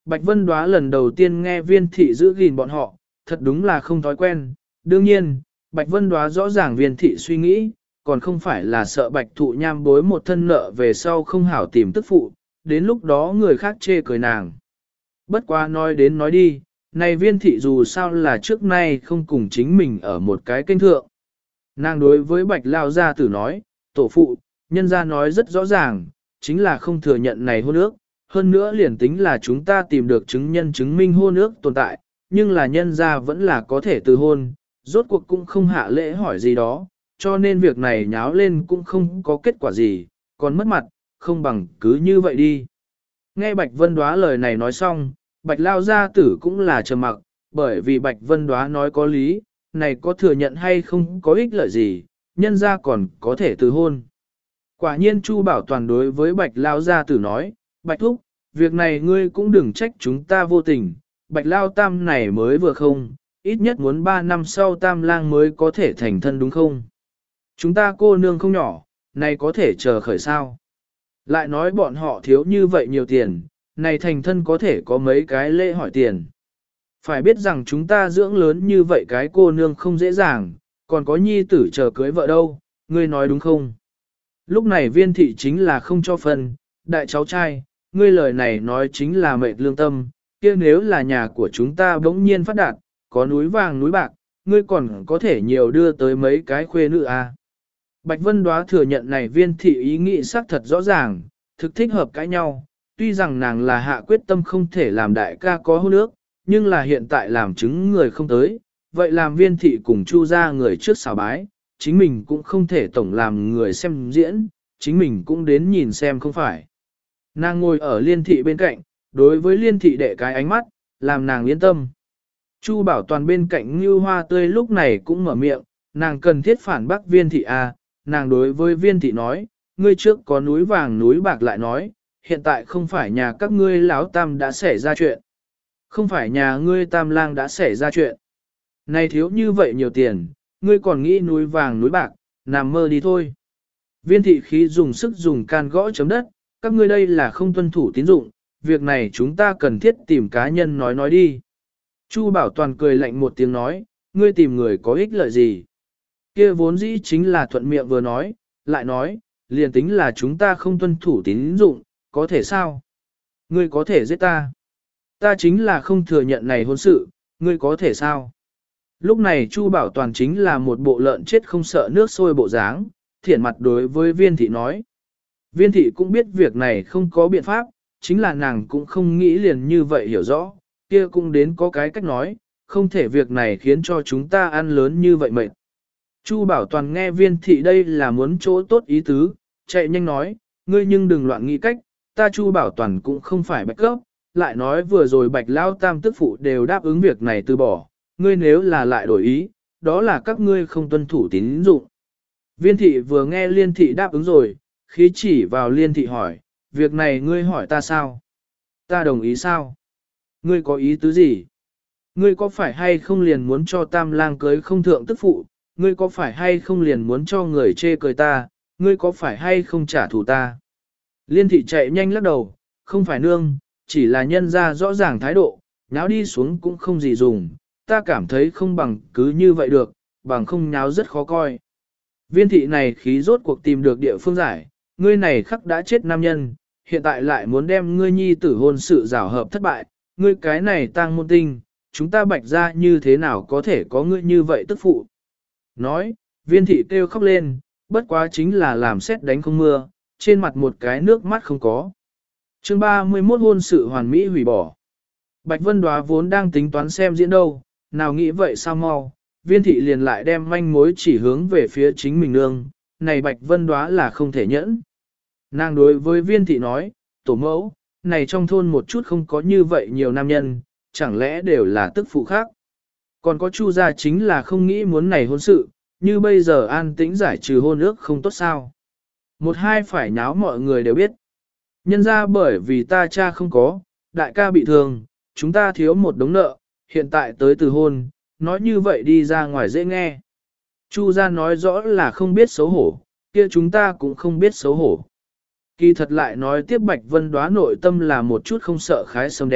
Bạch Vân Đóa lần đầu tiên nghe Viên thị giữ gìn bọn họ, thật đúng là không thói quen. Đương nhiên, Bạch Vân Đóa rõ ràng Viên thị suy nghĩ, còn không phải là sợ Bạch Thụ Nham bối một thân nợ về sau không hảo tìm tức phụ, đến lúc đó người khác chê cười nàng. Bất quá nói đến nói đi, này Viên thị dù sao là trước nay không cùng chính mình ở một cái kênh thượng. Nàng đối với Bạch Lao Gia Tử nói, tổ phụ, nhân gia nói rất rõ ràng, chính là không thừa nhận này hôn ước, hơn nữa liền tính là chúng ta tìm được chứng nhân chứng minh hôn ước tồn tại, nhưng là nhân gia vẫn là có thể từ hôn, rốt cuộc cũng không hạ lễ hỏi gì đó, cho nên việc này nháo lên cũng không có kết quả gì, còn mất mặt, không bằng cứ như vậy đi. Nghe Bạch Vân Đóa lời này nói xong, Bạch Lao Gia Tử cũng là trầm mặc, bởi vì Bạch Vân Đóa nói có lý, này có thừa nhận hay không có ích lợi gì, nhân gia còn có thể từ hôn. Quả nhiên Chu Bảo Toàn đối với Bạch Lao Gia Tử nói, Bạch Thúc, việc này ngươi cũng đừng trách chúng ta vô tình, Bạch Lao Tam này mới vừa không, ít nhất muốn 3 năm sau Tam Lang mới có thể thành thân đúng không? Chúng ta cô nương không nhỏ, này có thể chờ khởi sao? Lại nói bọn họ thiếu như vậy nhiều tiền, này thành thân có thể có mấy cái lễ hỏi tiền. Phải biết rằng chúng ta dưỡng lớn như vậy cái cô nương không dễ dàng, còn có nhi tử chờ cưới vợ đâu, ngươi nói đúng không? Lúc này Viên thị chính là không cho phân, đại cháu trai, ngươi lời này nói chính là mệt lương tâm, kia nếu là nhà của chúng ta bỗng nhiên phát đạt, có núi vàng núi bạc, ngươi còn có thể nhiều đưa tới mấy cái khuê nữ à. Bạch Vân Đóa thừa nhận này Viên thị ý nghĩ xác thật rõ ràng, thực thích hợp cãi nhau, tuy rằng nàng là hạ quyết tâm không thể làm đại ca có hôn ước, nhưng là hiện tại làm chứng người không tới, vậy làm Viên thị cùng Chu gia người trước xảo bái, chính mình cũng không thể tổng làm người xem diễn, chính mình cũng đến nhìn xem không phải. Nàng ngồi ở Liên thị bên cạnh, đối với Liên thị đệ cái ánh mắt, làm nàng yên tâm. Chu Bảo Toàn bên cạnh Như Hoa Tươi lúc này cũng mở miệng, nàng cần thiết phản bác Viên thị à, nàng đối với Viên thị nói, ngươi trước có núi vàng núi bạc lại nói, hiện tại không phải nhà các ngươi lão tam đã xảy ra chuyện. Không phải nhà ngươi Tam Lang đã xảy ra chuyện. Này thiếu như vậy nhiều tiền, ngươi còn nghĩ núi vàng núi bạc, nằm mơ đi thôi. Viên thị khí dùng sức dùng can gõ chấm đất, các ngươi đây là không tuân thủ tín dụng, việc này chúng ta cần thiết tìm cá nhân nói đi. Chu Bảo Toàn cười lạnh một tiếng nói, ngươi tìm người có ích lợi gì. Kia vốn dĩ chính là thuận miệng vừa nói, lại nói, liền tính là chúng ta không tuân thủ tín dụng, có thể sao? Ngươi có thể giết ta. Ta chính là không thừa nhận này hôn sự, ngươi có thể sao? Lúc này Chu Bảo Toàn chính là một bộ lợn chết không sợ nước sôi bộ dáng, thiện mặt đối với Viên thị nói. Viên thị cũng biết việc này không có biện pháp, chính là nàng cũng không nghĩ liền như vậy hiểu rõ, kia cũng đến có cái cách nói, không thể việc này khiến cho chúng ta ăn lớn như vậy mệt. Chu Bảo Toàn nghe Viên thị đây là muốn chỗ tốt ý tứ, chạy nhanh nói, ngươi nhưng đừng loạn nghĩ cách, ta Chu Bảo Toàn cũng không phải bạch cấp, lại nói vừa rồi Bạch Lao Tam tức phụ đều đáp ứng việc này từ bỏ, ngươi nếu là lại đổi ý, đó là các ngươi không tuân thủ tín dụng. Viên thị vừa nghe Liên thị đáp ứng rồi, khí chỉ vào Liên thị hỏi, việc này ngươi hỏi ta sao? Ta đồng ý sao? Ngươi có ý tứ gì? Ngươi có phải hay không liền muốn cho Tam Lang cưới không thượng tức phụ? Ngươi có phải hay không liền muốn cho người chê cười ta? Ngươi có phải hay không trả thù ta? Liên thị chạy nhanh lắc đầu, không phải nương, chỉ là nhân ra rõ ràng thái độ, nháo đi xuống cũng không gì dùng, ta cảm thấy không bằng cứ như vậy được, bằng không nháo rất khó coi. Viên thị này khí rốt cuộc tìm được địa phương giải, ngươi này khắc đã chết nam nhân, hiện tại lại muốn đem ngươi nhi tử hôn sự giảo hợp thất bại, ngươi cái này tang môn tinh, chúng ta Bạch ra như thế nào có thể có ngươi như vậy tức phụ. Nói, viên thị kêu khóc lên, bất quá chính là làm xét đánh không mưa, trên mặt một cái nước mắt không có. Chương 31 hôn sự hoàn mỹ hủy bỏ. Bạch Vân Đóa vốn đang tính toán xem diễn đâu, nào nghĩ vậy sao mau, Viên thị liền lại đem manh mối chỉ hướng về phía chính mình nương, này Bạch Vân Đóa là không thể nhẫn. Nàng đối với Viên thị nói, tổ mẫu, này trong thôn một chút không có như vậy nhiều nam nhân, chẳng lẽ đều là tức phụ khác. Còn có Chu gia chính là không nghĩ muốn này hôn sự, như bây giờ an tĩnh giải trừ hôn ước không tốt sao. Một hai phải nháo mọi người đều biết. Nhân ra bởi vì ta cha không có, đại ca bị thương, chúng ta thiếu một đống nợ, hiện tại tới từ hôn, nói như vậy đi ra ngoài dễ nghe. Chu gia nói rõ là không biết xấu hổ, kia chúng ta cũng không biết xấu hổ. Kỳ thật lại nói tiếp Bạch Vân Đóa nội tâm là một chút không sợ khái sâm đẹp,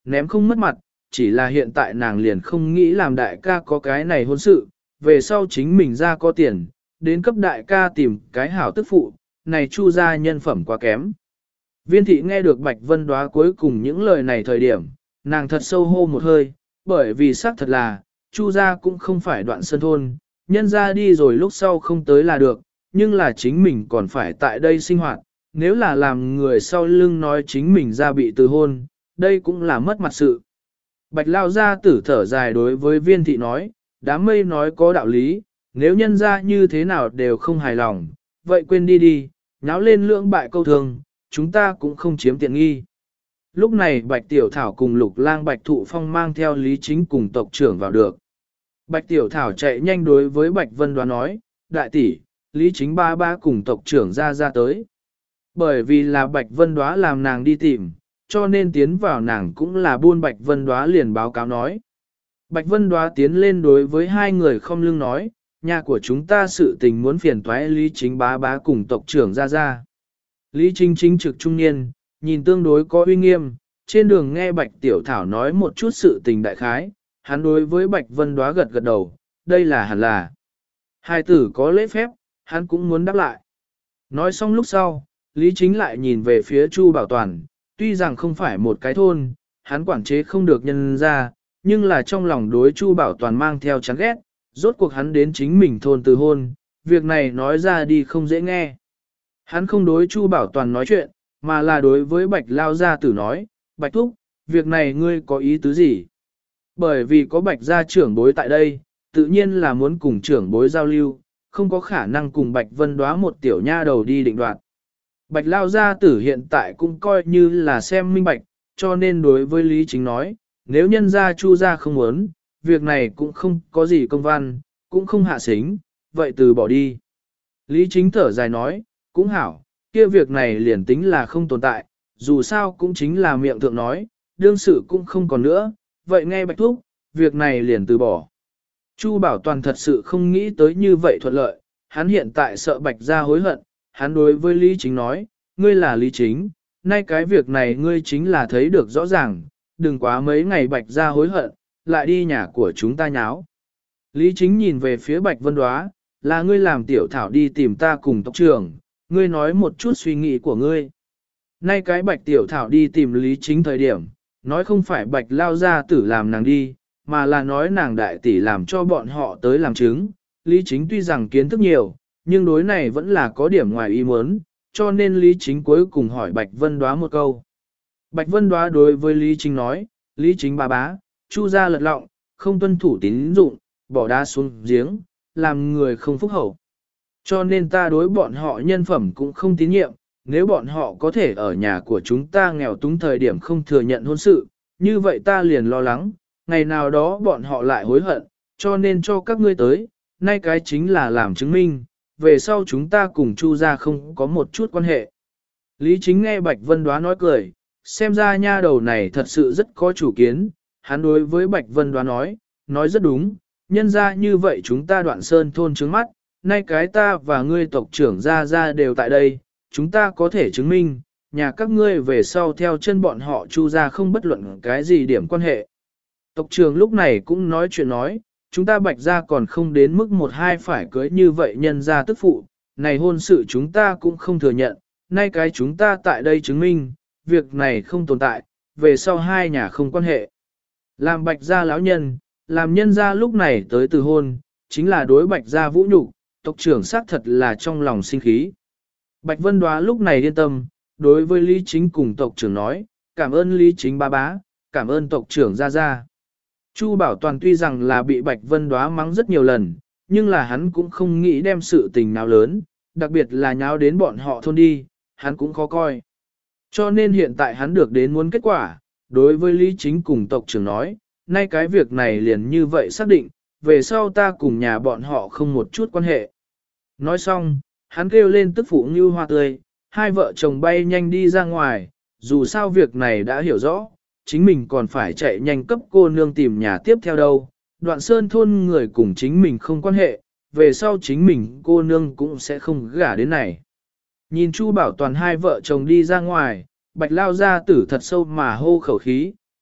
ném không mất mặt, chỉ là hiện tại nàng liền không nghĩ làm đại ca có cái này hôn sự, về sau chính mình ra có tiền, đến cấp đại ca tìm cái hảo tức phụ, này Chu gia nhân phẩm quá kém. Viên thị nghe được Bạch Vân Đóa cuối cùng những lời này thời điểm, nàng thật sâu hô một hơi, bởi vì xác thật là, Chu gia cũng không phải Đoạn Sơn thôn, nhân ra đi rồi lúc sau không tới là được, nhưng là chính mình còn phải tại đây sinh hoạt, nếu là làm người sau lưng nói chính mình ra bị từ hôn, đây cũng là mất mặt sự. Bạch Lao gia tử thở dài đối với Viên thị nói, đám mây nói có đạo lý, nếu nhân ra như thế nào đều không hài lòng, vậy quên đi đi, nháo lên lưỡng bại câu thường, chúng ta cũng không chiếm tiện nghi. Lúc này Bạch Tiểu Thảo cùng Lục Lang Bạch Thụ Phong mang theo Lý Chính cùng tộc trưởng vào được. Bạch Tiểu Thảo chạy nhanh đối với Bạch Vân Đoá nói, đại tỷ, Lý Chính ba ba cùng tộc trưởng ra tới. Bởi vì là Bạch Vân Đoá làm nàng đi tìm, cho nên tiến vào nàng cũng là buôn Bạch Vân Đoá liền báo cáo nói. Bạch Vân Đoá tiến lên đối với hai người không lưng nói, nhà của chúng ta sự tình muốn phiền toái Lý Chính bá bá cùng tộc trưởng ra. Lý Chính chính trực trung niên, nhìn tương đối có uy nghiêm, trên đường nghe Bạch Tiểu Thảo nói một chút sự tình đại khái, hắn đối với Bạch Vân Đoá gật gật đầu, đây là hẳn là. Hai tử có lễ phép, hắn cũng muốn đáp lại. Nói xong lúc sau, Lý Chính lại nhìn về phía Chu Bảo Toàn, tuy rằng không phải một cái thôn, hắn quản chế không được nhân ra, nhưng là trong lòng đối Chu Bảo Toàn mang theo chán ghét, rốt cuộc hắn đến chính mình thôn từ hôn, việc này nói ra đi không dễ nghe. Hắn không đối Chu Bảo Toàn nói chuyện, mà là đối với Bạch Lao Gia Tử nói, Bạch Thúc, việc này ngươi có ý tứ gì? Bởi vì có Bạch gia trưởng bối tại đây, tự nhiên là muốn cùng trưởng bối giao lưu, không có khả năng cùng Bạch Vân Đoá một tiểu nha đầu đi định đoạt. Bạch Lao Gia Tử hiện tại cũng coi như là xem minh bạch, cho nên đối với Lý Chính nói, nếu nhân gia Chu gia không muốn, việc này cũng không có gì công văn, cũng không hạ xính, vậy từ bỏ đi. Lý Chính thở dài nói, cũng hảo, kia việc này liền tính là không tồn tại, dù sao cũng chính là miệng thượng nói, đương sự cũng không còn nữa, vậy nghe Bạch Thúc, việc này liền từ bỏ. Chu Bảo Toàn thật sự không nghĩ tới như vậy thuận lợi, hắn hiện tại sợ Bạch gia hối hận, hắn đối với Lý Chính nói, ngươi là Lý Chính, nay cái việc này ngươi chính là thấy được rõ ràng, đừng quá mấy ngày Bạch gia hối hận, lại đi nhà của chúng ta nháo. Lý Chính nhìn về phía Bạch Vân Đoá, là ngươi làm Tiểu Thảo đi tìm ta cùng tộc trưởng, ngươi nói một chút suy nghĩ của ngươi. Nay cái Bạch Tiểu Thảo đi tìm Lý Chính thời điểm, nói không phải Bạch Lao Gia Tử làm nàng đi, mà là nói nàng đại tỷ làm cho bọn họ tới làm chứng. Lý Chính tuy rằng kiến thức nhiều, nhưng đối này vẫn là có điểm ngoài ý muốn, cho nên Lý Chính cuối cùng hỏi Bạch Vân Đoá một câu. Bạch Vân Đoá đối với Lý Chính nói, Lý Chính bà bá, Chu gia lật lọng, không tuân thủ tín dụng, bỏ đá xuống giếng, làm người không phúc hậu. Cho nên ta đối bọn họ nhân phẩm cũng không tín nhiệm, nếu bọn họ có thể ở nhà của chúng ta nghèo túng thời điểm không thừa nhận hôn sự, như vậy ta liền lo lắng, ngày nào đó bọn họ lại hối hận, cho nên cho các ngươi tới, nay cái chính là làm chứng minh, về sau chúng ta cùng Chu gia không có một chút quan hệ. Lý Chính nghe Bạch Vân Đoá nói cười, xem ra nha đầu này thật sự rất có chủ kiến, hắn đối với Bạch Vân Đoá nói rất đúng, nhân ra như vậy chúng ta Đoạn Sơn thôn trướng mắt, nay cái ta và ngươi tộc trưởng ra đều tại đây, chúng ta có thể chứng minh, nhà các ngươi về sau theo chân bọn họ Chu gia không bất luận cái gì điểm quan hệ. Tộc trưởng lúc này cũng nói chuyện nói, chúng ta Bạch gia còn không đến mức một hai phải cưới như vậy nhân ra tức phụ, này hôn sự chúng ta cũng không thừa nhận, nay cái chúng ta tại đây chứng minh, việc này không tồn tại, về sau hai nhà không quan hệ. Làm Bạch gia lão nhân, làm nhân gia lúc này tới từ hôn, chính là đối Bạch gia vũ nhục, tộc trưởng xác thật là trong lòng sinh khí. Bạch Vân Đoá lúc này yên tâm, đối với Lý Chính cùng tộc trưởng nói, cảm ơn Lý Chính ba bá, cảm ơn tộc trưởng ra. Chu Bảo Toàn tuy rằng là bị Bạch Vân Đoá mắng rất nhiều lần, nhưng là hắn cũng không nghĩ đem sự tình nào lớn, đặc biệt là nháo đến bọn họ thôn đi, hắn cũng khó coi. Cho nên hiện tại hắn được đến muốn kết quả, đối với Lý Chính cùng tộc trưởng nói, nay cái việc này liền như vậy xác định, về sau ta cùng nhà bọn họ không một chút quan hệ. Nói xong, hắn kêu lên tức phụ Như Hoa Tươi, hai vợ chồng bay nhanh đi ra ngoài, dù sao việc này đã hiểu rõ, chính mình còn phải chạy nhanh cấp cô nương tìm nhà tiếp theo đâu. Đoạn Sơn thôn người cùng chính mình không quan hệ, về sau chính mình cô nương cũng sẽ không gả đến này. Nhìn Chu Bảo Toàn hai vợ chồng đi ra ngoài, Bạch Lao Gia Tử thật sâu mà hô khẩu khí,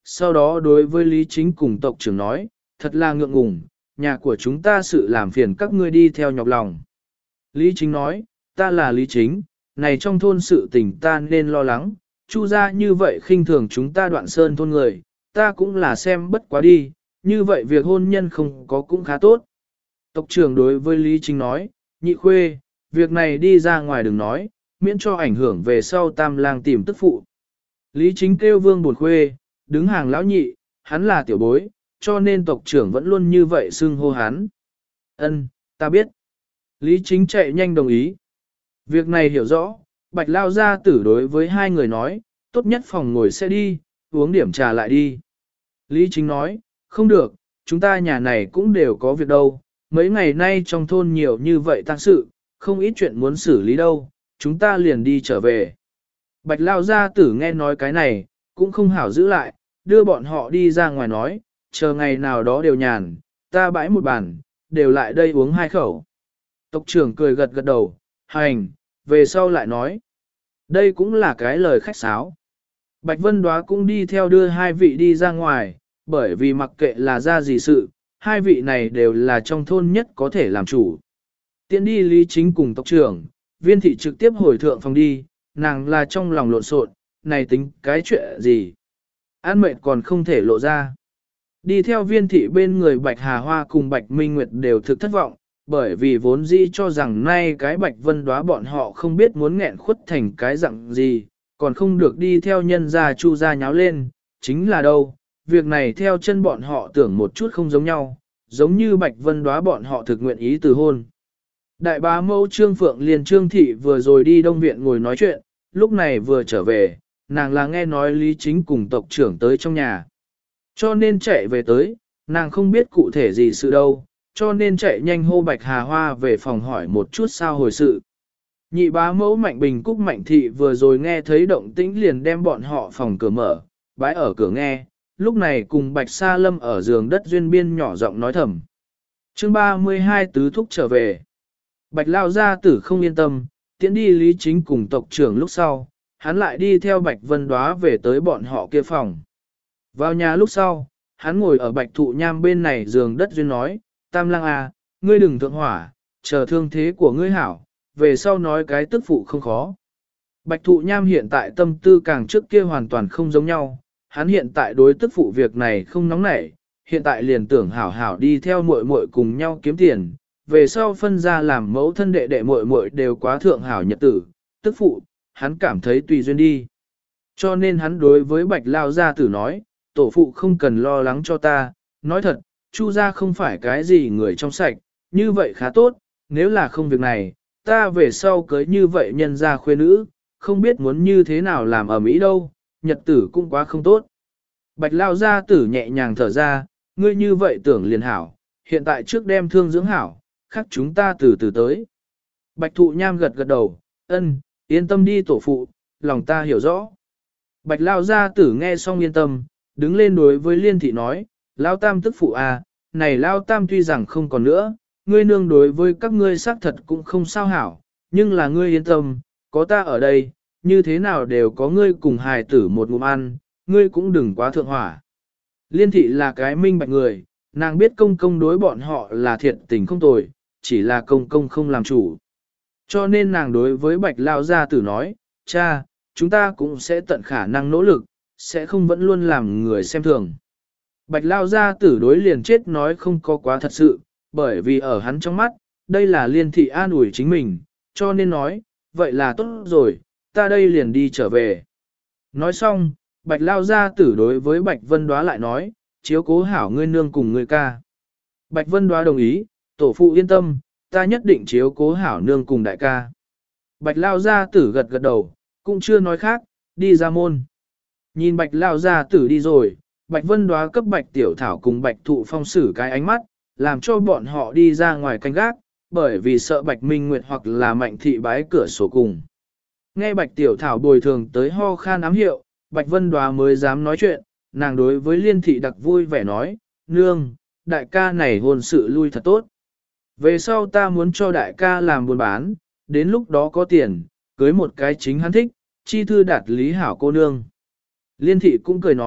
sau đó đối với Lý Chính cùng tộc trưởng nói, thật là ngượng ngùng, nhà của chúng ta sự làm phiền các ngươi đi theo nhọc lòng. Lý Chính nói, ta là Lý Chính, này trong thôn sự tình ta nên lo lắng, Chu gia như vậy khinh thường chúng ta Đoạn Sơn thôn người, ta cũng là xem bất quá đi, như vậy việc hôn nhân không có cũng khá tốt. Tộc trưởng đối với Lý Chính nói, nhị khuê, việc này đi ra ngoài đừng nói, miễn cho ảnh hưởng về sau tam lang tìm tức phụ. Lý Chính kêu Vương Buồn Khuê, đứng hàng lão nhị, hắn là tiểu bối, cho nên tộc trưởng vẫn luôn như vậy xưng hô hắn. Ân, ta biết. Lý Chính chạy nhanh đồng ý. Việc này hiểu rõ, Bạch Lao gia tử đối với hai người nói, tốt nhất phòng ngồi xe đi, uống điểm trà lại đi. Lý Chính nói, không được, chúng ta nhà này cũng đều có việc đâu, mấy ngày nay trong thôn nhiều như vậy tang sự, không ít chuyện muốn xử lý đâu, chúng ta liền đi trở về. Bạch Lao gia tử nghe nói cái này, cũng không hảo giữ lại, đưa bọn họ đi ra ngoài nói, chờ ngày nào đó đều nhàn, ta bãi một bàn, đều lại đây uống hai khẩu. Tộc trưởng cười gật gật đầu, hành, về sau lại nói. Đây cũng là cái lời khách sáo. Bạch Vân Đóa cũng đi theo đưa hai vị đi ra ngoài, bởi vì mặc kệ là ra gì sự, hai vị này đều là trong thôn nhất có thể làm chủ. Tiến đi Lý Chính cùng tộc trưởng, Viên thị trực tiếp hồi thượng phòng đi, nàng là trong lòng lộn xộn, này tính cái chuyện gì. An mệnh còn không thể lộ ra. Đi theo Viên thị bên người Bạch Hà Hoa cùng Bạch Minh Nguyệt đều thực thất vọng, bởi vì vốn dĩ cho rằng nay cái Bạch Vân Đóa bọn họ không biết muốn nghẹn khuất thành cái dạng gì, còn không được đi theo nhân gia Chu gia nháo lên, chính là đâu, việc này theo chân bọn họ tưởng một chút không giống nhau, giống như Bạch Vân Đóa bọn họ thực nguyện ý từ hôn. Đại bá mẫu Trương Phượng liền Trương Thị vừa rồi đi Đông Viện ngồi nói chuyện, lúc này vừa trở về, nàng là nghe nói Lý Chính cùng tộc trưởng tới trong nhà. Cho nên chạy về tới, nàng không biết cụ thể gì sự đâu, cho nên chạy nhanh hô Bạch Hà Hoa về phòng hỏi một chút sao hồi sự. Nhị bá mẫu Mạnh Bình Cúc Mạnh Thị vừa rồi nghe thấy động tĩnh liền đem bọn họ phòng cửa mở, bái ở cửa nghe, lúc này cùng Bạch Sa Lâm ở giường đất duyên biên nhỏ giọng nói thầm. Chương 32 tứ thúc trở về. Bạch Lao gia tử không yên tâm, tiễn đi Lý Chính cùng tộc trưởng lúc sau, hắn lại đi theo Bạch Vân Đóa về tới bọn họ kia phòng. Vào nhà lúc sau, hắn ngồi ở Bạch Thụ Nham bên này giường đất duyên nói, Tam Lang à, ngươi đừng thượng hỏa, chờ thương thế của ngươi hảo, về sau nói cái tức phụ không khó. Bạch Thụ Nham hiện tại tâm tư càng trước kia hoàn toàn không giống nhau, hắn hiện tại đối tức phụ việc này không nóng nảy, hiện tại liền tưởng hảo hảo đi theo muội muội cùng nhau kiếm tiền, về sau phân ra làm mẫu thân đệ đệ muội muội đều quá thượng hảo nhật tử, tức phụ, hắn cảm thấy tùy duyên đi. Cho nên hắn đối với Bạch Lao gia tử nói, tổ phụ không cần lo lắng cho ta, nói thật, Chu gia không phải cái gì người trong sạch, như vậy khá tốt, nếu là không việc này, ta về sau cưới như vậy nhân gia khuê nữ, không biết muốn như thế nào làm ở Mỹ đâu, nhật tử cũng quá không tốt. Bạch Lao gia tử nhẹ nhàng thở ra, ngươi như vậy tưởng liền hảo, hiện tại trước đem thương dưỡng hảo, khác chúng ta từ từ tới. Bạch Thụ Nham gật gật đầu, ân, yên tâm đi tổ phụ, lòng ta hiểu rõ. Bạch Lao gia tử nghe xong yên tâm, đứng lên đối với Liên Thị nói, Lao Tam tức phụ à, này Lao Tam tuy rằng không còn nữa, ngươi nương đối với các ngươi xác thật cũng không sao hảo, nhưng là ngươi yên tâm, có ta ở đây, như thế nào đều có ngươi cùng hài tử một ngụm ăn, ngươi cũng đừng quá thượng hỏa. Liên Thị là cái minh bạch người, nàng biết công công đối bọn họ là thiệt tình không tồi, chỉ là công công không làm chủ. Cho nên nàng đối với Bạch Lao gia tử nói, cha, chúng ta cũng sẽ tận khả năng nỗ lực, sẽ không vẫn luôn làm người xem thường. Bạch Lao gia tử đối liền chết nói không có quá thật sự, bởi vì ở hắn trong mắt, đây là Liên Thị an ủi chính mình, cho nên nói, vậy là tốt rồi, ta đây liền đi trở về. Nói xong, Bạch Lao gia tử đối với Bạch Vân Đóa lại nói, chiếu cố hảo ngươi nương cùng ngươi ca. Bạch Vân Đóa đồng ý, tổ phụ yên tâm, ta nhất định chiếu cố hảo nương cùng đại ca. Bạch Lao gia tử gật gật đầu, cũng chưa nói khác, đi ra môn. Nhìn Bạch Lao gia tử đi rồi, Bạch Vân Đóa cấp Bạch Tiểu Thảo cùng Bạch Thụ Phong xử cái ánh mắt, làm cho bọn họ đi ra ngoài canh gác, bởi vì sợ Bạch Minh Nguyệt hoặc là Mạnh Thị bái cửa sổ cùng. Nghe Bạch Tiểu Thảo bồi thường tới ho khan ám hiệu, Bạch Vân Đóa mới dám nói chuyện, nàng đối với Liên Thị đặc vui vẻ nói, nương, đại ca này hôn sự lui thật tốt. Về sau ta muốn cho đại ca làm buôn bán, đến lúc đó có tiền, cưới một cái chính hắn thích, chi thư đạt lý hảo cô nương. Liên Thị cũng cười nói,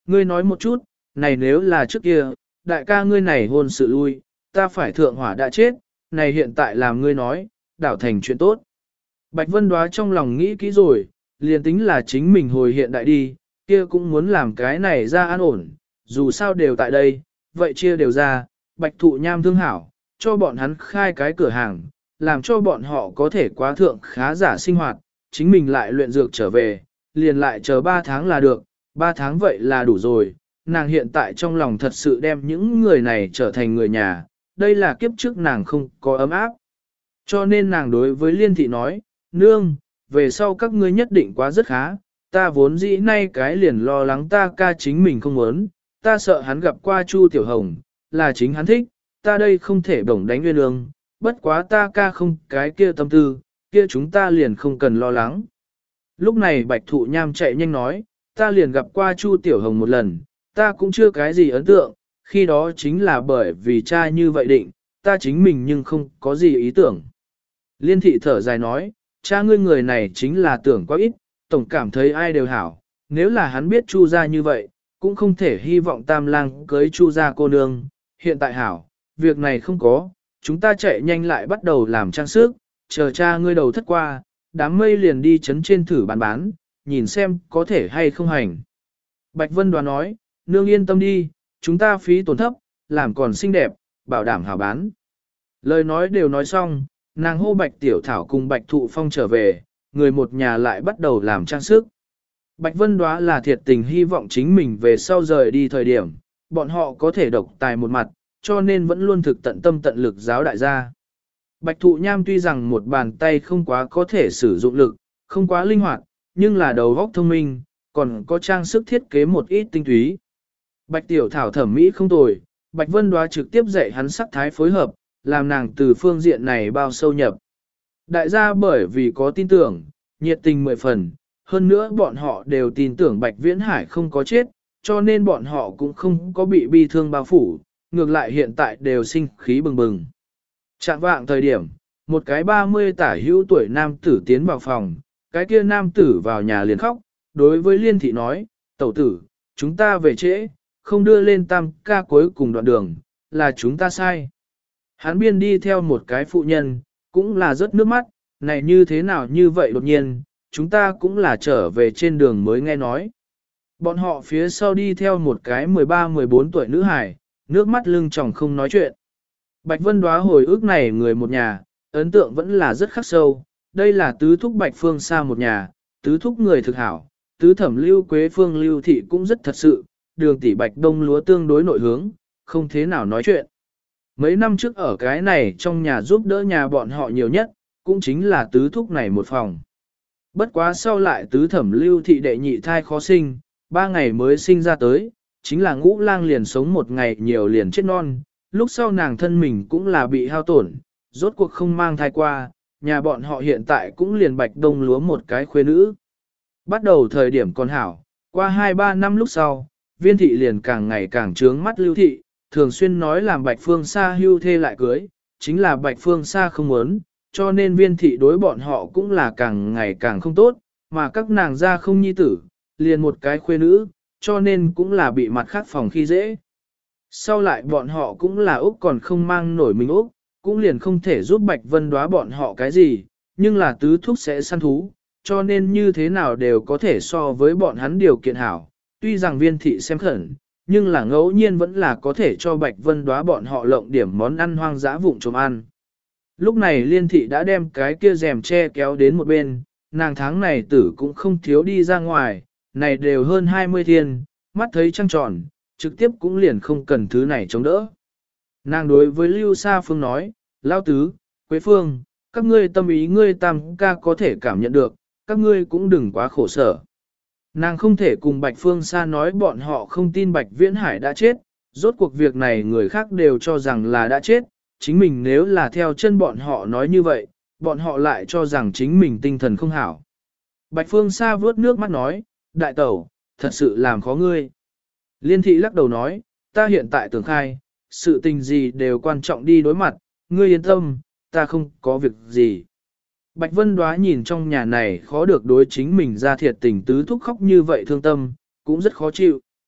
Ngươi nói một chút, này nếu là trước kia, đại ca ngươi này hôn sự lui, ta phải thượng hỏa đã chết, này hiện tại làm ngươi nói, đảo thành chuyện tốt. Bạch Vân Đoá trong lòng nghĩ kỹ rồi, liền tính là chính mình hồi hiện đại đi, kia cũng muốn làm cái này ra an ổn, dù sao đều tại đây, vậy chia đều ra, Bạch Thụ Nham thương hảo, cho bọn hắn khai cái cửa hàng, làm cho bọn họ có thể quá thượng khá giả sinh hoạt, chính mình lại luyện dược trở về, liền lại chờ 3 tháng là được, 3 tháng vậy là đủ rồi, nàng hiện tại trong lòng thật sự đem những người này trở thành người nhà, đây là kiếp trước nàng không có ấm áp. Cho nên nàng đối với Liên Thị nói, nương, về sau các ngươi nhất định quá rất khá, ta vốn dĩ nay cái liền lo lắng ta ca chính mình không muốn, ta sợ hắn gặp qua Chu Tiểu Hồng, là chính hắn thích, ta đây không thể bổng đánh nguyên lương, bất quá ta ca không cái kia tâm tư, kia chúng ta liền không cần lo lắng. Lúc này Bạch Thụ Nham chạy nhanh nói, ta liền gặp qua Chu Tiểu Hồng một lần, ta cũng chưa cái gì ấn tượng, khi đó chính là bởi vì cha như vậy định, ta chính mình nhưng không có gì ý tưởng. Liên Thị thở dài nói, cha ngươi người này chính là tưởng quá ít, tổng cảm thấy ai đều hảo, nếu là hắn biết Chu gia như vậy, cũng không thể hy vọng Tam Lang cưới Chu gia cô nương, hiện tại hảo, việc này không có, chúng ta chạy nhanh lại bắt đầu làm trang sức, chờ cha ngươi đầu thất qua, đám mây liền đi chấn trên thử bán, nhìn xem có thể hay không hành. Bạch Vân Đoán nói, nương yên tâm đi, chúng ta phí tổn thấp, làm còn xinh đẹp, bảo đảm hảo bán. Lời nói đều nói xong, nàng hô Bạch Tiểu Thảo cùng Bạch Thụ Phong trở về, người một nhà lại bắt đầu làm trang sức. Bạch Vân Đoá là thiệt tình hy vọng chính mình về sau rời đi thời điểm, bọn họ có thể độc tài một mặt, cho nên vẫn luôn thực tận tâm tận lực giáo đại gia. Bạch Thụ Nham tuy rằng một bàn tay không quá có thể sử dụng lực, không quá linh hoạt, nhưng là đầu óc thông minh, còn có trang sức thiết kế một ít tinh túy. Bạch Tiểu Thảo thẩm mỹ không tồi, Bạch Vân Đoá trực tiếp dạy hắn sắc thái phối hợp, làm nàng từ phương diện này bao sâu nhập. Đại gia bởi vì có tin tưởng, nhiệt tình 10 phần, hơn nữa bọn họ đều tin tưởng Bạch Viễn Hải không có chết, cho nên bọn họ cũng không có bị bi thương bao phủ, ngược lại hiện tại đều sinh khí bừng bừng. Trạng vạng thời điểm, một cái 30 tả hữu tuổi nam tử tiến vào phòng, cái kia nam tử vào nhà liền khóc, đối với Liên Thị nói, tẩu tử, chúng ta về trễ, không đưa lên tam ca cuối cùng đoạn đường, là chúng ta sai. Hắn biên đi theo một cái phụ nhân, cũng là rớt nước mắt, này như thế nào như vậy đột nhiên, chúng ta cũng là trở về trên đường mới nghe nói. Bọn họ phía sau đi theo một cái 13-14 tuổi nữ hài, nước mắt lưng tròng không nói chuyện. Bạch Vân Đoá hồi ức này người một nhà, ấn tượng vẫn là rất khắc sâu, đây là tứ thúc Bạch Phương Sa một nhà, tứ thúc người thực hảo, tứ thẩm Lưu Quế Phương Lưu Thị cũng rất thật sự, đường tỷ Bạch Đông lúa tương đối nội hướng, không thế nào nói chuyện. Mấy năm trước ở cái này trong nhà giúp đỡ nhà bọn họ nhiều nhất, cũng chính là tứ thúc này một phòng. Bất quá sau lại tứ thẩm Lưu Thị đệ nhị thai khó sinh, 3 ngày mới sinh ra tới, chính là Ngũ Lang liền sống 1 ngày nhiều liền chết non, lúc sau nàng thân mình cũng là bị hao tổn, rốt cuộc không mang thai qua, nhà bọn họ hiện tại cũng liền Bạch Đông lúa một cái khuê nữ. Bắt đầu thời điểm còn hảo, qua 2-3 năm lúc sau, Viên Thị liền càng ngày càng trướng mắt Lưu Thị, thường xuyên nói làm Bạch Phương Sa hưu thê lại cưới, chính là Bạch Phương Sa không muốn, cho nên Viên Thị đối bọn họ cũng là càng ngày càng không tốt, mà các nàng ra không nhi tử, liền một cái khuê nữ, cho nên cũng là bị mặt khác phòng khi dễ. Sau lại bọn họ cũng là Úc còn không mang nổi mình Úc, cũng liền không thể giúp Bạch Vân Đoá bọn họ cái gì, nhưng là tứ thúc sẽ săn thú, cho nên như thế nào đều có thể so với bọn hắn điều kiện hảo. Tuy rằng Viên Thị xem khẩn, nhưng là ngẫu nhiên vẫn là có thể cho Bạch Vân Đoá bọn họ lộng điểm món ăn hoang dã vụng trộm ăn. Lúc này Liên Thị đã đem cái kia rèm che kéo đến một bên, nàng tháng này tử cũng không thiếu đi ra ngoài, này đều hơn 20 thiên, mắt thấy trăng tròn, trực tiếp cũng liền không cần thứ này chống đỡ. Nàng đối với Lưu Sa Phương nói, Lao Tứ, Quế Phương, các ngươi tâm ý ngươi tam ca có thể cảm nhận được, các ngươi cũng đừng quá khổ sở. Nàng không thể cùng Bạch Phương Sa nói bọn họ không tin Bạch Viễn Hải đã chết, rốt cuộc việc này người khác đều cho rằng là đã chết, chính mình nếu là theo chân bọn họ nói như vậy, bọn họ lại cho rằng chính mình tinh thần không hảo. Bạch Phương Sa vớt nước mắt nói, đại tẩu, thật sự làm khó ngươi. Liên Thị lắc đầu nói, ta hiện tại tưởng khai, sự tình gì đều quan trọng đi đối mặt, ngươi yên tâm, ta không có việc gì. Bạch Vân Đoá nhìn trong nhà này khó được đối chính mình ra thiệt tình tứ thúc khóc như vậy thương tâm, cũng rất khó chịu.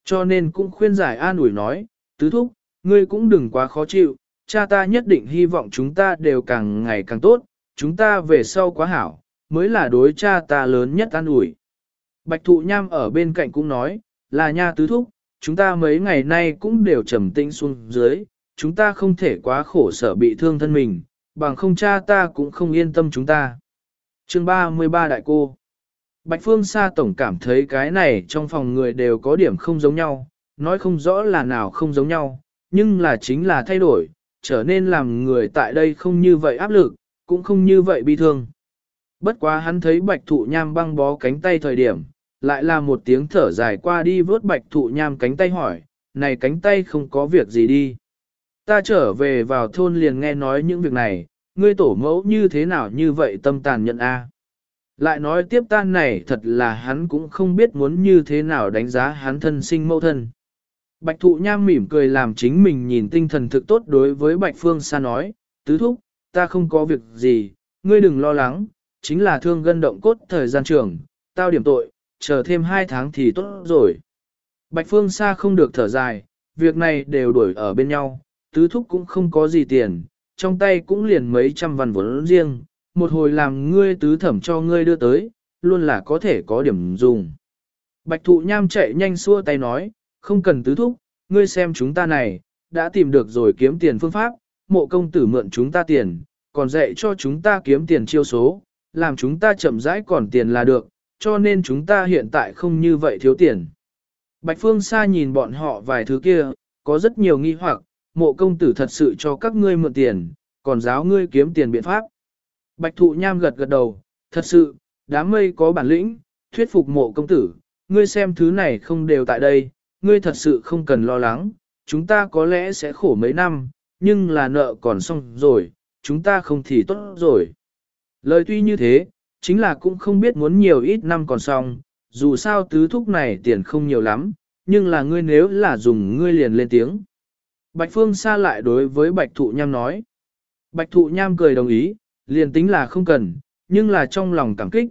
Cho nên cũng khuyên giải an ủi nói, tứ thúc, ngươi cũng đừng quá khó chịu, cha ta nhất định hy vọng chúng ta đều càng ngày càng tốt, chúng ta về sau quá hảo, mới là đối cha ta lớn nhất an ủi. Bạch thụ nham ở bên cạnh cũng nói, là nha tứ thúc, chúng ta mấy ngày nay cũng đều trầm tĩnh xuống dưới, chúng ta không thể quá khổ sở bị thương thân mình, bằng không cha ta cũng không yên tâm chúng ta. Chương 33 Đại cô Bạch Phương Sa tổng cảm thấy cái này trong phòng người đều có điểm không giống nhau, nói không rõ là nào không giống nhau, nhưng là chính là thay đổi, trở nên làm người tại đây không như vậy áp lực, cũng không như vậy bi thương. Bất quá hắn thấy bạch thụ nham băng bó cánh tay thời điểm, lại là một tiếng thở dài qua đi vớt bạch thụ nham cánh tay hỏi, này cánh tay không có việc gì đi. Ta trở về vào thôn liền nghe nói những việc này, ngươi tổ mẫu như thế nào như vậy tâm tàn nhẫn a. Lại nói tiếp tan này thật là hắn cũng không biết muốn như thế nào đánh giá hắn thân sinh mẫu thân. Bạch thụ nham mỉm cười làm chính mình nhìn tinh thần thực tốt đối với Bạch Phương Sa nói, tứ thúc, ta không có việc gì, ngươi đừng lo lắng, chính là thương gân động cốt thời gian trường, tao điểm tội, chờ thêm 2 tháng thì tốt rồi. Bạch Phương Sa không được thở dài, việc này đều đuổi ở bên nhau, tứ thúc cũng không có gì tiền, trong tay cũng liền mấy trăm văn vốn riêng, một hồi làm ngươi tứ thẩm cho ngươi đưa tới, luôn là có thể có điểm dùng. Bạch thụ nham chạy nhanh xua tay nói, không cần tứ thúc, ngươi xem chúng ta này, đã tìm được rồi kiếm tiền phương pháp, mộ công tử mượn chúng ta tiền, còn dạy cho chúng ta kiếm tiền chiêu số, làm chúng ta chậm rãi còn tiền là được, cho nên chúng ta hiện tại không như vậy thiếu tiền. Bạch Phương Sa nhìn bọn họ vài thứ kia, có rất nhiều nghi hoặc, mộ công tử thật sự cho các ngươi mượn tiền, còn giáo ngươi kiếm tiền biện pháp. Bạch thụ nham gật gật đầu, thật sự, đám mây có bản lĩnh, thuyết phục mộ công tử, ngươi xem thứ này không đều tại đây, ngươi thật sự không cần lo lắng, chúng ta có lẽ sẽ khổ mấy năm, nhưng là nợ còn xong rồi, chúng ta không thì tốt rồi. Lời tuy như thế, chính là cũng không biết muốn nhiều ít năm còn xong, dù sao tứ thúc này tiền không nhiều lắm, nhưng là ngươi nếu là dùng ngươi liền lên tiếng. Bạch Phương Sa lại đối với Bạch Thụ Nham nói. Bạch Thụ Nham cười đồng ý, liền tính là không cần, nhưng là trong lòng cảm kích,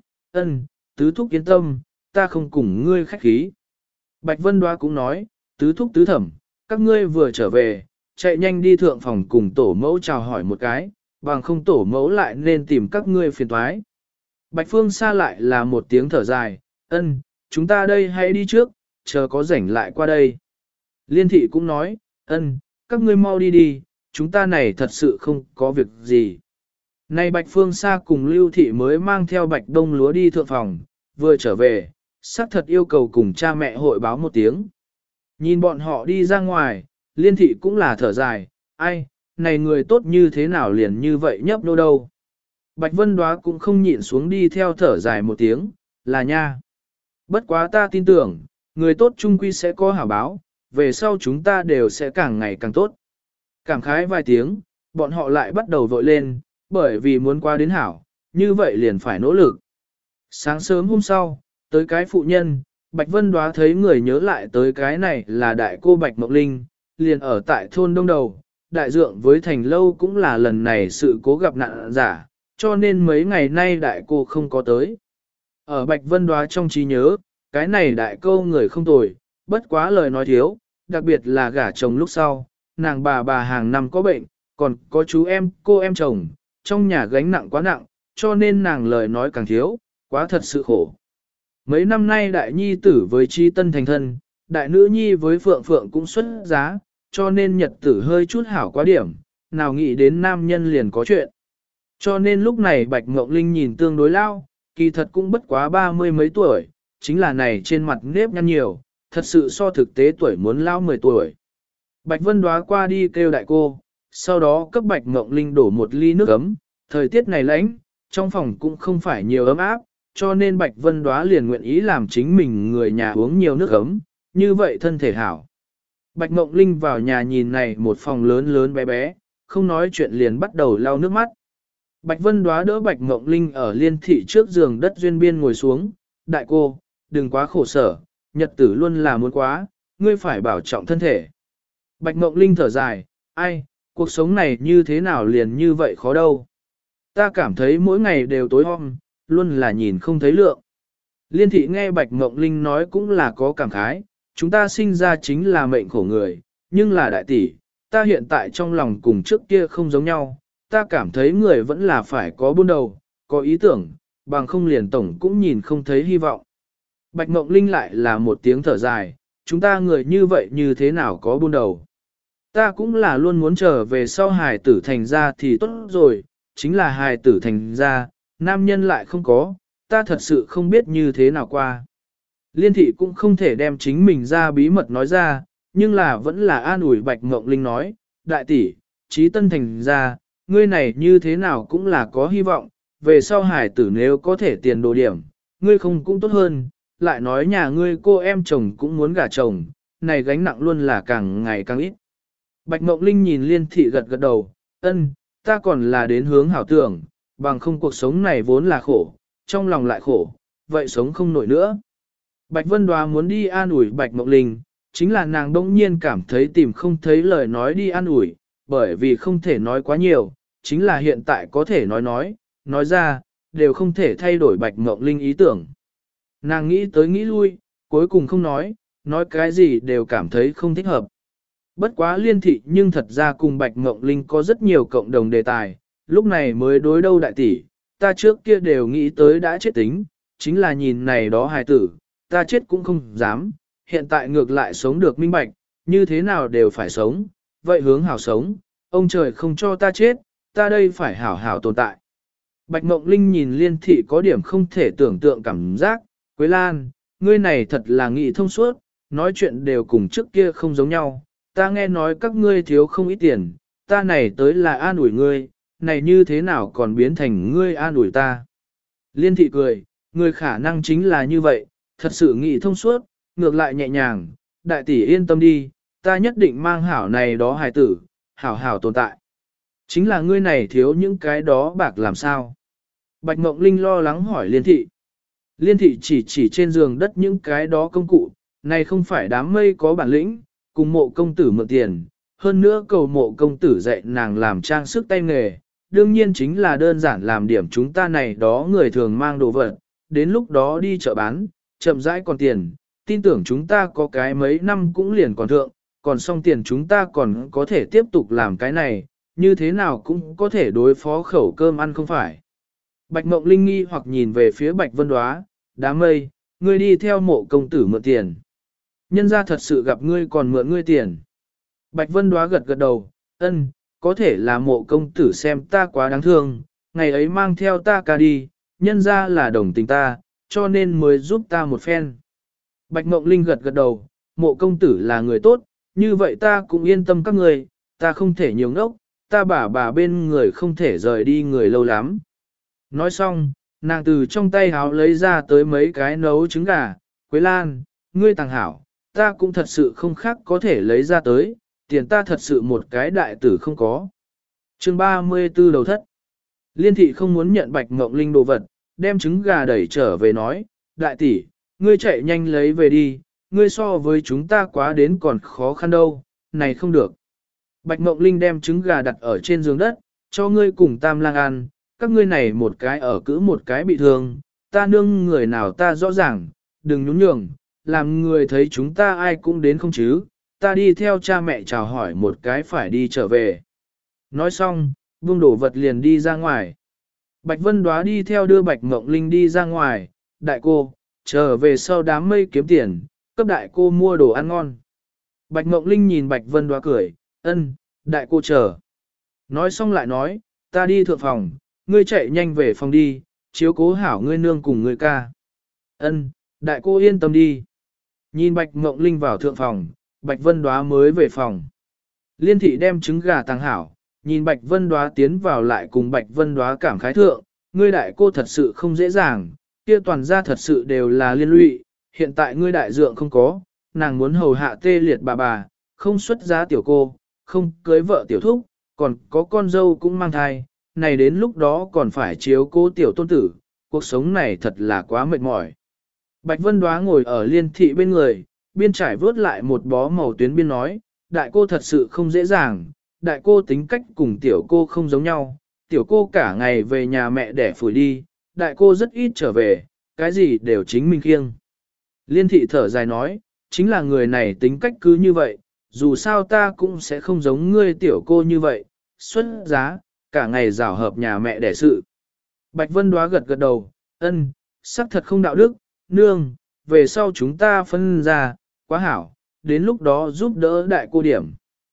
tứ thúc yên tâm, ta không cùng ngươi khách khí. Bạch Vân Đoá cũng nói, tứ thúc tứ thẩm, các ngươi vừa trở về, chạy nhanh đi thượng phòng cùng tổ mẫu chào hỏi một cái, bằng không tổ mẫu lại nên tìm các ngươi phiền toái. Bạch Phương Sa lại là một tiếng thở dài, chúng ta đây hãy đi trước, chờ có rảnh lại qua đây. Liên thị cũng nói, các ngươi mau đi đi, chúng ta này thật sự không có việc gì. Nay Bạch Phương Sa cùng Lưu Thị mới mang theo Bạch Đông Lúa đi thượng phòng, vừa trở về, xác thật yêu cầu cùng cha mẹ hội báo một tiếng. Nhìn bọn họ đi ra ngoài, Liên Thị cũng là thở dài, ai, này người tốt như thế nào liền như vậy nhấp nô đâu. Bạch Vân Đoá cũng không nhịn xuống đi theo thở dài một tiếng, là nha. Bất quá ta tin tưởng, người tốt chung quy sẽ có hảo báo, về sau chúng ta đều sẽ càng ngày càng tốt. Cảm khái vài tiếng, bọn họ lại bắt đầu vội lên, bởi vì muốn qua đến hảo, như vậy liền phải nỗ lực. Sáng sớm hôm sau, tới cái phụ nhân, Bạch Vân Đoá thấy người nhớ lại tới cái này là đại cô Bạch Mộng Linh, liền ở tại thôn Đông Đầu, đại dượng với thành lâu cũng là lần này sự cố gặp nạn giả, cho nên mấy ngày nay đại cô không có tới. Ở Bạch Vân Đoá trong trí nhớ, cái này đại cô người không tồi, bất quá lời nói thiếu, đặc biệt là gả chồng lúc sau, nàng bà hàng năm có bệnh, còn có chú em, cô em chồng, trong nhà gánh nặng quá nặng, cho nên nàng lời nói càng thiếu, quá thật sự khổ. Mấy năm nay đại nhi tử với chi tân thành thân, đại nữ nhi với phượng phượng cũng xuất giá, cho nên nhật tử hơi chút hảo quá điểm, nào nghĩ đến nam nhân liền có chuyện. Cho nên lúc này Bạch Ngộng Linh nhìn tương đối lao, kỳ thật cũng bất quá 30 mấy tuổi, chính là này trên mặt nếp nhăn nhiều, thật sự so thực tế tuổi muốn lao 10 tuổi. Bạch Vân Đoá qua đi kêu đại cô, sau đó cấp Bạch Ngộng Linh đổ một ly nước ấm, thời tiết này lạnh, trong phòng cũng không phải nhiều ấm áp, cho nên Bạch Vân Đoá liền nguyện ý làm chính mình người nhà uống nhiều nước ấm, như vậy thân thể hảo. Bạch Ngộng Linh vào nhà nhìn này một phòng lớn lớn bé bé, không nói chuyện liền bắt đầu lau nước mắt. Bạch Vân Đoá đỡ Bạch Ngộng Linh ở Liên Thị trước giường đất duyên biên ngồi xuống, đại cô, đừng quá khổ sở, nhật tử luôn là muốn quá, ngươi phải bảo trọng thân thể. Bạch Ngộng Linh thở dài, ai, cuộc sống này như thế nào liền như vậy khó đâu. Ta cảm thấy mỗi ngày đều tối om, luôn là nhìn không thấy lượng. Liên Thị nghe Bạch Ngộng Linh nói cũng là có cảm khái, chúng ta sinh ra chính là mệnh khổ người, nhưng là đại tỷ, ta hiện tại trong lòng cùng trước kia không giống nhau, ta cảm thấy người vẫn là phải có buôn đầu, có ý tưởng, bằng không liền tổng cũng nhìn không thấy hy vọng. Bạch Mộng Linh lại là một tiếng thở dài, chúng ta người như vậy như thế nào có buôn đầu. Ta cũng là luôn muốn trở về sau hài tử thành ra thì tốt rồi, chính là hài tử thành ra, nam nhân lại không có, ta thật sự không biết như thế nào qua. Liên thị cũng không thể đem chính mình ra bí mật nói ra, nhưng là vẫn là an ủi Bạch Mộng Linh nói, đại tỷ, trí tân thành ra, ngươi này như thế nào cũng là có hy vọng, về sau hài tử nếu có thể tiền đồ điểm, ngươi không cũng tốt hơn, lại nói nhà ngươi cô em chồng cũng muốn gả chồng, này gánh nặng luôn là càng ngày càng ít. Bạch Mộng Linh nhìn Liên thị gật gật đầu, ân, ta còn là đến hướng hảo tưởng, bằng không cuộc sống này vốn là khổ, trong lòng lại khổ, vậy sống không nổi nữa. Bạch Vân Đoá muốn đi an ủi Bạch Mộng Linh, chính là nàng đông nhiên cảm thấy tìm không thấy lời nói đi an ủi, bởi vì không thể nói quá nhiều, chính là hiện tại có thể nói ra, đều không thể thay đổi Bạch Mộng Linh ý tưởng. Nàng nghĩ tới nghĩ lui, cuối cùng không nói cái gì đều cảm thấy không thích hợp. Bất quá Liên thị nhưng thật ra cùng Bạch Mộng Linh có rất nhiều cộng đồng đề tài, lúc này mới đối đâu đại tỷ, ta trước kia đều nghĩ tới đã chết tính, chính là nhìn này đó hài tử, ta chết cũng không dám, hiện tại ngược lại sống được minh bạch, như thế nào đều phải sống, vậy hướng hảo sống, ông trời không cho ta chết, ta đây phải hảo hảo tồn tại. Bạch Mộng Linh nhìn Liên thị có điểm không thể tưởng tượng cảm giác, Quế Lan, ngươi này thật là nghị thông suốt, nói chuyện đều cùng trước kia không giống nhau, ta nghe nói các ngươi thiếu không ít tiền, ta này tới là an ủi ngươi, này như thế nào còn biến thành ngươi an ủi ta. Liên thị cười, ngươi khả năng chính là như vậy, thật sự nghị thông suốt, ngược lại nhẹ nhàng, đại tỷ yên tâm đi, ta nhất định mang hảo này đó hài tử, hảo hảo tồn tại. Chính là ngươi này thiếu những cái đó bạc làm sao? Bạch Mộng Linh lo lắng hỏi Liên thị. Liên thị chỉ trên giường đất những cái đó công cụ, này không phải đám mây có bản lĩnh, cùng mộ công tử mượn tiền, hơn nữa cầu mộ công tử dạy nàng làm trang sức tay nghề, đương nhiên chính là đơn giản làm điểm chúng ta này đó người thường mang đồ vật, đến lúc đó đi chợ bán, chậm rãi còn tiền, tin tưởng chúng ta có cái mấy năm cũng liền còn thượng, còn xong tiền chúng ta còn có thể tiếp tục làm cái này, như thế nào cũng có thể đối phó khẩu cơm ăn không phải. Bạch Mộng Linh nghi hoặc nhìn về phía Bạch Vân Đoá, đám mây, ngươi đi theo mộ công tử mượn tiền. Nhân ra thật sự gặp ngươi còn mượn ngươi tiền. Bạch Vân Đoá gật gật đầu, ân, có thể là mộ công tử xem ta quá đáng thương, ngày ấy mang theo ta ca đi, nhân ra là đồng tình ta, cho nên mới giúp ta một phen. Bạch Mộng Linh gật gật đầu, mộ công tử là người tốt, như vậy ta cũng yên tâm các người, ta không thể nhiều ngốc, ta bà bên người không thể rời đi người lâu lắm. Nói xong, nàng từ trong tay háo lấy ra tới mấy cái nấu trứng gà, Quế Lan, ngươi tàng hảo, ta cũng thật sự không khác có thể lấy ra tới, tiền ta thật sự một cái đại tử không có. Chương 34 đầu thất. Liên thị không muốn nhận Bạch Mộng Linh đồ vật, đem trứng gà đẩy trở về nói, đại tỷ, ngươi chạy nhanh lấy về đi, ngươi so với chúng ta quá đến còn khó khăn đâu, này không được. Bạch Mộng Linh đem trứng gà đặt ở trên giường đất, cho ngươi cùng Tam Lang ăn, các ngươi này một cái ở cữ một cái bị thương, ta nương người nào ta rõ ràng, đừng nhún nhường, làm người thấy chúng ta ai cũng đến không chứ, ta đi theo cha mẹ chào hỏi một cái phải đi trở về. Nói xong, buông đổ vật liền đi ra ngoài. Bạch Vân Đoá đi theo đưa Bạch Mộng Linh đi ra ngoài, đại cô, trở về sau đám mây kiếm tiền, cấp đại cô mua đồ ăn ngon. Bạch Mộng Linh nhìn Bạch Vân Đoá cười, ân, đại cô chờ. Nói xong lại nói, ta đi thượng phòng, ngươi chạy nhanh về phòng đi, chiếu cố hảo ngươi nương cùng ngươi ca. Ân, đại cô yên tâm đi. Nhìn Bạch Mộng Linh vào thượng phòng, Bạch Vân Đoá mới về phòng. Liên thị đem trứng gà tàng hảo, nhìn Bạch Vân Đoá tiến vào lại cùng Bạch Vân Đoá cảm khái thượng, ngươi đại cô thật sự không dễ dàng, kia toàn ra thật sự đều là liên lụy, hiện tại ngươi đại dượng không có, nàng muốn hầu hạ tê liệt bà, không xuất giá tiểu cô, không cưới vợ tiểu thúc, còn có con dâu cũng mang thai, này đến lúc đó còn phải chiếu cố tiểu tôn tử, cuộc sống này thật là quá mệt mỏi. Bạch Vân Đoá ngồi ở Liên thị bên người, biên trải vớt lại một bó màu tuyến biên nói, đại cô thật sự không dễ dàng, đại cô tính cách cùng tiểu cô không giống nhau, tiểu cô cả ngày về nhà mẹ đẻ phủi đi, đại cô rất ít trở về, cái gì đều chính mình kiêng. Liên thị thở dài nói, chính là người này tính cách cứ như vậy, dù sao ta cũng sẽ không giống ngươi tiểu cô như vậy, xuất giá, cả ngày rào hợp nhà mẹ đẻ sự. Bạch Vân Đoá gật gật đầu, ân, xác thật không đạo đức, nương, về sau chúng ta phân ra, quá hảo, đến lúc đó giúp đỡ đại cô điểm.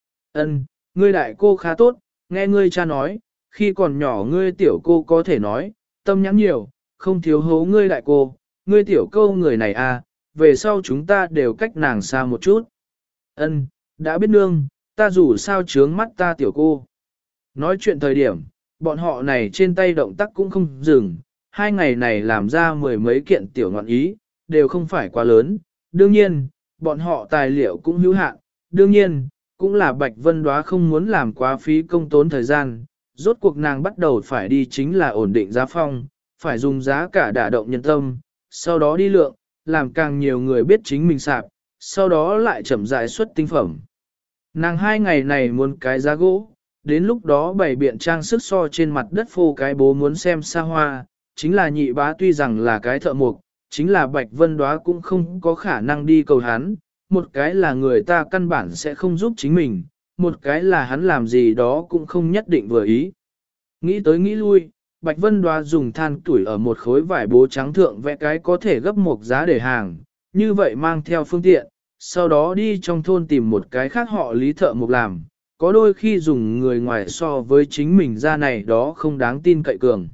Ân, ngươi đại cô khá tốt, nghe ngươi cha nói, khi còn nhỏ ngươi tiểu cô có thể nói, tâm nhãn nhiều, không thiếu hố ngươi đại cô, ngươi tiểu câu người này à, về sau chúng ta đều cách nàng xa một chút. Ân, đã biết nương, ta dù sao trướng mắt ta tiểu cô. Nói chuyện thời điểm, bọn họ này trên tay động tác cũng không dừng, 2 ngày này làm ra 10 mấy kiện tiểu ngọn ý, đều không phải quá lớn. Đương nhiên, bọn họ tài liệu cũng hữu hạn, đương nhiên, cũng là Bạch Vân Đoá không muốn làm quá phí công tốn thời gian. Rốt cuộc nàng bắt đầu phải đi chính là ổn định giá phong, phải dùng giá cả đả động nhân tâm, sau đó đi lượng, làm càng nhiều người biết chính mình sạp, sau đó lại chậm rãi xuất tinh phẩm. Nàng 2 ngày này muốn cái giá gỗ, đến lúc đó bày biện trang sức so trên mặt đất phô cái bố muốn xem xa hoa, chính là nhị bá tuy rằng là cái thợ mộc, chính là Bạch Vân Đoá cũng không có khả năng đi cầu hắn, một cái là người ta căn bản sẽ không giúp chính mình, một cái là hắn làm gì đó cũng không nhất định vừa ý. Nghĩ tới nghĩ lui, Bạch Vân Đoá dùng than tuổi ở một khối vải bố trắng thượng vẽ cái có thể gấp một giá để hàng, như vậy mang theo phương tiện, sau đó đi trong thôn tìm một cái khác họ lý thợ mộc làm, có đôi khi dùng người ngoài so với chính mình ra này đó không đáng tin cậy cường.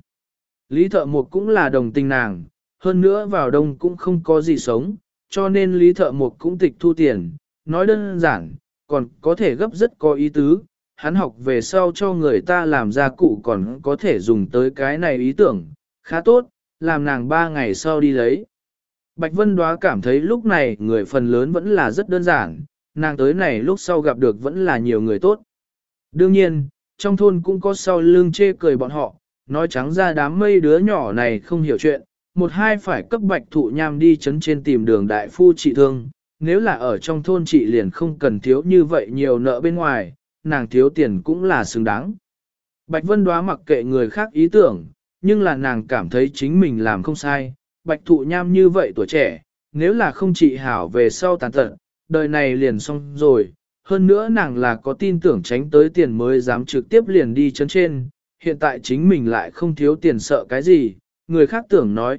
Lý thợ mộc cũng là đồng tình nàng, hơn nữa vào đông cũng không có gì sống, cho nên lý thợ mộc cũng tịch thu tiền, nói đơn giản, còn có thể gấp rất có ý tứ, hắn học về sau cho người ta làm gia cụ còn có thể dùng tới cái này ý tưởng, khá tốt, làm nàng 3 ngày sau đi lấy. Bạch Vân Đoá cảm thấy lúc này người phần lớn vẫn là rất đơn giản, nàng tới này lúc sau gặp được vẫn là nhiều người tốt. Đương nhiên, trong thôn cũng có sau lưng chê cười bọn họ, nói trắng ra đám mây đứa nhỏ này không hiểu chuyện, một hai phải cấp Bạch Thụ Nham đi chấn trên tìm đường đại phu trị thương, nếu là ở trong thôn chị liền không cần thiếu như vậy nhiều nợ bên ngoài, nàng thiếu tiền cũng là xứng đáng. Bạch Vân Đoá mặc kệ người khác ý tưởng, nhưng là nàng cảm thấy chính mình làm không sai, Bạch Thụ Nham như vậy tuổi trẻ, nếu là không trị hảo về sau tàn tật, đời này liền xong rồi. Hơn nữa nàng là có tin tưởng tránh tới tiền mới dám trực tiếp liền đi chấn trên, hiện tại chính mình lại không thiếu tiền sợ cái gì, người khác tưởng nói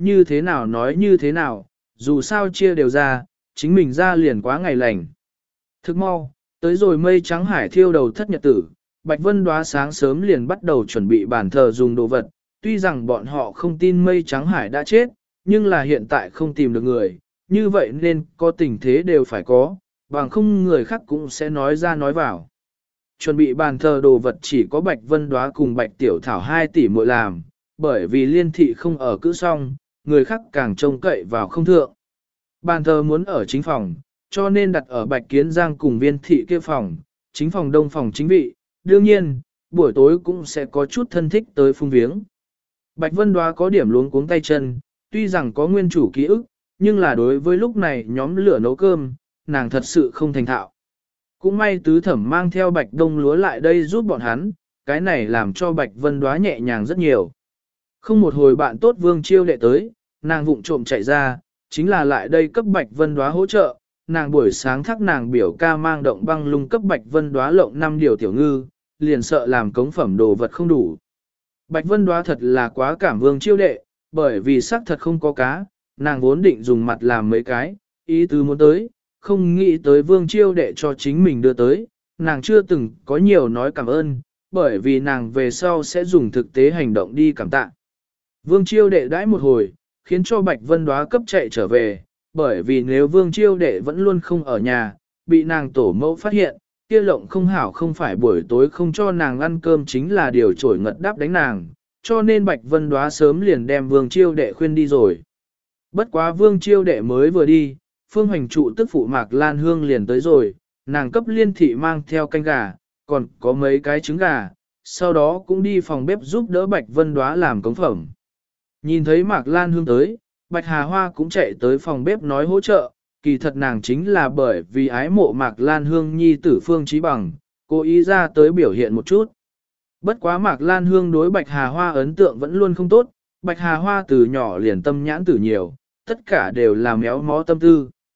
như thế nào, dù sao chia đều ra, chính mình ra liền quá ngày lành. Thức mau, tới rồi mây trắng hải thiêu đầu thất nhật tử, Bạch Vân Đoá sáng sớm liền bắt đầu chuẩn bị bàn thờ dùng đồ vật, tuy rằng bọn họ không tin mây trắng hải đã chết, nhưng là hiện tại không tìm được người, như vậy nên có tình thế đều phải có, bằng không người khác cũng sẽ nói ra nói vào. Chuẩn bị bàn thờ đồ vật chỉ có Bạch Vân Đoá cùng Bạch Tiểu Thảo 2 tỷ muội làm, bởi vì liên thị không ở cữ xong, người khác càng trông cậy vào không thượng. Bàn thờ muốn ở chính phòng, cho nên đặt ở Bạch Kiến Giang cùng viên thị kia phòng, chính phòng đông phòng chính vị, đương nhiên, buổi tối cũng sẽ có chút thân thích tới phung viếng. Bạch Vân Đoá có điểm luống cuống tay chân, tuy rằng có nguyên chủ ký ức, nhưng là đối với lúc này nhóm lửa nấu cơm, nàng thật sự không thành thạo. Cũng may tứ thẩm mang theo Bạch Đông Lúa lại đây giúp bọn hắn, cái này làm cho Bạch Vân Đoá nhẹ nhàng rất nhiều. Không một hồi bạn tốt Vương Chiêu đệ tới, nàng vụng trộm chạy ra, chính là lại đây cấp Bạch Vân Đoá hỗ trợ, nàng buổi sáng thắc nàng biểu ca mang động băng lung cấp Bạch Vân Đoá lộng 5 điều tiểu ngư, liền sợ làm cống phẩm đồ vật không đủ. Bạch Vân Đoá thật là quá cảm Vương Chiêu đệ, bởi vì xác thật không có cá, nàng vốn định dùng mặt làm mấy cái, ý tứ muốn tới, không nghĩ tới Vương Chiêu đệ cho chính mình đưa tới, nàng chưa từng có nhiều nói cảm ơn, bởi vì nàng về sau sẽ dùng thực tế hành động đi cảm tạ. Vương Chiêu đệ đãi một hồi, khiến cho Bạch Vân Đoá cấp chạy trở về, bởi vì nếu Vương Chiêu đệ vẫn luôn không ở nhà, bị nàng tổ mẫu phát hiện, kia lộng không hảo không phải buổi tối không cho nàng ăn cơm chính là điều trổi ngật đáp đánh nàng, cho nên Bạch Vân Đoá sớm liền đem Vương Chiêu đệ khuyên đi rồi. Bất quá Vương Chiêu đệ mới vừa đi, Phương Hoành trụ tức phụ Mạc Lan Hương liền tới rồi, nàng cấp liên thị mang theo canh gà, còn có mấy cái trứng gà, sau đó cũng đi phòng bếp giúp đỡ Bạch Vân Đoá làm cống phẩm. Nhìn thấy Mạc Lan Hương tới, Bạch Hà Hoa cũng chạy tới phòng bếp nói hỗ trợ, kỳ thật nàng chính là bởi vì ái mộ Mạc Lan Hương nhi tử Phương Chí Bằng, cố ý ra tới biểu hiện một chút. Bất quá Mạc Lan Hương đối Bạch Hà Hoa ấn tượng vẫn luôn không tốt, Bạch Hà Hoa từ nhỏ liền tâm nhãn tử nhiều, tất cả đều là méo mó tâm tư.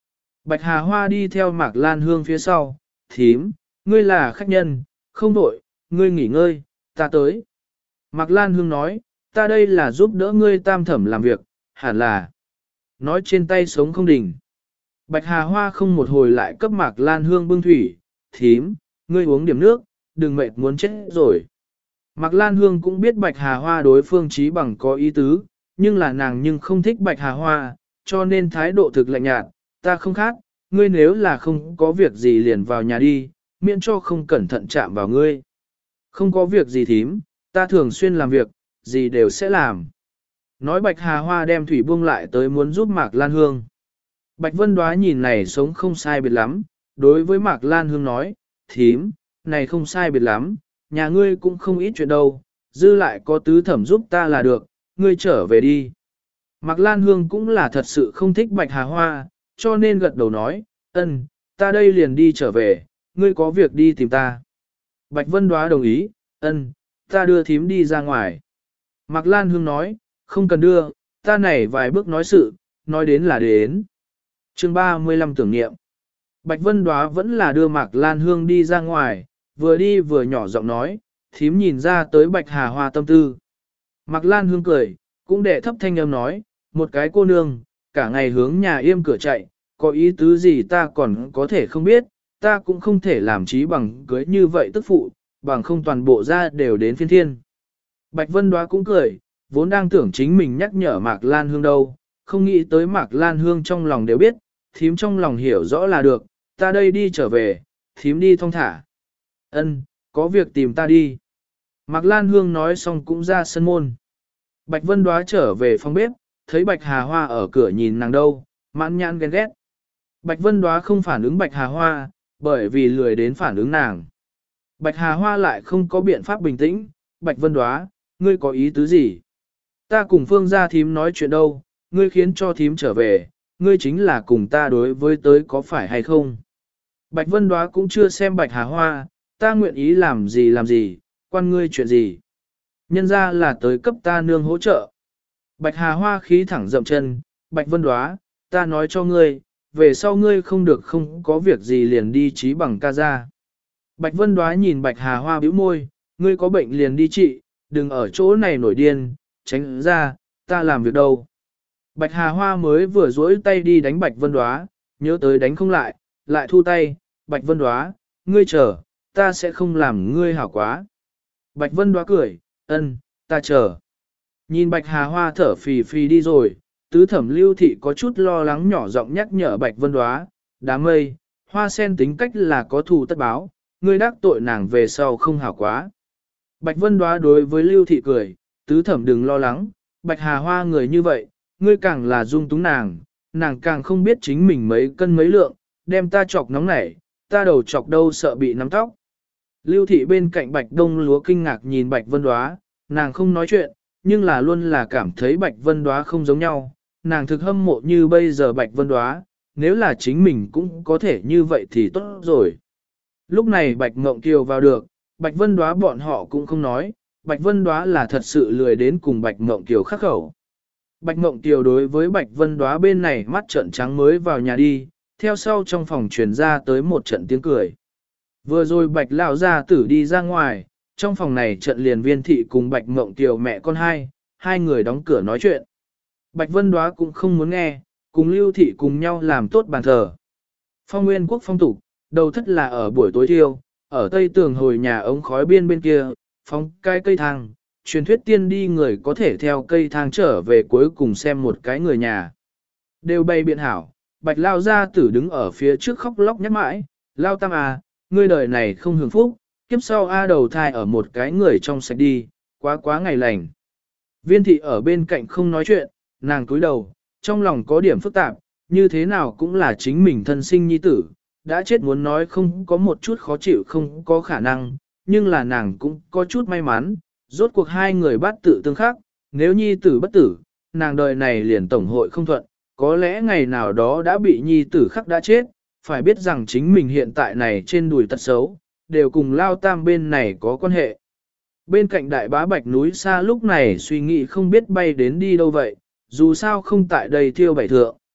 Bạch Hà Hoa đi theo Mạc Lan Hương phía sau, thím, ngươi là khách nhân, không đổi, ngươi nghỉ ngơi, ta tới. Mạc Lan Hương nói, ta đây là giúp đỡ ngươi tam thẩm làm việc, hẳn là. Nói trên tay sống không đỉnh. Bạch Hà Hoa không một hồi lại cấp Mạc Lan Hương bưng thủy, thím, ngươi uống điểm nước, đừng mệt muốn chết rồi. Mạc Lan Hương cũng biết Bạch Hà Hoa đối phương Chí Bằng có ý tứ, nhưng là nàng nhưng không thích Bạch Hà Hoa, cho nên thái độ thực lạnh nhạt, ta không khác, ngươi nếu là không có việc gì liền vào nhà đi, miễn cho không cẩn thận chạm vào ngươi. Không có việc gì thím, ta thường xuyên làm việc, gì đều sẽ làm. Nói Bạch Hà Hoa đem thủy buông lại tới muốn giúp Mạc Lan Hương. Bạch Vân Đoá nhìn này sống không sai biệt lắm, đối với Mạc Lan Hương nói, thím, này không sai biệt lắm, nhà ngươi cũng không ít chuyện đâu, dư lại có tứ thẩm giúp ta là được, ngươi trở về đi. Mạc Lan Hương cũng là thật sự không thích Bạch Hà Hoa, cho nên gật đầu nói, ân, ta đây liền đi trở về, ngươi có việc đi tìm ta. Bạch Vân Đoá đồng ý, ân, ta đưa thím đi ra ngoài. Mạc Lan Hương nói, không cần đưa, ta này vài bước nói sự, nói đến là đến. Chương 35 tưởng niệm. Bạch Vân Đoá vẫn là đưa Mạc Lan Hương đi ra ngoài, vừa đi vừa nhỏ giọng nói, thím nhìn ra tới Bạch Hà Hoa tâm tư. Mạc Lan Hương cười, cũng đệ thấp thanh âm nói, một cái cô nương, cả ngày hướng nhà yêm cửa chạy, có ý tứ gì ta còn có thể không biết, ta cũng không thể làm Chí Bằng cưới như vậy tức phụ, bằng không toàn bộ ra đều đến phiên thiên. Bạch Vân Đoá cũng cười, vốn đang tưởng chính mình nhắc nhở Mạc Lan Hương đâu, không nghĩ tới Mạc Lan Hương trong lòng đều biết, thím trong lòng hiểu rõ là được, ta đây đi trở về, thím đi thong thả. Ân, có việc tìm ta đi. Mạc Lan Hương nói xong cũng ra sân môn. Bạch Vân Đoá trở về phòng bếp, thấy Bạch Hà Hoa ở cửa nhìn nàng đâu, mãn nhãn ghen ghét. Bạch Vân Đoá không phản ứng Bạch Hà Hoa, bởi vì lười đến phản ứng nàng. Bạch Hà Hoa lại không có biện pháp bình tĩnh, Bạch Vân Đoá, ngươi có ý tứ gì? Ta cùng Phương gia thím nói chuyện đâu, ngươi khiến cho thím trở về, ngươi chính là cùng ta đối với tới có phải hay không? Bạch Vân Đoá cũng chưa xem Bạch Hà Hoa, ta nguyện ý làm gì, quan ngươi chuyện gì? Nhân ra là tới cấp ta nương hỗ trợ. Bạch Hà Hoa khí thẳng dậm chân, Bạch Vân Đoá, ta nói cho ngươi, về sau ngươi không được không có việc gì liền đi Chí Bằng ca ra. Bạch Vân Đoá nhìn Bạch Hà Hoa bĩu môi, ngươi có bệnh liền đi trị, đừng ở chỗ này nổi điên, tránh ra, ta làm việc đâu. Bạch Hà Hoa mới vừa duỗi tay đi đánh Bạch Vân Đoá, nhớ tới đánh không lại, lại thu tay, Bạch Vân Đoá, ngươi chờ, ta sẽ không làm ngươi hảo quá. Bạch Vân Đoá cười, ân, ta chờ. Nhìn Bạch Hà Hoa thở phì phì đi rồi, tứ thẩm Lưu Thị có chút lo lắng nhỏ giọng nhắc nhở Bạch Vân Đoá, đám mây, Hoa sen tính cách là có thù tất báo, ngươi đắc tội nàng về sau không hảo quá. Bạch Vân Đoá đối với Lưu Thị cười, tứ thẩm đừng lo lắng, Bạch Hà Hoa người như vậy, ngươi càng là dung túng nàng, nàng càng không biết chính mình mấy cân mấy lượng, đem ta chọc nóng nảy, ta đầu chọc đâu sợ bị nắm tóc. Lưu Thị bên cạnh Bạch Đông Lúa kinh ngạc nhìn Bạch Vân Đoá, nàng không nói chuyện, nhưng là luôn là cảm thấy Bạch Vân Đoá không giống nhau, nàng thực hâm mộ như bây giờ Bạch Vân Đoá, nếu là chính mình cũng có thể như vậy thì tốt rồi. Lúc này Bạch Ngộng Kiều vào được, Bạch Vân Đoá bọn họ cũng không nói, Bạch Vân Đoá là thật sự lười đến cùng Bạch Ngộng Kiều khắc khẩu. Bạch Ngộng Kiều đối với Bạch Vân Đoá bên này mắt trợn trắng mới vào nhà đi, theo sau trong phòng truyền ra tới một trận tiếng cười. Vừa rồi Bạch Lão gia tử đi ra ngoài, trong phòng này trận liền Viên Thị cùng Bạch Ngộng Kiều mẹ con hai người đóng cửa nói chuyện. Bạch Vân Đoá cũng không muốn nghe, cùng Lưu Thị cùng nhau làm tốt bàn thờ. Phong Nguyên Quốc phong tục, đầu thất là ở buổi tối thiêu, ở tây tường hồi nhà ống khói biên bên kia, phóng cái cây thang, truyền thuyết tiên đi người có thể theo cây thang trở về cuối cùng xem một cái người nhà. Đều bày biện hảo, Bạch Lao gia tử đứng ở phía trước khóc lóc nhắc mãi, Lao Tam à, ngươi đời này không hưởng phúc, kiếp sau A đầu thai ở một cái người trong sạch đi, quá ngày lành. Viên Thị ở bên cạnh không nói chuyện, nàng cúi đầu, trong lòng có điểm phức tạp, như thế nào cũng là chính mình thân sinh nhi tử, đã chết muốn nói không có một chút khó chịu không có khả năng, nhưng là nàng cũng có chút may mắn, rốt cuộc hai người bắt tự tương khắc, nếu nhi tử bất tử, nàng đời này liền tổng hội không thuận, có lẽ ngày nào đó đã bị nhi tử khắc đã chết, phải biết rằng chính mình hiện tại này trên đùi tật xấu, đều cùng Lao Tam bên này có quan hệ. Bên cạnh đại bá Bạch núi xa lúc này suy nghĩ không biết bay đến đi đâu vậy, dù sao không tại đây thiêu bảy thượng.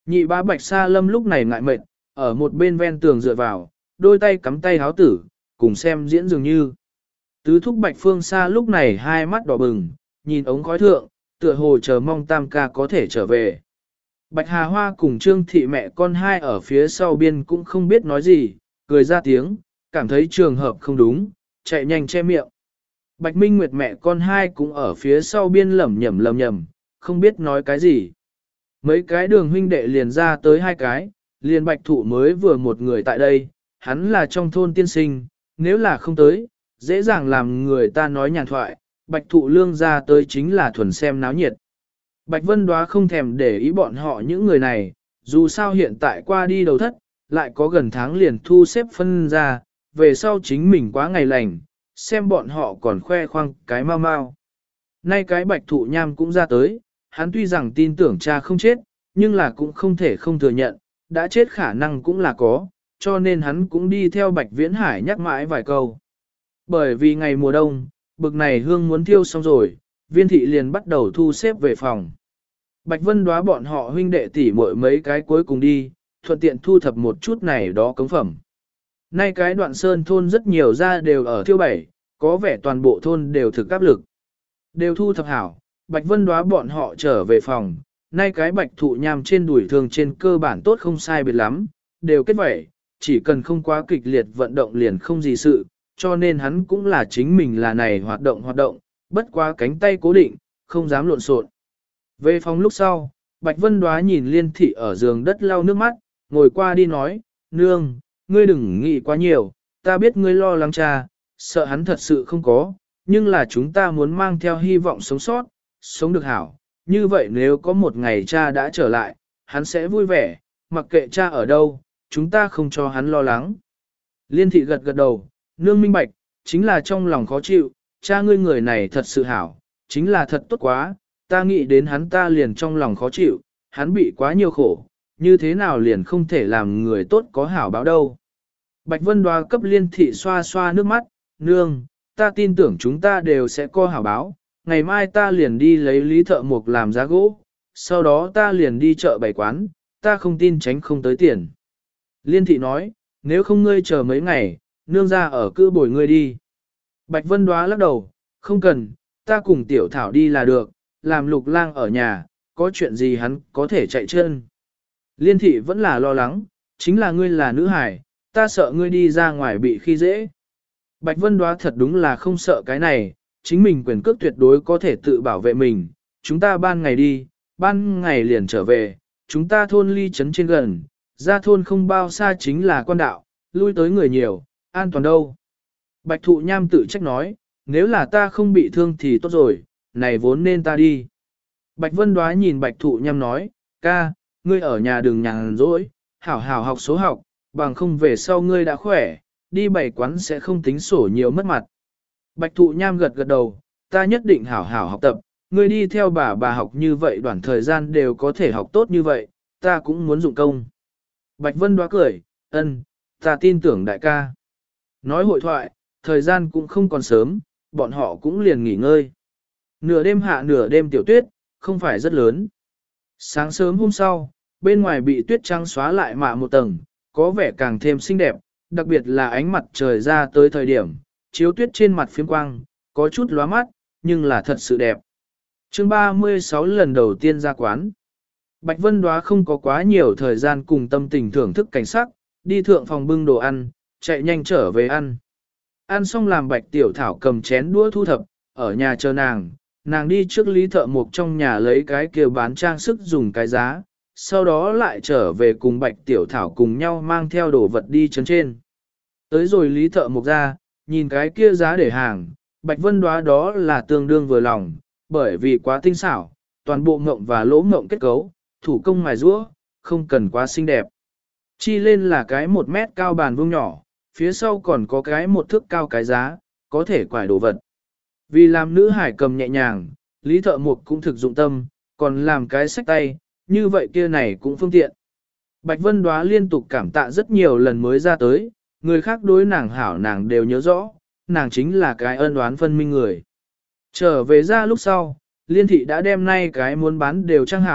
Nhị bá Bạch Sa Lâm lúc này ngại mệt, ở một bên ven tường dựa vào, đôi tay cắm tay háo tử, cùng xem diễn dường như. Tứ thúc Bạch Phương Sa lúc này hai mắt đỏ bừng, nhìn ống khói thượng, tựa hồ chờ mong tam ca có thể trở về. Bạch Hà Hoa cùng Trương Thị mẹ con hai ở phía sau biên cũng không biết nói gì, cười ra tiếng, cảm thấy trường hợp không đúng, chạy nhanh che miệng. Bạch Minh Nguyệt mẹ con hai cũng ở phía sau biên lẩm nhẩm, không biết nói cái gì. Mấy cái đường huynh đệ liền ra tới hai cái, liền Bạch Thụ mới vừa một người tại đây, hắn là trong thôn tiên sinh, nếu là không tới, dễ dàng làm người ta nói nhàn thoại, Bạch Thụ Lương ra tới chính là thuần xem náo nhiệt. Bạch Vân Đoá không thèm để ý bọn họ những người này, dù sao hiện tại qua đi đầu thất, lại có gần tháng liền thu xếp phân ra, về sau chính mình quá ngày lành, xem bọn họ còn khoe khoang cái mau mau. Nay cái Bạch Thụ Nham cũng ra tới, hắn tuy rằng tin tưởng cha không chết, nhưng là cũng không thể không thừa nhận, đã chết khả năng cũng là có, cho nên hắn cũng đi theo Bạch Viễn Hải nhắc mãi vài câu. Bởi vì ngày mùa đông, bực này hương muốn thiêu xong rồi, Viên thị liền bắt đầu thu xếp về phòng. Bạch Vân Đoá bọn họ huynh đệ tỷ muội mấy cái cuối cùng đi, thuận tiện thu thập một chút này đó cống phẩm. Nay cái đoạn sơn thôn rất nhiều ra đều ở thiêu bảy, có vẻ toàn bộ thôn đều thực áp lực. Đều thu thập hảo, Bạch Vân Đoá bọn họ trở về phòng, nay cái Bạch Thụ Nham trên đùi thường trên cơ bản tốt không sai biệt lắm, đều kết vẩy, chỉ cần không quá kịch liệt vận động liền không gì sự, cho nên hắn cũng là chính mình là này hoạt động, bất quá cánh tay cố định, không dám lộn xộn. Về phòng lúc sau, Bạch Vân Đoá nhìn Liên Thị ở giường đất lau nước mắt, ngồi qua đi nói, nương, ngươi đừng nghĩ quá nhiều, ta biết ngươi lo lắng cha, sợ hắn thật sự không có, nhưng là chúng ta muốn mang theo hy vọng sống sót, sống được hảo, như vậy nếu có một ngày cha đã trở lại, hắn sẽ vui vẻ, mặc kệ cha ở đâu, chúng ta không cho hắn lo lắng. Liên Thị gật gật đầu, nương minh bạch, chính là trong lòng khó chịu, cha ngươi người này thật sự hảo, chính là thật tốt quá, ta nghĩ đến hắn ta liền trong lòng khó chịu, hắn bị quá nhiều khổ, như thế nào liền không thể làm người tốt có hảo báo đâu. Bạch Vân Đoá cấp Liên Thị xoa xoa nước mắt, nương, ta tin tưởng chúng ta đều sẽ có hảo báo, ngày mai ta liền đi lấy Lý Thợ Mộc làm giá gỗ, sau đó ta liền đi chợ bày quán, ta không tin tránh không tới tiền. Liên Thị nói, nếu không ngươi chờ mấy ngày, nương ra ở cư bồi ngươi đi. Bạch Vân Đoá lắc đầu, không cần, ta cùng Tiểu Thảo đi là được, làm Lục Lang ở nhà, có chuyện gì hắn có thể chạy chân. Liên Thị vẫn là lo lắng, chính là ngươi là nữ hải, ta sợ ngươi đi ra ngoài bị khi dễ. Bạch Vân Đoá thật đúng là không sợ cái này, chính mình quyền cước tuyệt đối có thể tự bảo vệ mình, chúng ta ban ngày đi, ban ngày liền trở về, chúng ta thôn ly trấn trên gần, ra thôn không bao xa chính là quan đạo, lui tới người nhiều, an toàn đâu. Bạch Thụ Nham tự trách nói, nếu là ta không bị thương thì tốt rồi, này vốn nên ta đi. Bạch Vân Đoá nhìn Bạch Thụ Nham nói, ca, ngươi ở nhà đừng nhàn rỗi, hảo hảo học số học, bằng không về sau ngươi đã khỏe, đi bày quán sẽ không tính sổ nhiều mất mặt. Bạch Thụ Nham gật gật đầu, ta nhất định hảo hảo học tập, ngươi đi theo bà học như vậy đoạn thời gian đều có thể học tốt như vậy, ta cũng muốn dụng công. Bạch Vân Đoá cười, ân, ta tin tưởng đại ca. Nói hội thoại, thời gian cũng không còn sớm, bọn họ cũng liền nghỉ ngơi. Nửa đêm hạ nửa đêm tiểu tuyết, không phải rất lớn. Sáng sớm hôm sau, bên ngoài bị tuyết trắng xóa lại mạ một tầng, có vẻ càng thêm xinh đẹp, đặc biệt là ánh mặt trời ra tới thời điểm, chiếu tuyết trên mặt phiếm quang, có chút lóa mắt, nhưng là thật sự đẹp. Chương 36 lần đầu tiên ra quán. Bạch Vân Đoá không có quá nhiều thời gian cùng tâm tình thưởng thức cảnh sắc, đi thượng phòng bưng đồ ăn, chạy nhanh trở về ăn. Ăn xong làm Bạch Tiểu Thảo cầm chén đũa thu thập, ở nhà chờ nàng đi trước Lý Thợ Mộc trong nhà lấy cái kia bán trang sức dùng cái giá, sau đó lại trở về cùng Bạch Tiểu Thảo cùng nhau mang theo đồ vật đi trấn trên. Tới rồi Lý Thợ Mộc ra, nhìn cái kia giá để hàng, Bạch Vân Đoá đó là tương đương vừa lòng, bởi vì quá tinh xảo, toàn bộ ngộng và lỗ ngộng kết cấu, thủ công mài rũa, không cần quá xinh đẹp. Chi lên là cái 1 mét cao bàn vuông nhỏ, phía sau còn có cái 1 thước cao cái giá, có thể quải đồ vật. Vì làm nữ hải cầm nhẹ nhàng, Lý Thợ Mộc cũng thực dụng tâm, còn làm cái sách tay, như vậy kia này cũng phương tiện. Bạch Vân Đoá liên tục cảm tạ rất nhiều lần mới ra tới, người khác đối nàng hảo nàng đều nhớ rõ, nàng chính là cái ân oán phân minh người. Trở về ra lúc sau, Liên Thị đã đem nay cái muốn bán đều trang hảo,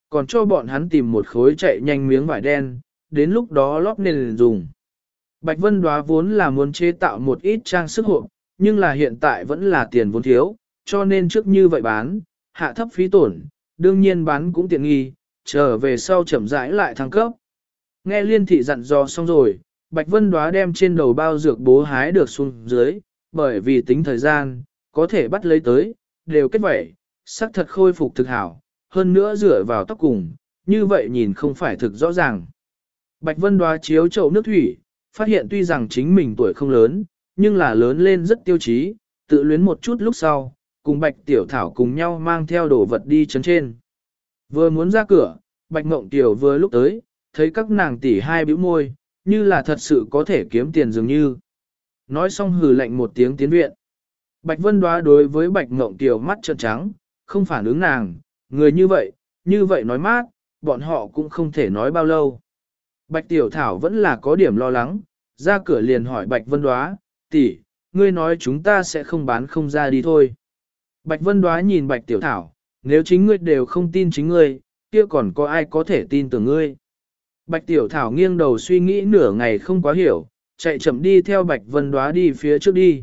còn cho bọn hắn tìm một khối chạy nhanh miếng vải đen, đến lúc đó lót nền dùng. Bạch Vân Đóa vốn là muốn chế tạo một ít trang sức hộp, nhưng là hiện tại vẫn là tiền vốn thiếu, cho nên trước như vậy bán, hạ thấp phí tổn, đương nhiên bán cũng tiện nghi, trở về sau chậm rãi lại thăng cấp. Nghe Liên thị dặn dò xong rồi, Bạch Vân Đóa đem trên đầu bao dược bố hái được xuống dưới, bởi vì tính thời gian, có thể bắt lấy tới, đều kết vẩy, sắc thật khôi phục thực hảo, hơn nữa rửa vào tóc cùng, như vậy nhìn không phải thực rõ ràng. Bạch Vân Đóa chiếu chậu nước thủy, phát hiện tuy rằng chính mình tuổi không lớn, nhưng là lớn lên rất tiêu chí, tự luyến một chút lúc sau, cùng Bạch Tiểu Thảo cùng nhau mang theo đồ vật đi chấn trên. Vừa muốn ra cửa, Bạch Mộng Tiểu vừa lúc tới, thấy các nàng tỷ hai bĩu môi, như là thật sự có thể kiếm tiền dường như. Nói xong hừ lạnh một tiếng tiến viện. Bạch Vân Đóa đối với Bạch Mộng Tiểu mắt trợn trắng, không phản ứng nàng, người như vậy nói mát, bọn họ cũng không thể nói bao lâu. Bạch Tiểu Thảo vẫn là có điểm lo lắng, ra cửa liền hỏi Bạch Vân Đóa, tỷ, ngươi nói chúng ta sẽ không bán không ra đi thôi. Bạch Vân Đóa nhìn Bạch Tiểu Thảo, nếu chính ngươi đều không tin chính ngươi, kia còn có ai có thể tin tưởng ngươi. Bạch Tiểu Thảo nghiêng đầu suy nghĩ nửa ngày không quá hiểu, chạy chậm đi theo Bạch Vân Đóa đi phía trước đi.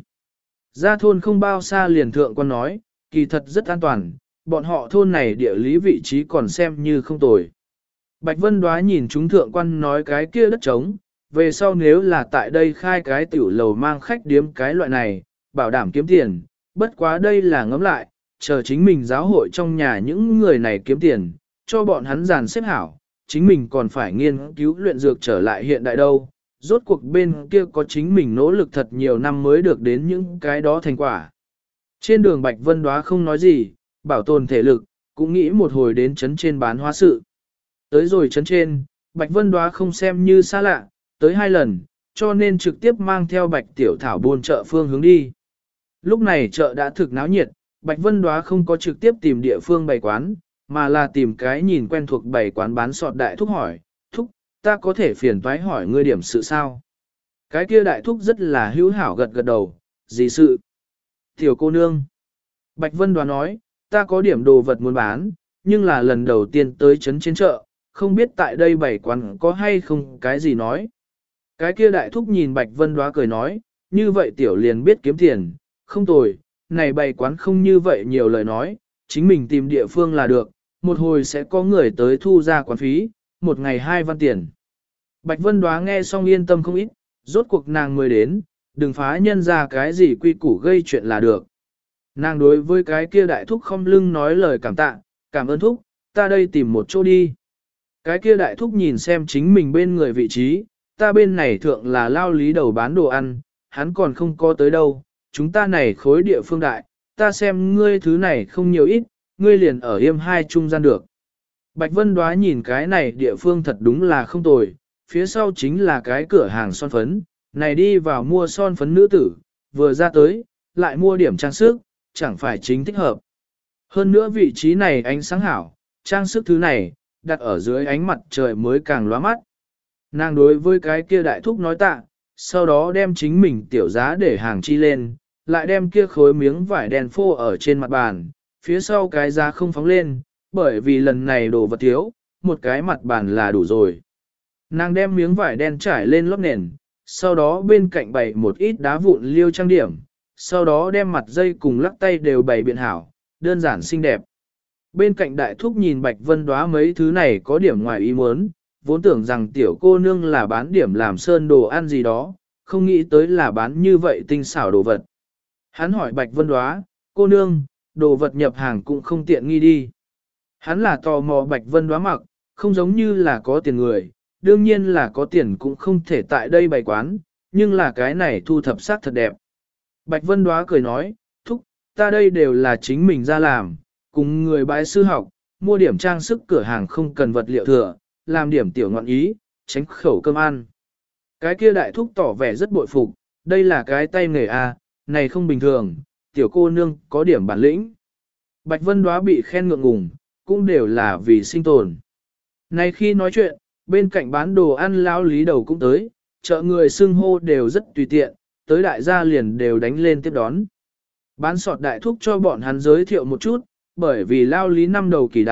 Ra thôn không bao xa liền thượng quan nói, kỳ thật rất an toàn, bọn họ thôn này địa lý vị trí còn xem như không tồi. Bạch Vân Đóa nhìn chúng thượng quan nói cái kia đất trống, về sau nếu là tại đây khai cái tiểu lầu mang khách điếm cái loại này, bảo đảm kiếm tiền, bất quá đây là ngẫm lại, chờ chính mình giáo hội trong nhà những người này kiếm tiền, cho bọn hắn dàn xếp hảo, chính mình còn phải nghiên cứu luyện dược trở lại hiện đại đâu. Rốt cuộc bên kia có chính mình nỗ lực thật nhiều năm mới được đến những cái đó thành quả. Trên đường Bạch Vân Đóa không nói gì, bảo tồn thể lực, cũng nghĩ một hồi đến trấn trên bán hóa sự. Tới rồi trấn trên, Bạch Vân Đóa không xem như xa lạ, tới 2 lần, cho nên trực tiếp mang theo Bạch Tiểu Thảo buôn chợ phương hướng đi. Lúc này chợ đã thực náo nhiệt, Bạch Vân Đóa không có trực tiếp tìm địa phương bày quán, mà là tìm cái nhìn quen thuộc bày quán bán sọt đại thúc hỏi, thúc, ta có thể phiền toái hỏi ngươi điểm sự sao? Cái kia đại thúc rất là hữu hảo gật gật đầu, gì sự? Tiểu cô nương. Bạch Vân Đóa nói, ta có điểm đồ vật muốn bán, nhưng là lần đầu tiên tới trấn trên chợ, không biết tại đây bày quán có hay không cái gì nói. Cái kia đại thúc nhìn Bạch Vân Đóa cười nói, như vậy tiểu liền biết kiếm tiền, không tồi, này bày quán không như vậy nhiều lời nói, chính mình tìm địa phương là được, một hồi sẽ có người tới thu ra quán phí, một ngày 2 văn tiền. Bạch Vân Đóa nghe xong yên tâm không ít, rốt cuộc nàng mới đến, đừng phá nhân ra cái gì quy củ gây chuyện là được. Nàng đối với cái kia đại thúc không lưng nói lời cảm tạ, cảm ơn thúc, ta đây tìm một chỗ đi. Cái kia đại thúc nhìn xem chính mình bên người vị trí, ta bên này thượng là lao lý đầu bán đồ ăn, hắn còn không có tới đâu, chúng ta này khối địa phương đại, ta xem ngươi thứ này không nhiều ít, ngươi liền ở yêm 2 trung gian được. Bạch Vân Đóa nhìn cái này địa phương thật đúng là không tồi, phía sau chính là cái cửa hàng son phấn, này đi vào mua son phấn nữ tử, vừa ra tới, lại mua điểm trang sức, chẳng phải chính thích hợp. Hơn nữa vị trí này ánh sáng hảo, trang sức thứ này, đặt ở dưới ánh mặt trời mới càng lóa mắt. Nàng đối với cái kia đại thúc nói tạ, sau đó đem chính mình tiểu giá để hàng chi lên, lại đem kia khối miếng vải đen phô ở trên mặt bàn, phía sau cái giá không phóng lên, bởi vì lần này đồ vật thiếu, một cái mặt bàn là đủ rồi. Nàng đem miếng vải đen trải lên lót nền, sau đó bên cạnh bày một ít đá vụn liêu trang điểm, sau đó đem mặt dây cùng lắc tay đều bày biện hảo, đơn giản xinh đẹp. Bên cạnh đại thúc nhìn Bạch Vân Đóa mấy thứ này có điểm ngoài ý muốn, vốn tưởng rằng tiểu cô nương là bán điểm làm sơn đồ ăn gì đó, không nghĩ tới là bán như vậy tinh xảo đồ vật. Hắn hỏi Bạch Vân Đóa, cô nương, đồ vật nhập hàng cũng không tiện nghi đi. Hắn là tò mò Bạch Vân Đóa mặc, không giống như là có tiền người, đương nhiên là có tiền cũng không thể tại đây bày quán, nhưng là cái này thu thập sắc thật đẹp. Bạch Vân Đóa cười nói, thúc, ta đây đều là chính mình ra làm, cùng người bái sư học, mua điểm trang sức cửa hàng không cần vật liệu thừa, làm điểm tiểu ngọn ý, tránh khẩu cơm ăn. Cái kia đại thúc tỏ vẻ rất bội phục, đây là cái tay nghề à, này không bình thường, tiểu cô nương có điểm bản lĩnh. Bạch Vân Đóa bị khen ngượng ngùng, cũng đều là vì sinh tồn. Này khi nói chuyện, bên cạnh bán đồ ăn lão lý đầu cũng tới, chợ người xưng hô đều rất tùy tiện, tới đại gia liền đều đánh lên tiếp đón. Bán sọt đại thúc cho bọn hắn giới thiệu một chút, bởi vì lao lý năm đầu kỳ đại,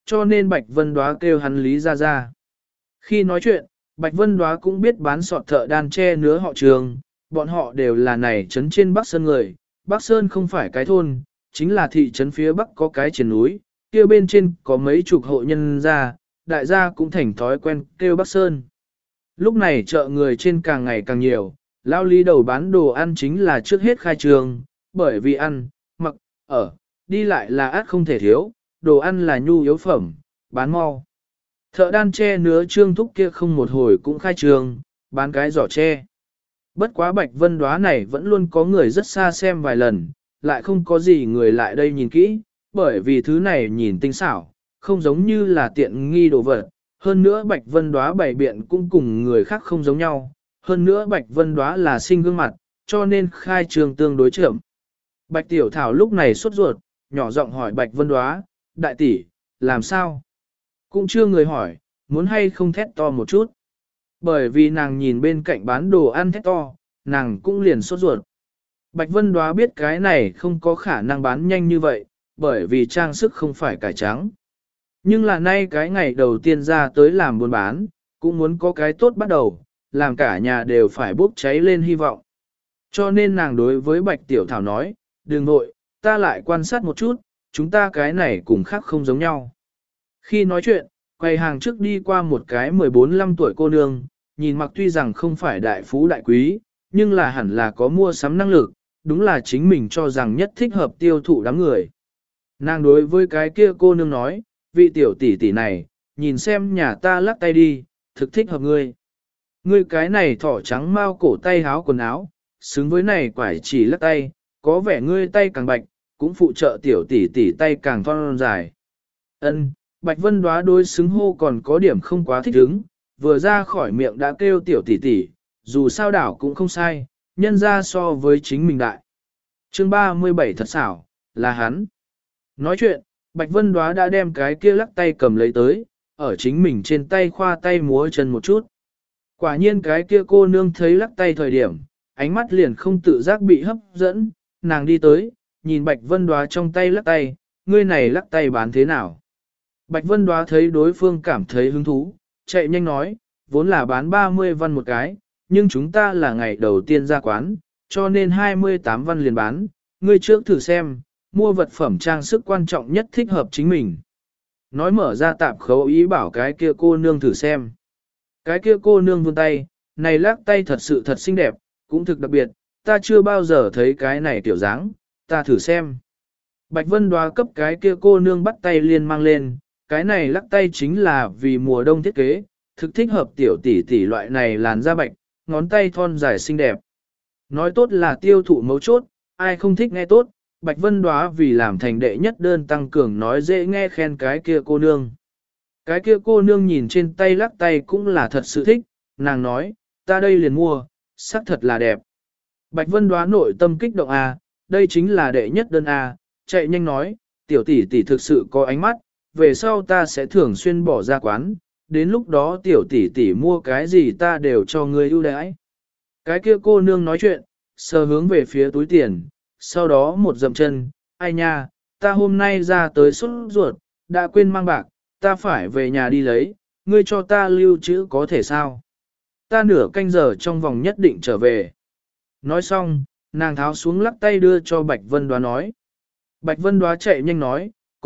cho nên Bạch Vân Đóa kêu hắn Lý Gia Gia. Khi nói chuyện, Bạch Vân Đóa cũng biết bán sọt thợ đan tre nứa họ Trường, bọn họ đều là này trấn trên Bắc Sơn người. Bắc Sơn không phải cái thôn, chính là thị trấn phía Bắc có cái triển núi, kia bên trên có mấy chục hộ nhân gia, đại gia cũng thành thói quen kêu Bắc Sơn. Lúc này chợ người trên càng ngày càng nhiều, lao lý đầu bán đồ ăn chính là trước hết khai trường, bởi vì ăn, mặc, ở, đi lại là át không thể thiếu, đồ ăn là nhu yếu phẩm, bán mau. Thợ đan tre nứa trương thúc kia không một hồi cũng khai trường, bán cái giỏ tre. Bất quá Bạch Vân Đóa này vẫn luôn có người rất xa xem vài lần, lại không có gì người lại đây nhìn kỹ, bởi vì thứ này nhìn tinh xảo, không giống như là tiện nghi đồ vật. Hơn nữa Bạch Vân Đóa bày biện cũng cùng người khác không giống nhau. Hơn nữa Bạch Vân Đóa là sinh gương mặt, cho nên khai trường tương đối chậm. Bạch Tiểu Thảo lúc này sốt ruột, nhỏ giọng hỏi Bạch Vân Đóa, đại tỷ, làm sao? Cũng chưa người hỏi, muốn hay không thét to một chút. Bởi vì nàng nhìn bên cạnh bán đồ ăn thét to, nàng cũng liền sốt ruột. Bạch Vân Đóa biết cái này không có khả năng bán nhanh như vậy, bởi vì trang sức không phải cải trắng. Nhưng là nay cái ngày đầu tiên ra tới làm buôn bán, cũng muốn có cái tốt bắt đầu, làm cả nhà đều phải bốc cháy lên hy vọng. Cho nên nàng đối với Bạch Tiểu Thảo nói, đừng vội, ta lại quan sát một chút, chúng ta cái này cùng khác không giống nhau. Khi nói chuyện, quầy hàng trước đi qua một cái 14-15 tuổi cô nương, nhìn mặc tuy rằng không phải đại phú đại quý, nhưng là hẳn là có mua sắm năng lực, đúng là chính mình cho rằng nhất thích hợp tiêu thụ đám người. Nàng đối với cái kia cô nương nói, vị tiểu tỷ tỷ này, nhìn xem nhà ta lắc tay đi, thực thích hợp ngươi. Ngươi cái này thỏ trắng mau cổ tay háo quần áo, xứng với này quải chỉ lắc tay, có vẻ ngươi tay càng bạch, cũng phụ trợ tiểu tỷ tỷ tay càng thon dài. Ân, Bạch Vân Đóa đôi xứng hô còn có điểm không quá thích ứng, vừa ra khỏi miệng đã kêu tiểu tỷ tỷ, dù sao đảo cũng không sai, nhân ra so với chính mình đại. Chương 37 thật xảo, là hắn. Nói chuyện, Bạch Vân Đóa đã đem cái kia lắc tay cầm lấy tới, ở chính mình trên tay khoa tay múa chân một chút. Quả nhiên cái kia cô nương thấy lắc tay thời điểm, ánh mắt liền không tự giác bị hấp dẫn, nàng đi tới, nhìn Bạch Vân Đóa trong tay lắc tay, ngươi này lắc tay bán thế nào? Bạch Vân Đóa thấy đối phương cảm thấy hứng thú, chạy nhanh nói, vốn là bán 30 văn một cái, nhưng chúng ta là ngày đầu tiên ra quán, cho nên 28 văn liền bán, ngươi trước thử xem, mua vật phẩm trang sức quan trọng nhất thích hợp chính mình. Nói mở ra tạp khấu ý bảo cái kia cô nương thử xem. Cái kia cô nương vươn tay, này lắc tay thật sự thật xinh đẹp, cũng thực đặc biệt, ta chưa bao giờ thấy cái này tiểu dáng, ta thử xem. Bạch Vân Đóa cấp cái kia cô nương bắt tay liên mang lên, cái này lắc tay chính là vì mùa đông thiết kế, thực thích hợp tiểu tỷ tỷ loại này làn da bạch, ngón tay thon dài xinh đẹp. Nói tốt là tiêu thụ mấu chốt, ai không thích nghe tốt, Bạch Vân Đóa vì làm thành đệ nhất đơn tăng cường nói dễ nghe khen cái kia cô nương. Cái kia cô nương nhìn trên tay lắc tay cũng là thật sự thích, nàng nói, ta đây liền mua, sắc thật là đẹp. Bạch Vân Đóa nội tâm kích động à, đây chính là đệ nhất đơn à, chạy nhanh nói, tiểu tỷ tỷ thực sự có ánh mắt, về sau ta sẽ thường xuyên bỏ ra quán, đến lúc đó tiểu tỷ tỷ mua cái gì ta đều cho ngươi ưu đãi. Cái kia cô nương nói chuyện, sờ hướng về phía túi tiền, sau đó một dậm chân, ai nha, ta hôm nay ra tới sốt ruột, đã quên mang bạc, ta phải về nhà đi lấy, ngươi cho ta lưu trữ có thể sao? Ta nửa canh giờ trong vòng nhất định trở về. Nói xong, nàng tháo xuống lắc tay đưa cho Bạch Vân Đóa nói. Bạch Vân Đóa chạy nhanh nói,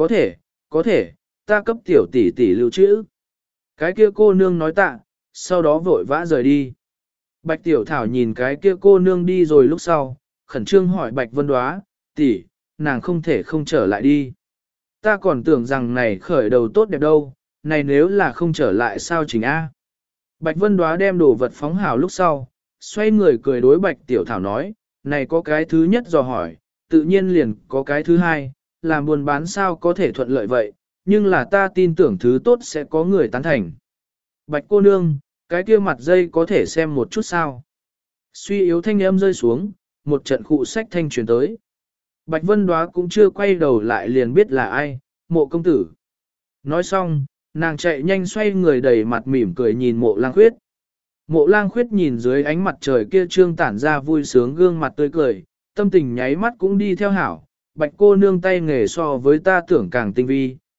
có thể, ta cấp tiểu tỷ tỷ lưu trữ. Cái kia cô nương nói tạ, sau đó vội vã rời đi. Bạch Tiểu Thảo nhìn cái kia cô nương đi rồi lúc sau, khẩn trương hỏi Bạch Vân Đóa, tỷ, nàng không thể không trở lại đi. Ta còn tưởng rằng này khởi đầu tốt đẹp đâu, này nếu là không trở lại sao chỉnh A. Bạch Vân Đóa đem đồ vật phóng hào lúc sau, xoay người cười đối Bạch Tiểu Thảo nói, này có cái thứ nhất dò hỏi, tự nhiên liền có cái thứ hai, làm buôn bán sao có thể thuận lợi vậy, nhưng là ta tin tưởng thứ tốt sẽ có người tán thành. Bạch cô nương, cái kia mặt dây có thể xem một chút sao. Suy yếu thanh âm rơi xuống, một trận khụ sách thanh truyền tới. Bạch Vân Đóa cũng chưa quay đầu lại liền biết là ai, Mộ công tử. Nói xong, nàng chạy nhanh xoay người đầy mặt mỉm cười nhìn Mộ Lang Khuyết. Mộ Lang Khuyết nhìn dưới ánh mặt trời kia trương tản ra vui sướng gương mặt tươi cười, tâm tình nháy mắt cũng đi theo hảo. Bạch cô nương tay nghề so với ta tưởng càng tinh vi,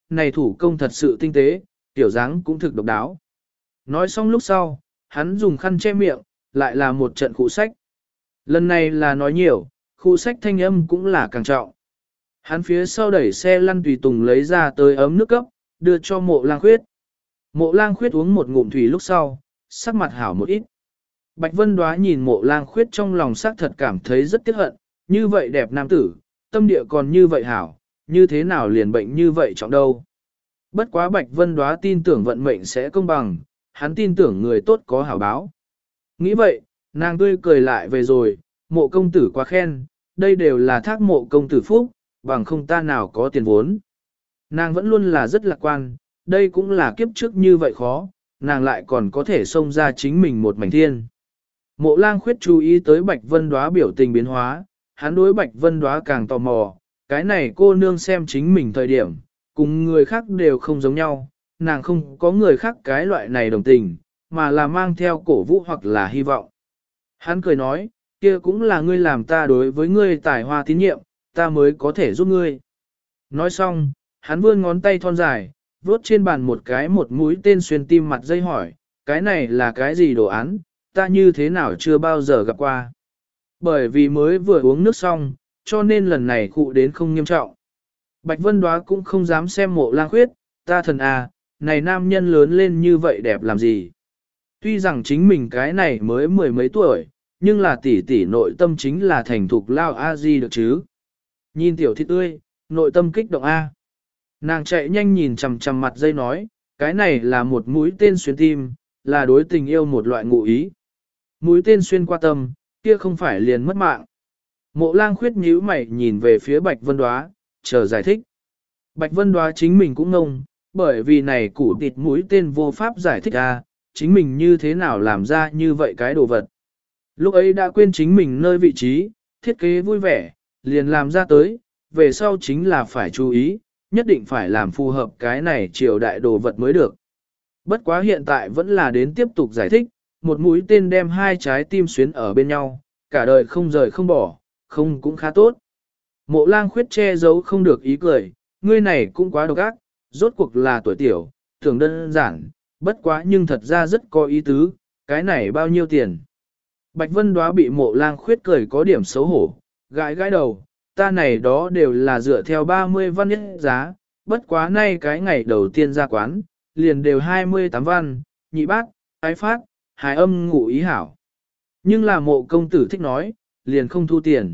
này thủ công thật sự tinh tế, tiểu dáng cũng thực độc đáo. Nói xong lúc sau, hắn dùng khăn che miệng, lại là một trận khụ sách. Lần này là nói nhiều, khụ sách thanh âm cũng là càng trọng. Hắn phía sau đẩy xe lăn tùy tùng lấy ra tới ấm nước cấp, đưa cho Mộ Lang Khuyết. Mộ Lang Khuyết uống một ngụm thủy lúc sau, sắc mặt hảo một ít. Bạch Vân Đóa nhìn Mộ Lang Khuyết trong lòng sắc thật cảm thấy rất tiếc hận, như vậy đẹp nam tử, tâm địa còn như vậy hảo, như thế nào liền bệnh như vậy trọng đâu. Bất quá Bạch Vân Đóa tin tưởng vận mệnh sẽ công bằng, hắn tin tưởng người tốt có hảo báo. Nghĩ vậy, nàng tươi cười lại về rồi, Mộ công tử quá khen, đây đều là thác Mộ công tử phúc, bằng không ta nào có tiền vốn. Nàng vẫn luôn là rất lạc quan, đây cũng là kiếp trước như vậy khó, nàng lại còn có thể xông ra chính mình một mảnh thiên. Mộ Lang Khuyết chú ý tới Bạch Vân Đóa biểu tình biến hóa, hắn đối Bạch Vân Đóa càng tò mò, cái này cô nương xem chính mình thời điểm, cùng người khác đều không giống nhau, nàng không có người khác cái loại này đồng tình, mà là mang theo cổ vũ hoặc là hy vọng. Hắn cười nói, kia cũng là ngươi làm ta đối với ngươi tài hoa tín nhiệm, ta mới có thể giúp ngươi. Nói xong, hắn vươn ngón tay thon dài, vuốt trên bàn một mũi tên xuyên tim mặt dây hỏi, cái này là cái gì đồ án, ta như thế nào chưa bao giờ gặp qua. Bởi vì mới vừa uống nước xong, cho nên lần này khụ đến không nghiêm trọng. Bạch Vân Đóa cũng không dám xem Mộ Lang Khuyết, ta thần à, này nam nhân lớn lên như vậy đẹp làm gì. Tuy rằng chính mình cái này mới mười mấy tuổi, nhưng là tỷ tỷ nội tâm chính là thành thục lao A-di được chứ. Nhìn tiểu thịt tươi, nội tâm kích động A. Nàng chạy nhanh nhìn chằm chằm mặt dây nói, cái này là một mũi tên xuyên tim, là đối tình yêu một loại ngụ ý. Mũi tên xuyên qua tâm, kia không phải liền mất mạng. Mộ Lang Khuyết nhíu mày nhìn về phía Bạch Vân Đóa, chờ giải thích. Bạch Vân Đóa chính mình cũng ngông, bởi vì này củ thịt mũi tên vô pháp giải thích ra, chính mình như thế nào làm ra như vậy cái đồ vật. Lúc ấy đã quên chính mình nơi vị trí, thiết kế vui vẻ, liền làm ra tới, về sau chính là phải chú ý, nhất định phải làm phù hợp cái này triều đại đồ vật mới được. Bất quá hiện tại vẫn là đến tiếp tục giải thích, một mũi tên đem hai trái tim xuyến ở bên nhau, cả đời không rời không bỏ, không cũng khá tốt. Mộ Lang Khuyết che giấu không được ý cười, ngươi này cũng quá độc ác, rốt cuộc là tuổi tiểu, tưởng đơn giản, bất quá nhưng thật ra rất có ý tứ, cái này bao nhiêu tiền. Bạch Vân Đóa bị Mộ Lang Khuyết cười có điểm xấu hổ, gãi gãi đầu, ta này đó đều là dựa theo 30 văn nhất giá, bất quá nay cái ngày đầu tiên ra quán, liền đều 28 văn, nhị bát, ái phát, hài âm ngụ ý hảo. Nhưng là Mộ công tử thích nói, liền không thu tiền.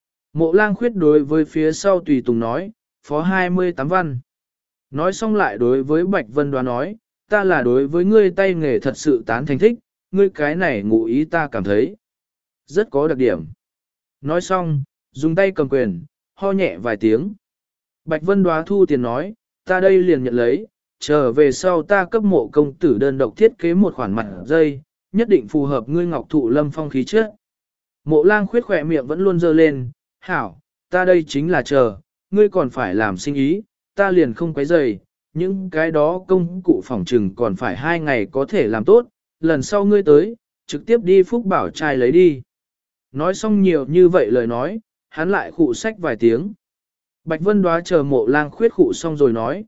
Mộ Lang Khuyết đối với phía sau tùy tùng nói, phó 28 văn. Nói xong lại đối với Bạch Vân Đóa nói, ta là đối với ngươi tay nghề thật sự tán thành thích, ngươi cái này ngụ ý ta cảm thấy rất có đặc điểm. Nói xong, dùng tay cầm quyền, ho nhẹ vài tiếng. Bạch Vân Đóa thu tiền nói, ta đây liền nhận lấy, trở về sau ta cấp Mộ công tử đơn độc thiết kế một khoản mặt dây, nhất định phù hợp ngươi ngọc thụ lâm phong khí chất. Mộ Lang Khuyết khỏe miệng vẫn luôn dơ lên, hảo, ta đây chính là chờ, ngươi còn phải làm sinh ý, ta liền không quấy rầy, những cái đó công cụ phỏng trừng còn phải 2 ngày có thể làm tốt, lần sau ngươi tới, trực tiếp đi Phúc Bảo trai lấy đi. Nói xong nhiều như vậy lời nói, hắn lại khụ sách vài tiếng. Bạch Vân Đóa chờ Mộ Lang Khuyết khụ xong rồi nói,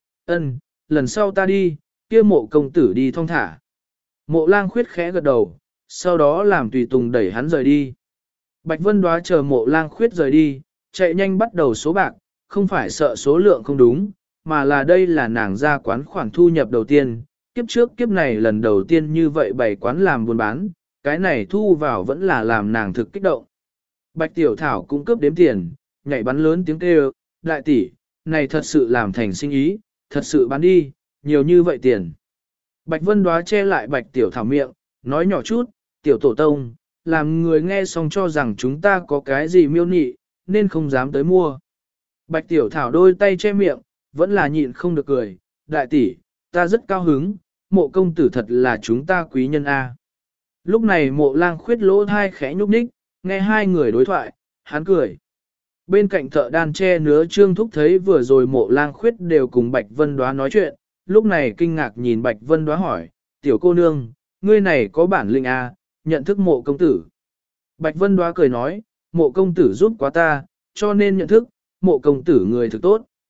lần sau ta đi, kia Mộ công tử đi thong thả. Mộ Lang Khuyết khẽ gật đầu, sau đó làm tùy tùng đẩy hắn rời đi. Bạch Vân Đóa chờ Mộ Lang Khuyết rời đi, chạy nhanh bắt đầu số bạc, không phải sợ số lượng không đúng, mà là đây là nàng ra quán khoản thu nhập đầu tiên, kiếp trước kiếp này lần đầu tiên như vậy bày quán làm buôn bán, cái này thu vào vẫn là làm nàng thực kích động. Bạch Tiểu Thảo cũng cướp đếm tiền, nhảy bắn lớn tiếng kêu, đại tỷ, này thật sự làm thành sinh ý, thật sự bán đi, nhiều như vậy tiền. Bạch Vân Đóa che lại Bạch Tiểu Thảo miệng, nói nhỏ chút, Tiểu Tổ Tông, làm người nghe xong cho rằng chúng ta có cái gì miêu nị, nên không dám tới mua. Bạch Tiểu Thảo đôi tay che miệng, vẫn là nhịn không được cười, đại tỷ, ta rất cao hứng, Mộ công tử thật là chúng ta quý nhân A. Lúc này Mộ Lang Khuyết lỗ thai khẽ nhúc nhích, nghe hai người đối thoại, hắn cười. Bên cạnh thợ đan che nứa Trương Thúc thấy vừa rồi Mộ Lang Khuyết đều cùng Bạch Vân Đóa nói chuyện, lúc này kinh ngạc nhìn Bạch Vân Đóa hỏi, tiểu cô nương, ngươi này có bản lĩnh A, nhận thức Mộ công tử. Bạch Vân Đóa cười nói, Mộ công tử giúp quá ta, cho nên nhận thức, Mộ công tử người thực tốt.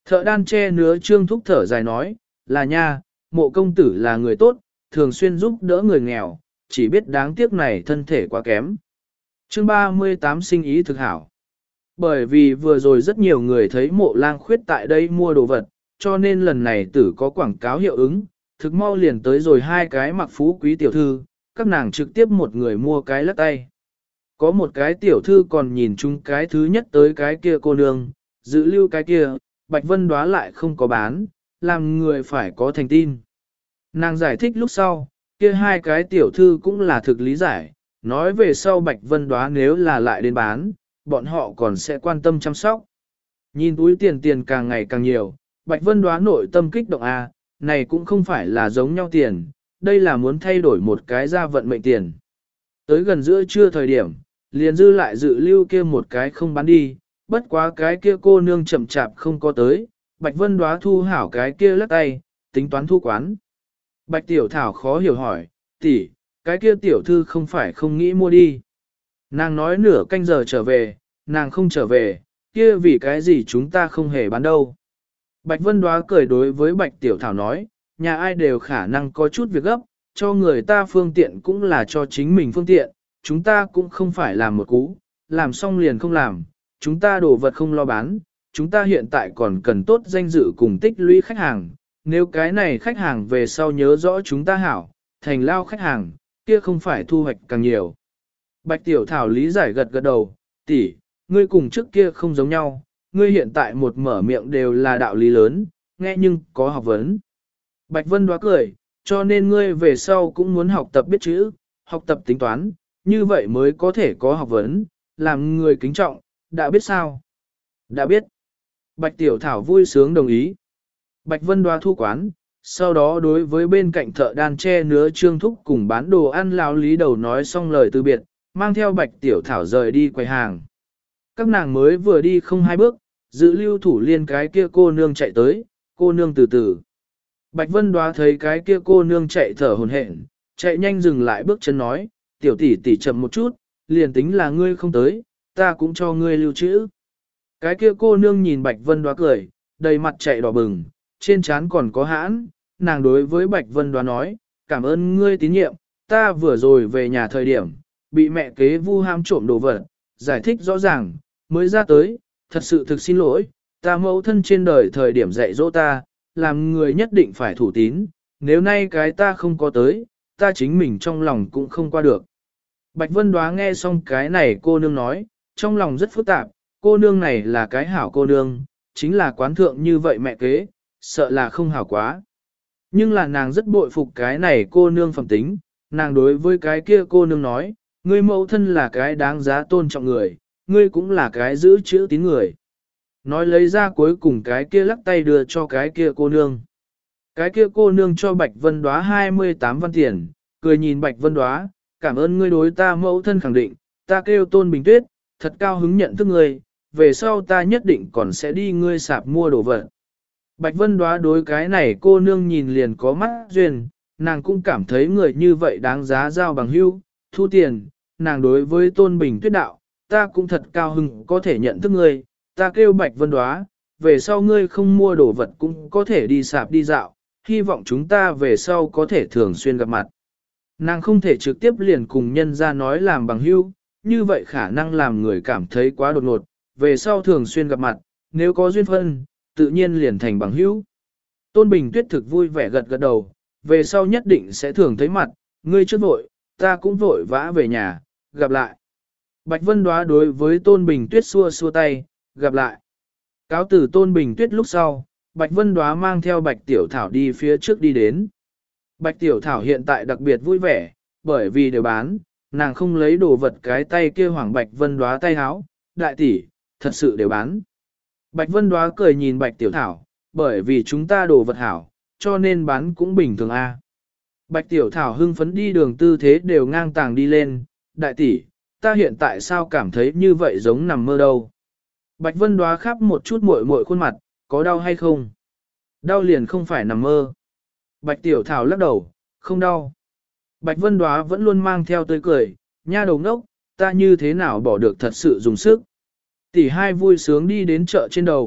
Thợ đan che nứa Trương Thúc thở dài nói, là nha, Mộ công tử là người tốt, thường xuyên giúp đỡ người nghèo, chỉ biết đáng tiếc này thân thể quá kém. Chương 38 sinh ý thực hảo. Bởi vì vừa rồi rất nhiều người thấy Mộ Lang Khuyết tại đây mua đồ vật, cho nên lần này tử có quảng cáo hiệu ứng, thực mau liền tới rồi hai cái mặc phú quý tiểu thư, các nàng trực tiếp một người mua cái lắc tay. Có một cái tiểu thư còn nhìn chung cái thứ nhất tới cái kia cô nương, giữ lưu cái kia, Bạch Vân Đóa lại không có bán, làm người phải có thành tin. Nàng giải thích lúc sau, kia hai cái tiểu thư cũng là thực lý giải, nói về sau Bạch Vân Đóa nếu là lại đến bán, bọn họ còn sẽ quan tâm chăm sóc. Nhìn túi tiền càng ngày càng nhiều, Bạch Vân Đóa nội tâm kích động a, này cũng không phải là giống nhau tiền, đây là muốn thay đổi một cái gia vận mệnh tiền. Tới gần giữa trưa thời điểm, liền dư lại dự lưu kia một cái không bán đi, bất quá cái kia cô nương chậm chạp không có tới, Bạch Vân Đóa thu hảo cái kia lắc tay, tính toán thu quán. Bạch Tiểu Thảo khó hiểu hỏi, tỷ, cái kia tiểu thư không phải không nghĩ mua đi. Nàng nói nửa canh giờ trở về, nàng không trở về, kia vì cái gì chúng ta không hề bán đâu. Bạch Vân Đóa cười đối với Bạch Tiểu Thảo nói, nhà ai đều khả năng có chút việc gấp, cho người ta phương tiện cũng là cho chính mình phương tiện, chúng ta cũng không phải làm một cú, làm xong liền không làm, chúng ta đồ vật không lo bán, chúng ta hiện tại còn cần tốt danh dự cùng tích lũy khách hàng, nếu cái này khách hàng về sau nhớ rõ chúng ta hảo, thành lao khách hàng, kia không phải thu hoạch càng nhiều. Bạch Tiểu Thảo lý giải gật gật đầu, tỷ, ngươi cùng trước kia không giống nhau, ngươi hiện tại một mở miệng đều là đạo lý lớn, nghe nhưng có học vấn. Bạch Vân Đóa cười, cho nên ngươi về sau cũng muốn học tập biết chữ, học tập tính toán, như vậy mới có thể có học vấn, làm người kính trọng, đã biết sao? Đã biết. Bạch Tiểu Thảo vui sướng đồng ý. Bạch Vân Đóa thu quán, sau đó đối với bên cạnh thợ đan che nứa Trương Thúc cùng bán đồ ăn lão lý đầu nói xong lời từ biệt, mang theo Bạch Tiểu Thảo rời đi quầy hàng. Các nàng mới vừa đi không hai bước, giữ lưu thủ liên cái kia cô nương chạy tới, cô nương từ từ. Bạch Vân Đóa thấy cái kia cô nương chạy thở hổn hển, chạy nhanh dừng lại bước chân nói, tiểu tỷ tỷ chậm một chút, liền tính là ngươi không tới, ta cũng cho ngươi lưu trữ. Cái kia cô nương nhìn Bạch Vân Đóa cười, đầy mặt chạy đỏ bừng, trên trán còn có hãn, nàng đối với Bạch Vân Đóa nói, cảm ơn ngươi tín nhiệm, ta vừa rồi về nhà thời điểm, bị mẹ kế vu ham trộm đồ vật, giải thích rõ ràng, mới ra tới, thật sự thực xin lỗi, ta mẫu thân trên đời thời điểm dạy dỗ ta, làm người nhất định phải thủ tín, nếu nay cái ta không có tới, ta chính mình trong lòng cũng không qua được. Bạch Vân Đóa nghe xong cái này cô nương nói, trong lòng rất phức tạp, cô nương này là cái hảo cô nương, chính là quán thượng như vậy mẹ kế, sợ là không hảo quá. Nhưng là nàng rất bội phục cái này cô nương phẩm tính, nàng đối với cái kia cô nương nói, ngươi mẫu thân là cái đáng giá tôn trọng người, ngươi cũng là cái giữ chữ tín người. Nói lấy ra cuối cùng cái kia lắc tay đưa cho cái kia cô nương. Cái kia cô nương cho Bạch Vân Đóa 28 văn tiền, cười nhìn Bạch Vân Đóa, cảm ơn ngươi đối ta mẫu thân khẳng định, ta kêu Tôn Bình Tuyết, thật cao hứng nhận thức ngươi, về sau ta nhất định còn sẽ đi ngươi sạp mua đồ vật. Bạch Vân Đóa đối cái này cô nương nhìn liền có mắt duyên, nàng cũng cảm thấy người như vậy đáng giá giao bằng hữu, thu tiền, nàng đối với Tôn Bình Tuyết đạo, ta cũng thật cao hứng có thể nhận thức ngươi, ta kêu Bạch Vân Đóa, về sau ngươi không mua đồ vật cũng có thể đi sạp đi dạo, hy vọng chúng ta về sau có thể thường xuyên gặp mặt. Nàng không thể trực tiếp liền cùng nhân ra nói làm bằng hữu, như vậy khả năng làm người cảm thấy quá đột ngột, về sau thường xuyên gặp mặt, nếu có duyên phân, tự nhiên liền thành bằng hữu. Tôn Bình Tuyết thực vui vẻ gật gật đầu, về sau nhất định sẽ thường thấy mặt, ngươi trước vội, ta cũng vội vã về nhà, gặp lại. Bạch Vân Đóa đối với Tôn Bình Tuyết xua xua tay, gặp lại. Cáo từ Tôn Bình Tuyết lúc sau, Bạch Vân Đóa mang theo Bạch Tiểu Thảo đi phía trước đi đến. Bạch Tiểu Thảo hiện tại đặc biệt vui vẻ, bởi vì đều bán, nàng không lấy đồ vật cái tay kia hoảng Bạch Vân Đóa tay háo, đại tỷ, thật sự đều bán. Bạch Vân Đóa cười nhìn Bạch Tiểu Thảo, bởi vì chúng ta đồ vật hảo, cho nên bán cũng bình thường a. Bạch Tiểu Thảo hưng phấn đi đường tư thế đều ngang tàng đi lên, đại tỷ, ta hiện tại sao cảm thấy như vậy giống nằm mơ đâu. Bạch Vân Đóa khắp một chút muội muội khuôn mặt, có đau hay không? Đau liền không phải nằm mơ. Bạch Tiểu Thảo lắc đầu, không đau. Bạch Vân Đóa vẫn luôn mang theo tươi cười, nha đầu ngốc, ta như thế nào bỏ được thật sự dùng sức. Tỷ hai vui sướng đi đến chợ trên đầu,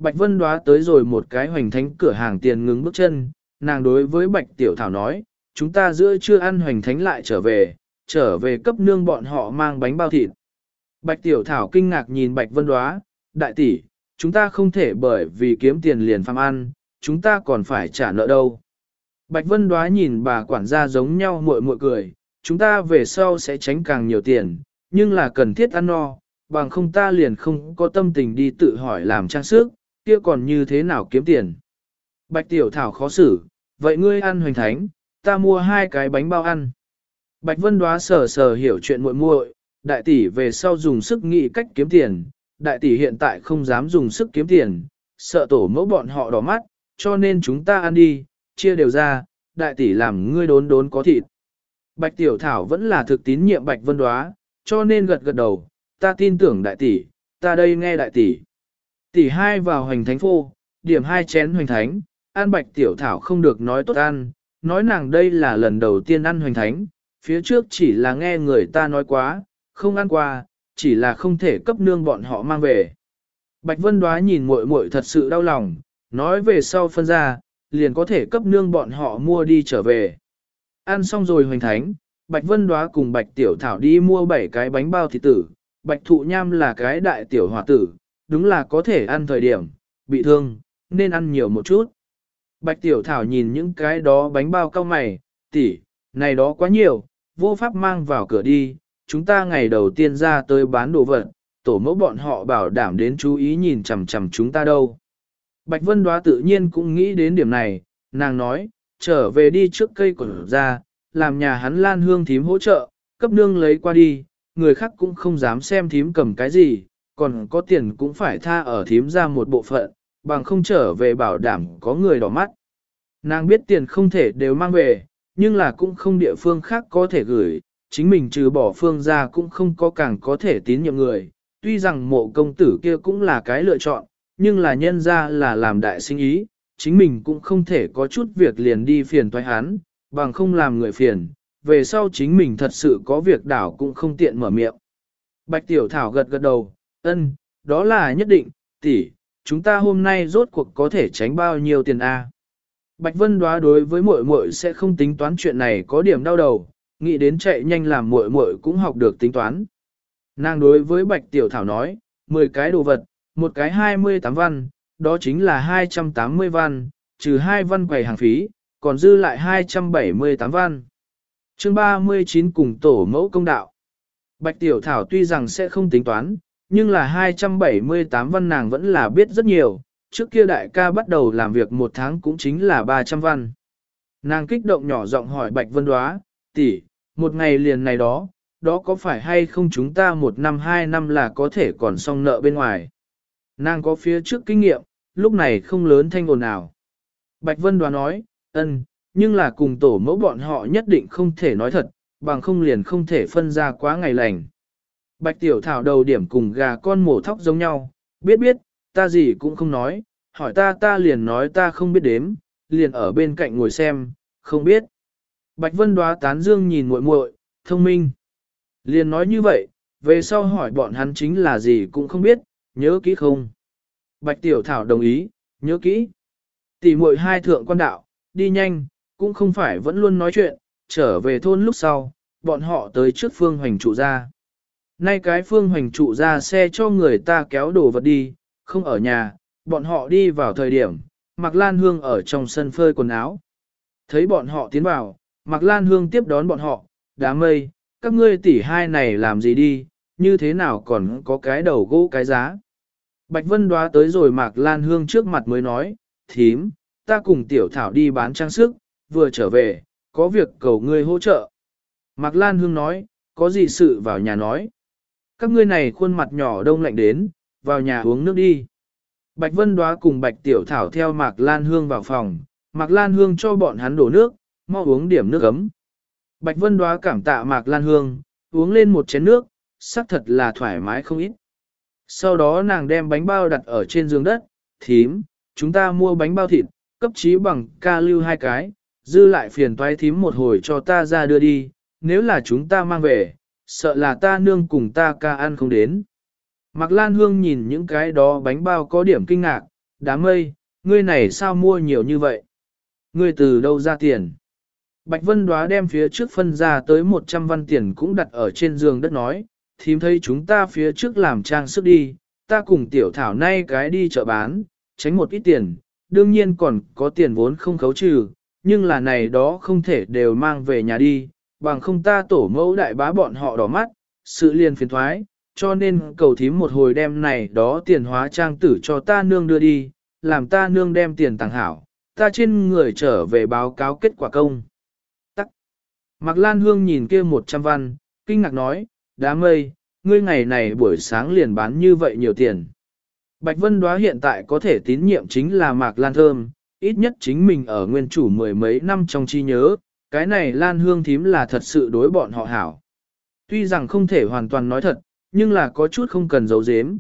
Bạch Vân Đóa tới rồi một cái hoành thánh cửa hàng tiền ngừng bước chân, nàng đối với Bạch Tiểu Thảo nói, chúng ta giữa trưa ăn hoành thánh lại trở về cấp nương bọn họ mang bánh bao thịt. Bạch Tiểu Thảo kinh ngạc nhìn Bạch Vân Đóa, đại tỷ, chúng ta không thể bởi vì kiếm tiền liền phàm ăn, chúng ta còn phải trả nợ đâu. Bạch Vân Đóa nhìn bà quản gia giống nhau muội muội cười, chúng ta về sau sẽ tránh càng nhiều tiền, nhưng là cần thiết ăn no, bằng không ta liền không có tâm tình đi tự hỏi làm trang sức, kia còn như thế nào kiếm tiền. Bạch Tiểu Thảo khó xử, vậy ngươi ăn hoành thánh, ta mua 2 cái bánh bao ăn. Bạch Vân Đóa sờ hiểu chuyện muội muội, đại tỷ về sau dùng sức nghĩ cách kiếm tiền, đại tỷ hiện tại không dám dùng sức kiếm tiền, sợ tổ mẫu bọn họ đỏ mắt, cho nên chúng ta ăn đi, chia đều ra, đại tỷ làm ngươi đốn có thịt. Bạch Tiểu Thảo vẫn là thực tín nhiệm Bạch Vân Đóa, cho nên gật đầu, ta tin tưởng đại tỷ, ta đây nghe đại tỷ. Tỷ hai vào hoành thánh phô, điểm 2 chén hoành thánh, ăn Bạch Tiểu Thảo không được nói tốt ăn, nói nàng đây là lần đầu tiên ăn hoành thánh, phía trước chỉ là nghe người ta nói quá, không ăn qua, chỉ là không thể cấp nương bọn họ mang về. Bạch Vân Đóa nhìn muội muội thật sự đau lòng, nói về sau phân ra, liền có thể cấp nương bọn họ mua đi trở về. Ăn xong rồi hoành thánh, Bạch Vân Đóa cùng Bạch Tiểu Thảo đi mua 7 cái bánh bao thịt tử, Bạch Thụ Nham là cái đại tiểu hòa tử, đúng là có thể ăn thời điểm, bị thương, nên ăn nhiều một chút. Bạch Tiểu Thảo nhìn những cái đó bánh bao cau mày, tỷ, này đó quá nhiều, vô pháp mang vào cửa đi, chúng ta ngày đầu tiên ra tới bán đồ vật, tổ mẫu bọn họ bảo đảm đến chú ý nhìn chằm chằm chúng ta đâu. Bạch Vân Đóa tự nhiên cũng nghĩ đến điểm này, nàng nói, trở về đi trước cây của ra, làm nhà hắn Lan Hương thím hỗ trợ, cấp nương lấy qua đi, người khác cũng không dám xem thím cầm cái gì, còn có tiền cũng phải tha ở thím ra một bộ phận, bằng không trở về bảo đảm có người đỏ mắt. Nàng biết tiền không thể đều mang về, nhưng là cũng không địa phương khác có thể gửi, chính mình trừ bỏ phương ra cũng không có càng có thể tín nhiệm người. Tuy rằng mộ công tử kia cũng là cái lựa chọn, nhưng là nhân ra là làm đại sinh ý, chính mình cũng không thể có chút việc liền đi phiền toái hắn, bằng không làm người phiền, về sau chính mình thật sự có việc đảo cũng không tiện mở miệng. Bạch Tiểu Thảo gật đầu, ân, đó là nhất định, tỷ, chúng ta hôm nay rốt cuộc có thể tránh bao nhiêu tiền a? Bạch Vân Đóa đối với muội muội sẽ không tính toán chuyện này có điểm đau đầu, nghĩ đến chạy nhanh làm muội muội cũng học được tính toán. Nàng đối với Bạch Tiểu Thảo nói, 10 cái đồ vật, một cái 28 văn, đó chính là 280 văn, trừ 2 văn quầy hàng phí, còn dư lại 278 văn. Chương 39 cùng tổ mẫu công đạo. Bạch Tiểu Thảo tuy rằng sẽ không tính toán, nhưng là 278 văn nàng vẫn là biết rất nhiều, trước kia đại ca bắt đầu làm việc 1 tháng cũng chính là 300 văn. Nàng kích động nhỏ giọng hỏi Bạch Vân Đóa, tỷ, một ngày liền này đó, đó có phải hay không chúng ta 1 năm 2 năm là có thể còn xong nợ bên ngoài. Nàng có phía trước kinh nghiệm, lúc này không lớn thanh ồn nào. Bạch Vân Đóa nói, ân, nhưng là cùng tổ mẫu bọn họ nhất định không thể nói thật, bằng không liền không thể phân ra quá ngày lành. Bạch Tiểu Thảo đầu điểm cùng gà con mổ thóc giống nhau, biết, ta gì cũng không nói, hỏi ta liền nói ta không biết đếm, liền ở bên cạnh ngồi xem, không biết. Bạch Vân Đóa tán dương nhìn muội muội, thông minh. Liền nói như vậy, về sau hỏi bọn hắn chính là gì cũng không biết, nhớ kỹ không? Bạch Tiểu Thảo đồng ý, nhớ kỹ. Tỷ muội hai thượng quan đạo, đi nhanh, cũng không phải vẫn luôn nói chuyện, trở về thôn lúc sau, bọn họ tới trước Phương Hoành trụ ra. Nay cái Phương Hoành trụ ra xe cho người ta kéo đồ vật đi, không ở nhà, bọn họ đi vào thời điểm, Mạc Lan Hương ở trong sân phơi quần áo. Thấy bọn họ tiến vào, Mạc Lan Hương tiếp đón bọn họ, đám mây, các ngươi tỷ hai này làm gì đi, như thế nào còn có cái đầu gỗ cái giá. Bạch Vân Đóa tới rồi Mạc Lan Hương trước mặt mới nói, thím, ta cùng Tiểu Thảo đi bán trang sức, vừa trở về, có việc cầu ngươi hỗ trợ. Mạc Lan Hương nói, có gì sự vào nhà nói. Các ngươi này khuôn mặt nhỏ đông lạnh đến, vào nhà uống nước đi. Bạch Vân Đóa cùng Bạch Tiểu Thảo theo Mạc Lan Hương vào phòng, Mạc Lan Hương cho bọn hắn đổ nước, mau uống điểm nước ấm. Bạch Vân Đóa cảm tạ Mạc Lan Hương, uống lên một chén nước, sắc thật là thoải mái không ít. Sau đó nàng đem bánh bao đặt ở trên giường đất, thím, chúng ta mua bánh bao thịt, cấp chí bằng ca lưu 2 cái, dư lại phiền toái thím một hồi cho ta ra đưa đi, nếu là chúng ta mang về, sợ là ta nương cùng ta ca ăn không đến. Mạc Lan Hương nhìn những cái đó bánh bao có điểm kinh ngạc, Đám mây, ngươi này sao mua nhiều như vậy? Ngươi từ đâu ra tiền? Bạch Vân Đóa đem phía trước phân ra tới 100 văn tiền cũng đặt ở trên giường đất nói, thím thấy chúng ta phía trước làm trang sức đi, ta cùng tiểu thảo nay cái đi chợ bán, tránh một ít tiền, đương nhiên còn có tiền vốn không khấu trừ, nhưng là này đó không thể đều mang về nhà đi, bằng không ta tổ mẫu đại bá bọn họ đỏ mắt, sự liền phiền thoái, cho nên cầu thím một hồi đem này đó tiền hóa trang tử cho ta nương đưa đi, làm ta nương đem tiền tàng hảo, ta trên người trở về báo cáo kết quả công. Tắc. Mạc Lan Hương nhìn kia 100 văn, kinh ngạc nói, đám mây, ngươi ngày này buổi sáng liền bán như vậy nhiều tiền. Bạch Vân Đóa hiện tại có thể tín nhiệm chính là Mạc Lan Thơm, ít nhất chính mình ở nguyên chủ mười mấy năm trong trí nhớ, cái này Lan Hương thím là thật sự đối bọn họ hảo. Tuy rằng không thể hoàn toàn nói thật, nhưng là có chút không cần giấu giếm,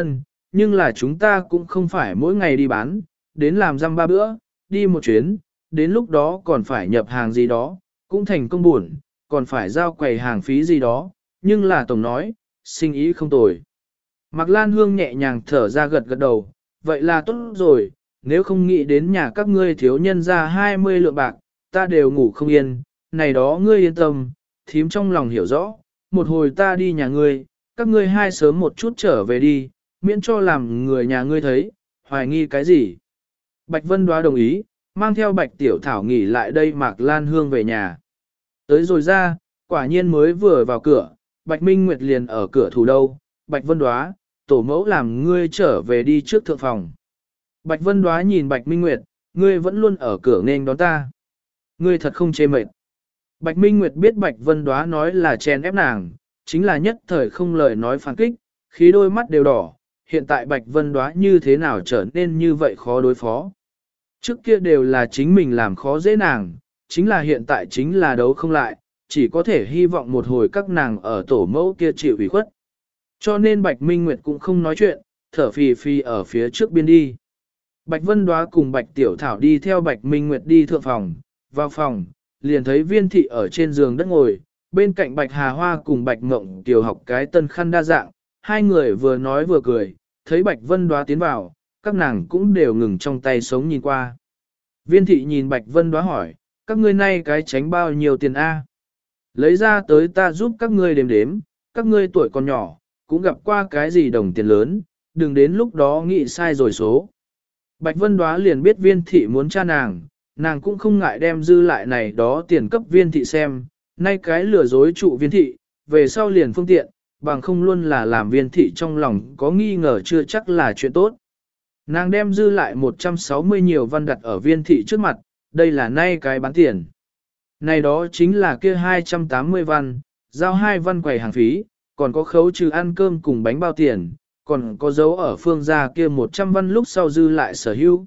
nhưng là chúng ta cũng không phải mỗi ngày đi bán, đến làm răm ba bữa, đi một chuyến, đến lúc đó còn phải nhập hàng gì đó, cũng thành công buồn, còn phải giao quầy hàng phí gì đó, nhưng là tổng nói, sinh ý không tồi. Mạc Lan Hương nhẹ nhàng thở ra gật gật đầu, vậy là tốt rồi, nếu không nghĩ đến nhà các ngươi thiếu nhân ra 20 lượng bạc, ta đều ngủ không yên, này đó ngươi yên tâm, thím trong lòng hiểu rõ, một hồi ta đi nhà ngươi, các ngươi hai sớm một chút trở về đi, miễn cho làm người nhà ngươi thấy, hoài nghi cái gì. Bạch Vân Đóa đồng ý, mang theo Bạch Tiểu Thảo nghỉ lại đây Mạc Lan Hương về nhà. Tới rồi ra, quả nhiên mới vừa vào cửa, Bạch Minh Nguyệt liền ở cửa thủ đâu, Bạch Vân Đóa, tổ mẫu làm ngươi trở về đi trước thượng phòng. Bạch Vân Đóa nhìn Bạch Minh Nguyệt, ngươi vẫn luôn ở cửa nên đón ta. Ngươi thật không chê mệt. Bạch Minh Nguyệt biết Bạch Vân Đóa nói là chèn ép nàng, chính là nhất thời không lời nói phản kích, khí đôi mắt đều đỏ, hiện tại Bạch Vân Đóa như thế nào trở nên như vậy khó đối phó. Trước kia đều là chính mình làm khó dễ nàng, chính là hiện tại chính là đấu không lại, chỉ có thể hy vọng một hồi các nàng ở tổ mẫu kia chịu ủy khuất. Cho nên Bạch Minh Nguyệt cũng không nói chuyện, thở phì phì ở phía trước biên đi. Bạch Vân Đóa cùng Bạch Tiểu Thảo đi theo Bạch Minh Nguyệt đi thượng phòng, vào phòng, liền thấy Viên Thị ở trên giường đất ngồi, bên cạnh Bạch Hà Hoa cùng Bạch Ngộng Kiều học cái tân khăn đa dạng, hai người vừa nói vừa cười, thấy Bạch Vân Đóa tiến vào, các nàng cũng đều ngừng trong tay sống nhìn qua. Viên Thị nhìn Bạch Vân Đóa hỏi, các ngươi nay cái tránh bao nhiêu tiền a? Lấy ra tới ta giúp các ngươi đếm đếm, các ngươi tuổi còn nhỏ, cũng gặp qua cái gì đồng tiền lớn, đừng đến lúc đó nghĩ sai rồi số. Bạch Vân Đóa liền biết Viên Thị muốn tra nàng cũng không ngại đem dư lại này đó tiền cấp Viên Thị xem, nay cái lừa dối trụ Viên Thị, về sau liền phương tiện, bằng không luôn là làm Viên Thị trong lòng có nghi ngờ chưa chắc là chuyện tốt. Nàng đem dư lại 160 nhiều văn đặt ở Viên Thị trước mặt, đây là nay cái bán tiền. Này đó chính là kia 280 văn, giao 2 văn quầy hàng phí, còn có khấu trừ ăn cơm cùng bánh bao tiền, còn có dấu ở phương gia kia 100 văn lúc sau dư lại sở hữu.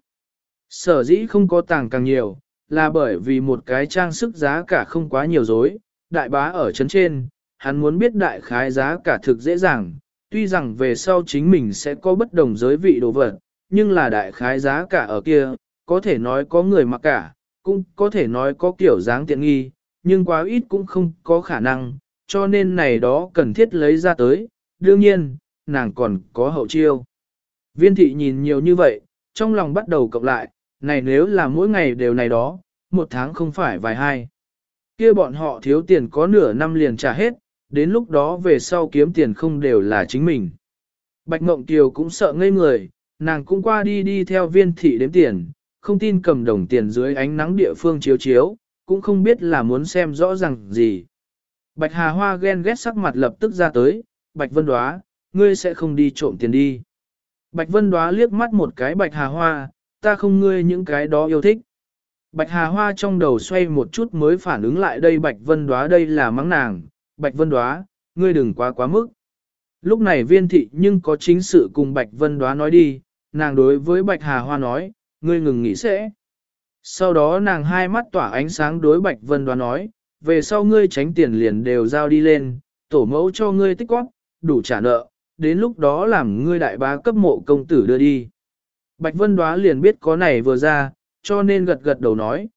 Sở dĩ không có tàng càng nhiều, là bởi vì một cái trang sức giá cả không quá nhiều dối, đại bá ở chấn trên, hắn muốn biết đại khái giá cả thực dễ dàng, tuy rằng về sau chính mình sẽ có bất đồng giới vị đồ vật, nhưng là đại khái giá cả ở kia, có thể nói có người mặc cả, cũng có thể nói có kiểu dáng tiện nghi, nhưng quá ít cũng không có khả năng, cho nên này đó cần thiết lấy ra tới, đương nhiên, nàng còn có hậu chiêu. Viên Thị nhìn nhiều như vậy, trong lòng bắt đầu cộng lại, này nếu là mỗi ngày đều này đó, một tháng không phải vài hai. Kia bọn họ thiếu tiền có nửa năm liền trả hết, đến lúc đó về sau kiếm tiền không đều là chính mình. Bạch Mộng Kiều cũng sợ ngây người, nàng cũng qua đi theo Viên Thị đếm tiền, không tin cầm đồng tiền dưới ánh nắng địa phương chiếu chiếu, cũng không biết là muốn xem rõ ràng gì. Bạch Hà Hoa ghen ghét sắc mặt lập tức ra tới, Bạch Vân Đóa, ngươi sẽ không đi trộm tiền đi. Bạch Vân Đóa liếc mắt một cái Bạch Hà Hoa, ta không ngươi những cái đó yêu thích. Bạch Hà Hoa trong đầu xoay một chút mới phản ứng lại đây Bạch Vân Đóa đây là mắng nàng, Bạch Vân Đóa, ngươi đừng quá mức. Lúc này Viên Thị nhưng có chính sự cùng Bạch Vân Đóa nói đi, nàng đối với Bạch Hà Hoa nói, ngươi ngừng nghĩ sẽ. Sau đó nàng hai mắt tỏa ánh sáng đối Bạch Vân Đóa nói, về sau ngươi tránh tiền liền đều giao đi lên, tổ mẫu cho ngươi tích góp, đủ trả nợ, đến lúc đó làm ngươi đại bá cấp mộ công tử đưa đi. Bạch Vân Đóa liền biết có này vừa ra, cho nên gật gật đầu nói,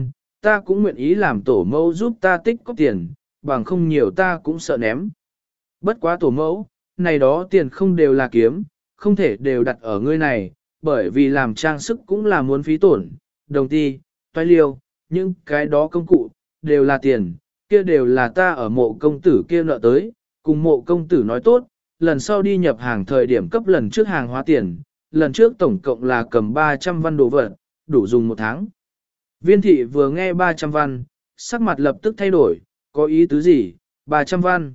ta cũng nguyện ý làm tổ mẫu giúp ta tích góp tiền, bằng không nhiều ta cũng sợ ném. Bất quá tổ mẫu, này đó tiền không đều là kiếm, không thể đều đặt ở ngươi này, bởi vì làm trang sức cũng là muốn phí tổn, đồng ti, toái liêu, những cái đó công cụ, đều là tiền, kia đều là ta ở mộ công tử kia nợ tới, cùng mộ công tử nói tốt, lần sau đi nhập hàng thời điểm cấp lần trước hàng hóa tiền, lần trước tổng cộng là cầm 300 văn đồ vật, đủ dùng một tháng. Viên thị vừa nghe 300 văn, sắc mặt lập tức thay đổi, có ý tứ gì, 300 văn.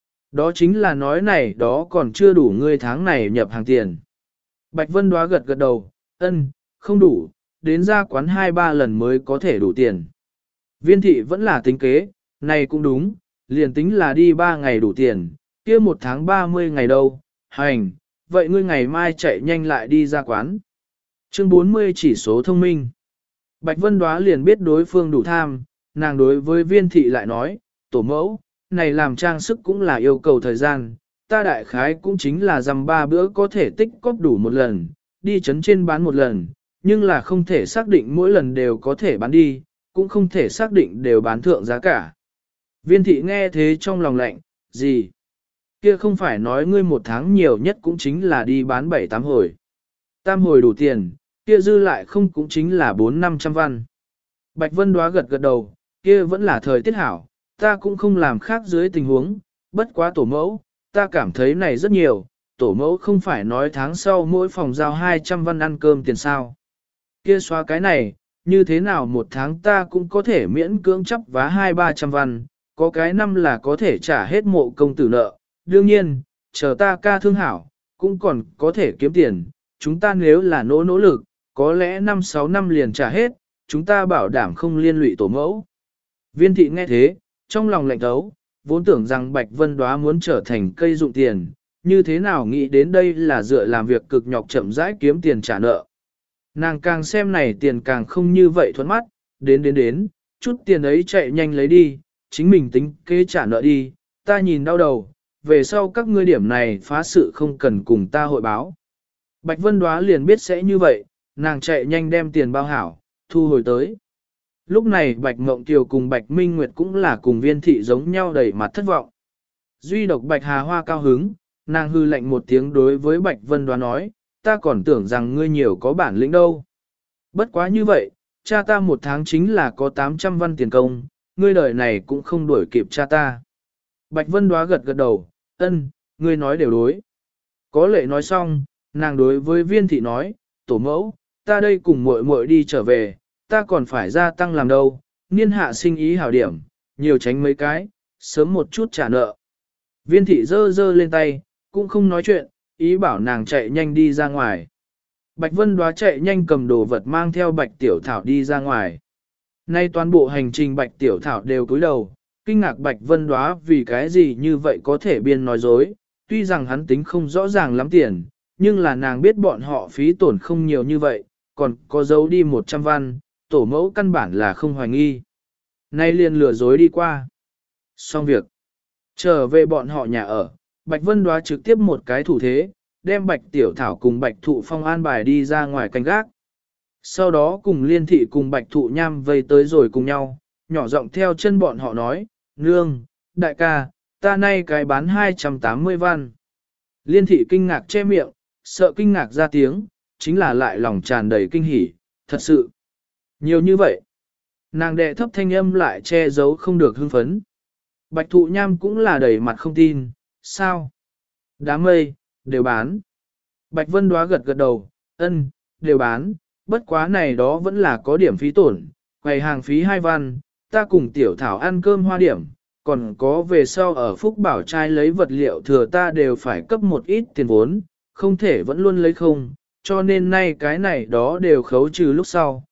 Đó chính là nói này đó còn chưa đủ ngươi tháng này nhập hàng tiền. Bạch Vân Đoá gật gật đầu, ân, không đủ, đến ra quán 2-3 lần mới có thể đủ tiền. Viên thị vẫn là tính kế, này cũng đúng, liền tính là đi 3 ngày đủ tiền, kia một tháng 30 ngày đâu, hành, vậy ngươi ngày mai chạy nhanh lại đi ra quán. Chương 40 chỉ số thông minh. Bạch Vân Đoá liền biết đối phương đủ tham, nàng đối với viên thị lại nói, tổ mẫu, này làm trang sức cũng là yêu cầu thời gian, ta đại khái cũng chính là dăm 3 bữa có thể tích cóp đủ một lần, đi chấn trên bán một lần, nhưng là không thể xác định mỗi lần đều có thể bán đi, cũng không thể xác định đều bán thượng giá cả. Viên thị nghe thế trong lòng lạnh, gì? Kia không phải nói ngươi một tháng nhiều nhất cũng chính là đi bán 7-8 hồi. Tam hồi đủ tiền, kia dư lại không cũng chính là 400-500 văn. Bạch Vân Đoá gật gật đầu, kia vẫn là thời tiết hảo, ta cũng không làm khác dưới tình huống, bất quá tổ mẫu, ta cảm thấy này rất nhiều, tổ mẫu không phải nói tháng sau mỗi phòng giao 200 văn ăn cơm tiền sao. Kia xóa cái này, như thế nào một tháng ta cũng có thể miễn cưỡng chấp vá 200-300 văn, có cái năm là có thể trả hết mộ công tử nợ, đương nhiên, chờ ta ca thương hảo, cũng còn có thể kiếm tiền, chúng ta nếu là nỗ lực, có lẽ 5-6 năm liền trả hết, chúng ta bảo đảm không liên lụy tổ mẫu. Viên thị nghe thế, trong lòng lạnh thấu, vốn tưởng rằng Bạch Vân Đoá muốn trở thành cây dụng tiền, như thế nào nghĩ đến đây là dựa làm việc cực nhọc chậm rãi kiếm tiền trả nợ. Nàng càng xem này tiền càng không như vậy thuận mắt, đến, chút tiền ấy chạy nhanh lấy đi, chính mình tính kế trả nợ đi, ta nhìn đau đầu, về sau các ngươi điểm này phá sự không cần cùng ta hội báo. Bạch Vân Đoá liền biết sẽ như vậy, nàng chạy nhanh đem tiền bao hảo, thu hồi tới. Lúc này Bạch Mộng Kiều cùng Bạch Minh Nguyệt cũng là cùng viên thị giống nhau đầy mặt thất vọng. Duy độc Bạch Hà Hoa cao hứng, nàng hư lạnh một tiếng đối với Bạch Vân Đoá nói, ta còn tưởng rằng ngươi nhiều có bản lĩnh đâu. Bất quá như vậy, cha ta một tháng chính là có 800 văn tiền công, ngươi đời này cũng không đuổi kịp cha ta. Bạch Vân Đoá gật gật đầu, ân, ngươi nói đều đối. Có lệ nói xong, nàng đối với viên thị nói, tổ mẫu, ta đây cùng muội muội đi trở về, ta còn phải gia tăng làm đâu, niên hạ sinh ý hảo điểm, nhiều tránh mấy cái, sớm một chút trả nợ. Viên thị giơ giơ lên tay, cũng không nói chuyện, ý bảo nàng chạy nhanh đi ra ngoài. Bạch Vân Đoá chạy nhanh cầm đồ vật mang theo Bạch Tiểu Thảo đi ra ngoài. Nay toàn bộ hành trình Bạch Tiểu Thảo đều cúi đầu, kinh ngạc Bạch Vân Đoá vì cái gì như vậy có thể biên nói dối, tuy rằng hắn tính không rõ ràng lắm tiền, nhưng là nàng biết bọn họ phí tổn không nhiều như vậy, còn có giấu đi 100 văn, tổ mẫu căn bản là không hoài nghi. Nay liền lừa dối đi qua. Xong việc. Trở về bọn họ nhà ở, Bạch Vân Đoá trực tiếp một cái thủ thế, đem Bạch Tiểu Thảo cùng Bạch Thụ Phong an bài đi ra ngoài canh gác. Sau đó cùng Liên Thị cùng Bạch Thụ Nham vây tới rồi cùng nhau, nhỏ giọng theo chân bọn họ nói, nương, đại ca, ta nay cái bán 280 văn. Liên Thị kinh ngạc che miệng, sợ kinh ngạc ra tiếng, chính là lại lòng tràn đầy kinh hỉ, thật sự. Nhiều như vậy. Nàng đệ thấp thanh âm lại che giấu không được hưng phấn. Bạch Thụ Nham cũng là đầy mặt không tin, sao? Đám mây, đều bán. Bạch Vân Đoá gật gật đầu, ân, đều bán, bất quá này đó vẫn là có điểm phí tổn, quầy hàng phí 2 văn, ta cùng Tiểu Thảo ăn cơm hoa điểm, còn có về sau ở Phúc Bảo trai lấy vật liệu thừa ta đều phải cấp một ít tiền vốn, không thể vẫn luôn lấy không, cho nên nay cái này đó đều khấu trừ lúc sau,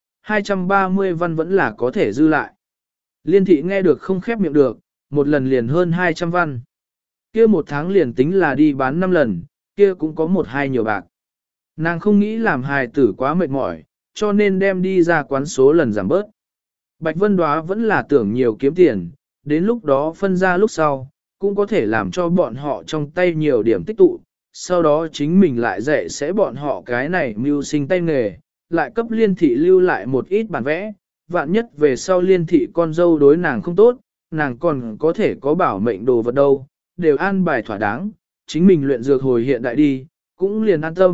230 văn vẫn là có thể dư lại. Liên Thị nghe được không khép miệng được, một lần liền hơn 200 văn. Kia một tháng liền tính là đi bán 5 lần, kia cũng có 1-2 nhiều bạc. Nàng không nghĩ làm hài tử quá mệt mỏi, cho nên đem đi ra quán số lần giảm bớt. Bạch Vân Đoá vẫn là tưởng nhiều kiếm tiền, đến lúc đó phân ra lúc sau, cũng có thể làm cho bọn họ trong tay nhiều điểm tích tụ, sau đó chính mình lại dạy sẽ bọn họ cái này mưu sinh tay nghề, lại cấp Liên Thị lưu lại một ít bản vẽ, vạn nhất về sau Liên Thị con dâu đối nàng không tốt, nàng còn có thể có bảo mệnh đồ vật đâu, đều an bài thỏa đáng, chính mình luyện dược hồi hiện đại đi, cũng liền an tâm,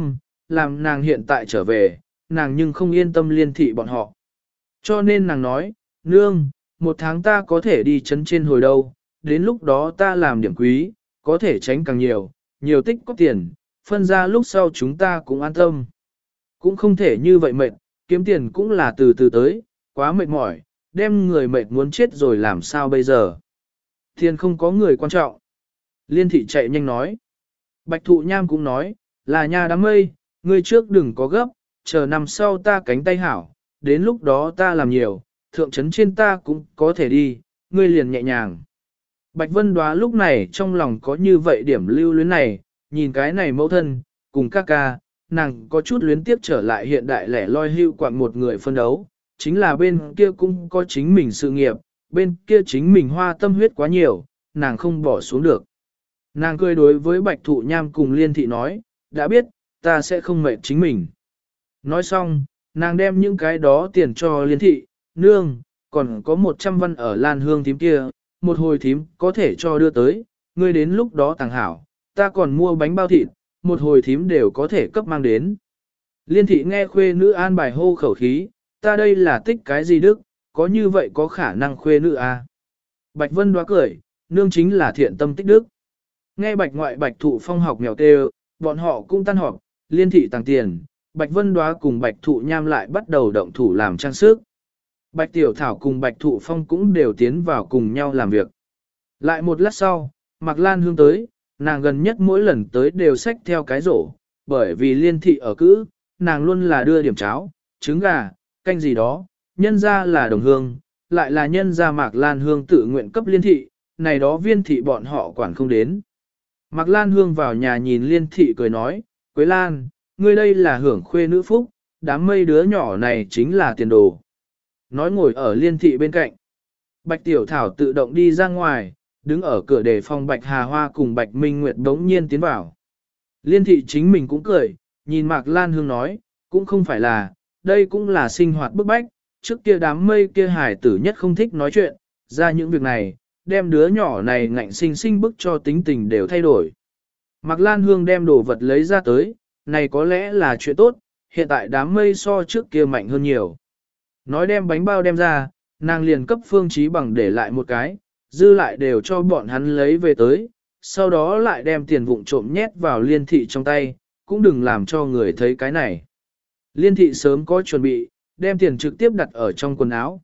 làm nàng hiện tại trở về, nàng nhưng không yên tâm liên thị bọn họ. Cho nên nàng nói, nương, 1 tháng ta có thể đi chấn trên hồi đâu, đến lúc đó ta làm điểm quý, có thể tránh càng nhiều, nhiều tích có tiền, phân ra lúc sau chúng ta cũng an tâm. Cũng không thể như vậy mệt, kiếm tiền cũng là từ từ tới, quá mệt mỏi, đem người mệt muốn chết rồi làm sao bây giờ. Tiền không có người quan trọng. Liên thị chạy nhanh nói. Bạch thụ nham cũng nói, là nhà đám mây, ngươi trước đừng có gấp, chờ năm sau ta cánh tay hảo, đến lúc đó ta làm nhiều, thượng trấn trên ta cũng có thể đi, ngươi liền nhẹ nhàng. Bạch Vân Đoá lúc này trong lòng có như vậy điểm lưu luyến này, nhìn cái này mẫu thân, cùng ca ca, nàng có chút luyến tiếp trở lại hiện đại lẻ loi hưu quạng một người phân đấu, chính là bên kia cũng có chính mình sự nghiệp, bên kia chính mình hoa tâm huyết quá nhiều, nàng không bỏ xuống được. Nàng cười đối với Bạch Thụ Nham cùng Liên Thị nói, đã biết, ta sẽ không mệt chính mình. Nói xong, nàng đem những cái đó tiền cho Liên Thị, nương, còn có 100 văn ở Lan Hương thím kia, một hồi thím có thể cho đưa tới, ngươi đến lúc đó tàng hảo, ta còn mua bánh bao thịt, một hồi thím đều có thể cấp mang đến. Liên Thị nghe khuê nữ an bài hô khẩu khí, ta đây là tích cái gì đức, có như vậy có khả năng khuê nữ à. Bạch Vân Đoá cười, nương chính là thiện tâm tích đức. Nghe Bạch ngoại Bạch Thụ Phong học mèo tê, bọn họ cũng tan họp, Liên Thị tàng tiền, Bạch Vân Đoá cùng Bạch Thụ Nham lại bắt đầu động thủ làm trang sức. Bạch Tiểu Thảo cùng Bạch Thụ Phong cũng đều tiến vào cùng nhau làm việc. Lại một lát sau, Mạc Lan Hương tới, nàng gần nhất mỗi lần tới đều xách theo cái rổ, bởi vì Liên Thị ở cữ, nàng luôn là đưa điểm cháo, trứng gà, canh gì đó, nhân ra là đồng hương, lại là nhân ra Mạc Lan Hương tự nguyện cấp Liên Thị, này đó Viên Thị bọn họ quản không đến. Mạc Lan Hương vào nhà nhìn Liên Thị cười nói, Quế Lan, ngươi đây là hưởng khuê nữ phúc, đám mây đứa nhỏ này chính là tiền đồ. Nói ngồi ở Liên Thị bên cạnh. Bạch Tiểu Thảo tự động đi ra ngoài, đứng ở cửa để phòng Bạch Hà Hoa cùng Bạch Minh Nguyệt đống nhiên tiến vào. Liên Thị chính mình cũng cười, nhìn Mạc Lan Hương nói, cũng không phải là, đây cũng là sinh hoạt bức bách, trước kia đám mây kia hải tử nhất không thích nói chuyện, ra những việc này, đem đứa nhỏ này ngạnh sinh sinh bức cho tính tình đều thay đổi. Mạc Lan Hương đem đồ vật lấy ra tới, này có lẽ là chuyện tốt, hiện tại đám mây so trước kia mạnh hơn nhiều. Nói đem bánh bao đem ra, nàng liền cấp Phương Chí Bằng để lại một cái, dư lại đều cho bọn hắn lấy về tới, sau đó lại đem tiền vụn trộm nhét vào Liên Thị trong tay, cũng đừng làm cho người thấy cái này. Liên Thị sớm có chuẩn bị, đem tiền trực tiếp đặt ở trong quần áo,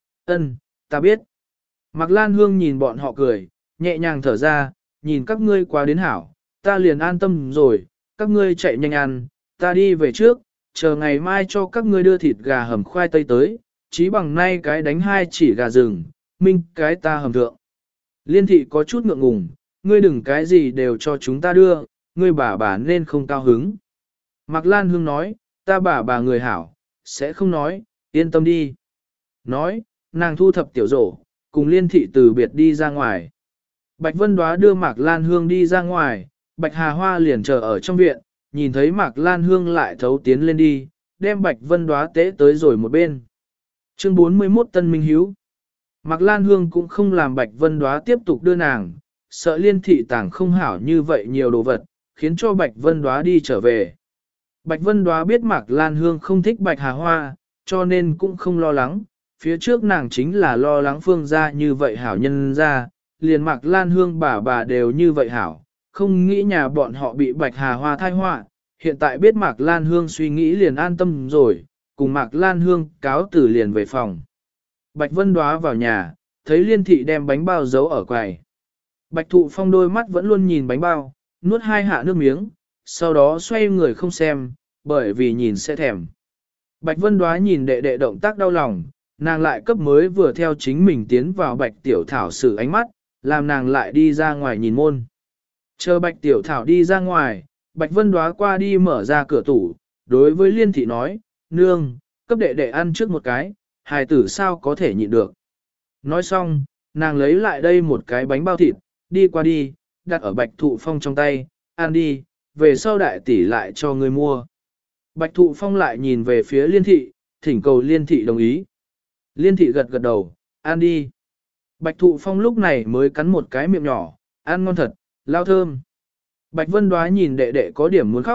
ta biết. Mạc Lan Hương nhìn bọn họ cười, nhẹ nhàng thở ra, nhìn các ngươi qua đến hảo, ta liền an tâm rồi, các ngươi chạy nhanh ăn, ta đi về trước, chờ ngày mai cho các ngươi đưa thịt gà hầm khoai tây tới, Chí Bằng nay cái đánh 2 chỉ gà rừng, Minh cái ta hầm thượng. Liên Thị có chút ngượng ngùng, ngươi đừng cái gì đều cho chúng ta đưa, ngươi bà nên không cao hứng. Mạc Lan Hương nói, ta bà người hảo, sẽ không nói, yên tâm đi. Nói, nàng thu thập tiểu rổ, cùng Liên Thị từ biệt đi ra ngoài. Bạch Vân Đoá đưa Mạc Lan Hương đi ra ngoài, Bạch Hà Hoa liền chờ ở trong viện, nhìn thấy Mạc Lan Hương lại thấu tiến lên đi, đem Bạch Vân Đoá tế tới rồi một bên. Chương 41 Tân Minh Hiếu. Mạc Lan Hương cũng không làm Bạch Vân Đoá tiếp tục đưa nàng, sợ Liên Thị tàng không hảo như vậy nhiều đồ vật, khiến cho Bạch Vân Đoá đi trở về. Bạch Vân Đoá biết Mạc Lan Hương không thích Bạch Hà Hoa, cho nên cũng không lo lắng, phía trước nàng chính là lo lắng Phương gia như vậy hảo nhân ra, liền Mạc Lan Hương bà đều như vậy hảo, không nghĩ nhà bọn họ bị Bạch Hà Hoa thai họa, hiện tại biết Mạc Lan Hương suy nghĩ liền an tâm rồi, cùng Mạc Lan Hương cáo từ liền về phòng. Bạch Vân Đoá vào nhà, thấy Liên Thị đem bánh bao giấu ở quầy. Bạch Thụ Phong đôi mắt vẫn luôn nhìn bánh bao, nuốt 2 hạ nước miếng, sau đó xoay người không xem, bởi vì nhìn sẽ thèm. Bạch Vân Đoá nhìn đệ đệ động tác đau lòng, nàng lại cấp mới vừa theo chính mình tiến vào Bạch Tiểu Thảo sử ánh mắt, làm nàng lại đi ra ngoài nhìn môn. Chờ Bạch Tiểu Thảo đi ra ngoài, Bạch Vân Đoá qua đi mở ra cửa tủ, đối với Liên Thị nói, nương, cấp đệ đệ ăn trước một cái, hài tử sao có thể nhịn được. Nói xong, nàng lấy lại đây một cái bánh bao thịt, đi qua đi, đặt ở Bạch Thụ Phong trong tay, ăn đi, về sau đại tỷ lại cho người mua. Bạch Thụ Phong lại nhìn về phía Liên Thị, thỉnh cầu Liên Thị đồng ý. Liên Thị gật gật đầu, ăn đi. Bạch Thụ Phong lúc này mới cắn một cái miệng nhỏ, ăn ngon thật, lao thơm. Bạch Vân Đoá nhìn đệ đệ có điểm muốn khóc,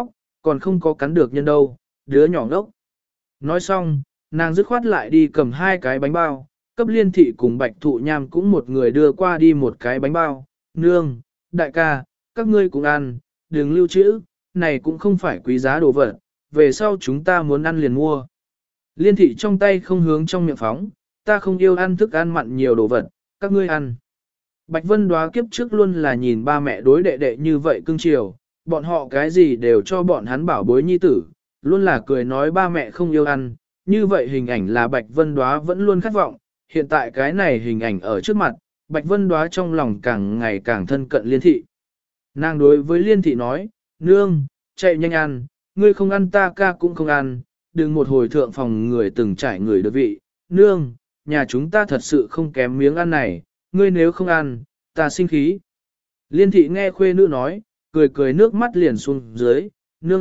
còn không có cắn được nhân đâu, đứa nhỏ ngốc. Nói xong, nàng dứt khoát lại đi cầm 2 cái bánh bao, cấp Liên Thị cùng Bạch Thụ Nham cũng một người đưa qua đi 1 cái bánh bao. Nương, đại ca, các ngươi cũng ăn, đừng lưu trữ, này cũng không phải quý giá đồ vật, về sau chúng ta muốn ăn liền mua. Liên Thị trong tay không hướng trong miệng phóng, ta không yêu ăn thức ăn mặn nhiều đồ vật, các ngươi ăn. Bạch Vân Đoá kiếp trước luôn là nhìn ba mẹ đối đệ đệ như vậy cưng chiều, bọn họ cái gì đều cho bọn hắn bảo bối nhi tử, luôn là cười nói ba mẹ không yêu ăn, như vậy hình ảnh là Bạch Vân Đoá vẫn luôn khát vọng, hiện tại cái này hình ảnh ở trước mặt, Bạch Vân Đoá trong lòng càng ngày càng thân cận Liên Thị. Nàng đối với Liên Thị nói, nương, chạy nhanh ăn, ngươi không ăn ta ca cũng không ăn, đừng một hồi thượng phòng người từng trải người được vị, nương, nhà chúng ta thật sự không kém miếng ăn này, ngươi nếu không ăn, ta sinh khí. Liên Thị nghe khuê nữ nói, cười cười nước mắt liền xuống dưới, nương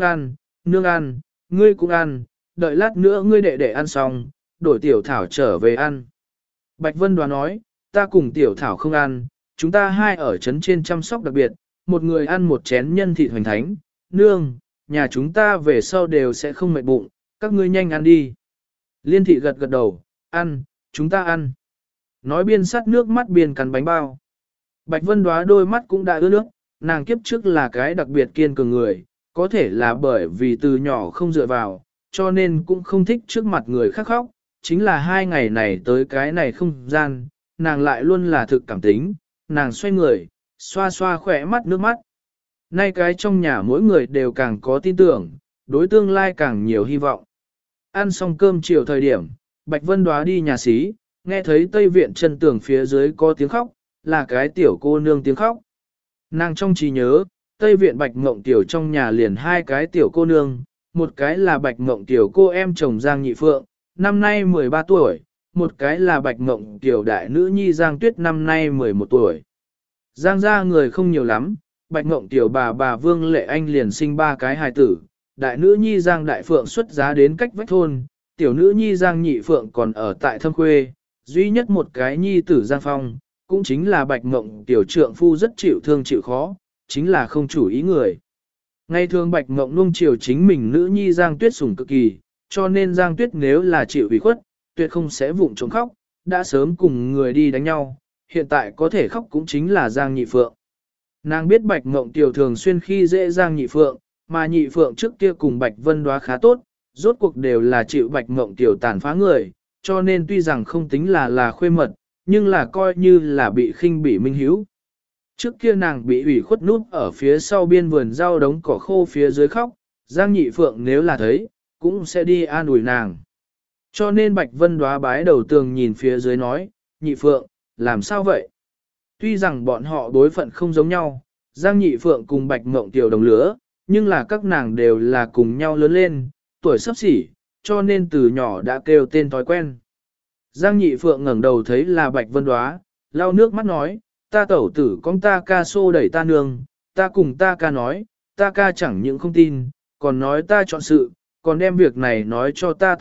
ăn, ngươi cũng ăn, đợi lát nữa ngươi đệ đệ ăn xong, đổi tiểu thảo trở về ăn. Bạch Vân Đoá nói, ta cùng tiểu thảo không ăn, chúng ta hai ở trấn trên chăm sóc đặc biệt, một người ăn 1 chén nhân thịt hoành thánh, nương, nhà chúng ta về sau đều sẽ không mệt bụng, các ngươi nhanh ăn đi. Liên Thị gật gật đầu, ăn, chúng ta ăn. Nói biên sắt nước mắt biên cắn bánh bao. Bạch Vân Đoá đôi mắt cũng đã ướt nước, nàng kiếp trước là cái đặc biệt kiên cường người, có thể là bởi vì từ nhỏ không dựa vào, cho nên cũng không thích trước mặt người khác khóc, chính là 2 ngày này tới cái này không gian, nàng lại luôn là thực cảm tính, nàng xoay người, xoa xoa khỏe mắt nước mắt. Nay cái trong nhà mỗi người đều càng có tin tưởng, đối tương lai càng nhiều hy vọng. Ăn xong cơm chiều thời điểm, Bạch Vân Đoá đi nhà xí, nghe thấy Tây Viện chân tường phía dưới có tiếng khóc, là cái tiểu cô nương tiếng khóc. Nàng trong trí nhớ, Tây Viện Bạch Mộng Tiểu trong nhà liền 2 cái tiểu cô nương, một cái là Bạch Mộng Tiểu cô em chồng Giang Nhị Phượng, năm nay 13 tuổi, một cái là Bạch Mộng Tiểu đại nữ nhi Giang Tuyết năm nay 11 tuổi. Giang gia người không nhiều lắm, Bạch Mộng Tiểu bà Vương Lệ Anh liền sinh 3 cái hài tử, đại nữ nhi Giang Đại Phượng xuất giá đến cách vách thôn, tiểu nữ nhi Giang Nhị Phượng còn ở tại Thâm Khuê, duy nhất một cái nhi tử Giang Phong, cũng chính là Bạch Mộng Tiểu trượng phu rất chịu thương chịu khó, chính là không chủ ý người. Ngày thường Bạch Mộng nuông chiều chính mình nữ nhi Giang Tuyết sủng cực kỳ, cho nên Giang Tuyết nếu là chịu ủy khuất, tuyệt không sẽ vụng trống khóc, đã sớm cùng người đi đánh nhau, hiện tại có thể khóc cũng chính là Giang Nhị Phượng. Nàng biết Bạch Mộng Tiểu thường xuyên khi dễ Giang Nhị Phượng, mà Nhị Phượng trước kia cùng Bạch Vân Đoá khá tốt, rốt cuộc đều là chịu Bạch Mộng Tiểu tàn phá người, cho nên tuy rằng không tính là khuê mật, nhưng là coi như là bị khinh bỉ minh hiếu. Trước kia nàng bị ủy khuất núp ở phía sau biên vườn rau đống cỏ khô phía dưới khóc, Giang Nhị Phượng nếu là thấy, cũng sẽ đi an ủi nàng. Cho nên Bạch Vân Đoá bái đầu tường nhìn phía dưới nói, Nhị Phượng, làm sao vậy? Tuy rằng bọn họ đối phận không giống nhau, Giang Nhị Phượng cùng Bạch Mộng Tiểu đồng lứa, nhưng là các nàng đều là cùng nhau lớn lên, tuổi sắp xỉ, cho nên từ nhỏ đã kêu tên thói quen. Giang Nhị Phượng ngẩng đầu thấy là Bạch Vân Đoá, lau nước mắt nói, ta tẩu tử con ta ca xô đẩy ta nương, ta cùng ta ca nói, ta ca chẳng những không tin, còn nói ta chọn sự, còn đem việc này nói cho ta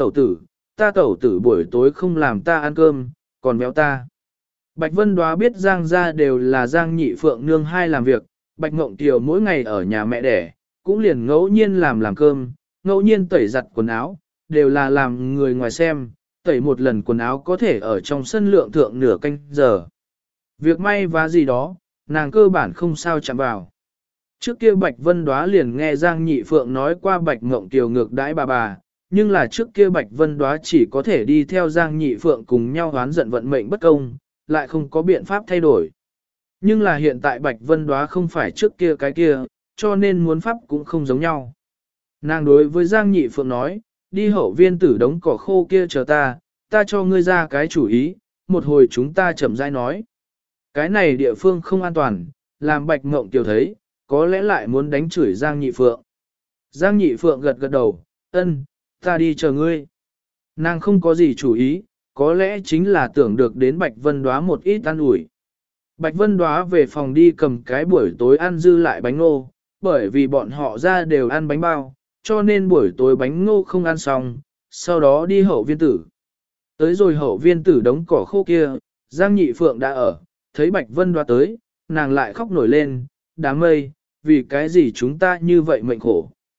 tẩu tử buổi tối không làm ta ăn cơm, còn béo ta. Bạch Vân Đoá biết Giang gia đều là Giang Nhị Phượng nương hai làm việc, Bạch Mộng Tiểu mỗi ngày ở nhà mẹ đẻ, cũng liền ngẫu nhiên làm cơm, ngẫu nhiên tẩy giặt quần áo, đều là làm người ngoài xem, tẩy một lần quần áo có thể ở trong sân lượng thượng nửa canh giờ. Việc may vá gì đó, nàng cơ bản không sao chạm vào. Trước kia Bạch Vân Đoá liền nghe Giang Nhị Phượng nói qua Bạch Mộng Tiểu ngược đãi bà, nhưng là trước kia Bạch Vân Đoá chỉ có thể đi theo Giang Nhị Phượng cùng nhau oán giận vận mệnh bất công, lại không có biện pháp thay đổi. Nhưng là hiện tại Bạch Vân Đoá không phải trước kia cái kia, cho nên muốn pháp cũng không giống nhau. Nàng đối với Giang Nhị Phượng nói, đi hậu viên tử đống cỏ khô kia chờ ta cho ngươi ra cái chủ ý, một hồi chúng ta chậm rãi nói. Cái này địa phương không an toàn, làm Bạch Mộng Tiểu thấy, có lẽ lại muốn đánh chửi Giang Nhị Phượng. Giang Nhị Phượng gật gật đầu, ân, ta đi chờ ngươi. Nàng không có gì chủ ý, có lẽ chính là tưởng được đến Bạch Vân Đoá một ít ăn ủi. Bạch Vân Đoá về phòng đi cầm cái buổi tối ăn dư lại bánh ngô, bởi vì bọn họ ra đều ăn bánh bao, cho nên buổi tối bánh ngô không ăn xong, sau đó đi hậu viên tử. Tới rồi hậu viên tử đống cỏ khô kia, Giang Nhị Phượng đã ở, thấy Bạch Vân Đoá tới, nàng lại khóc nổi lên, đám mây, vì cái gì chúng ta như vậy mệnh khổ.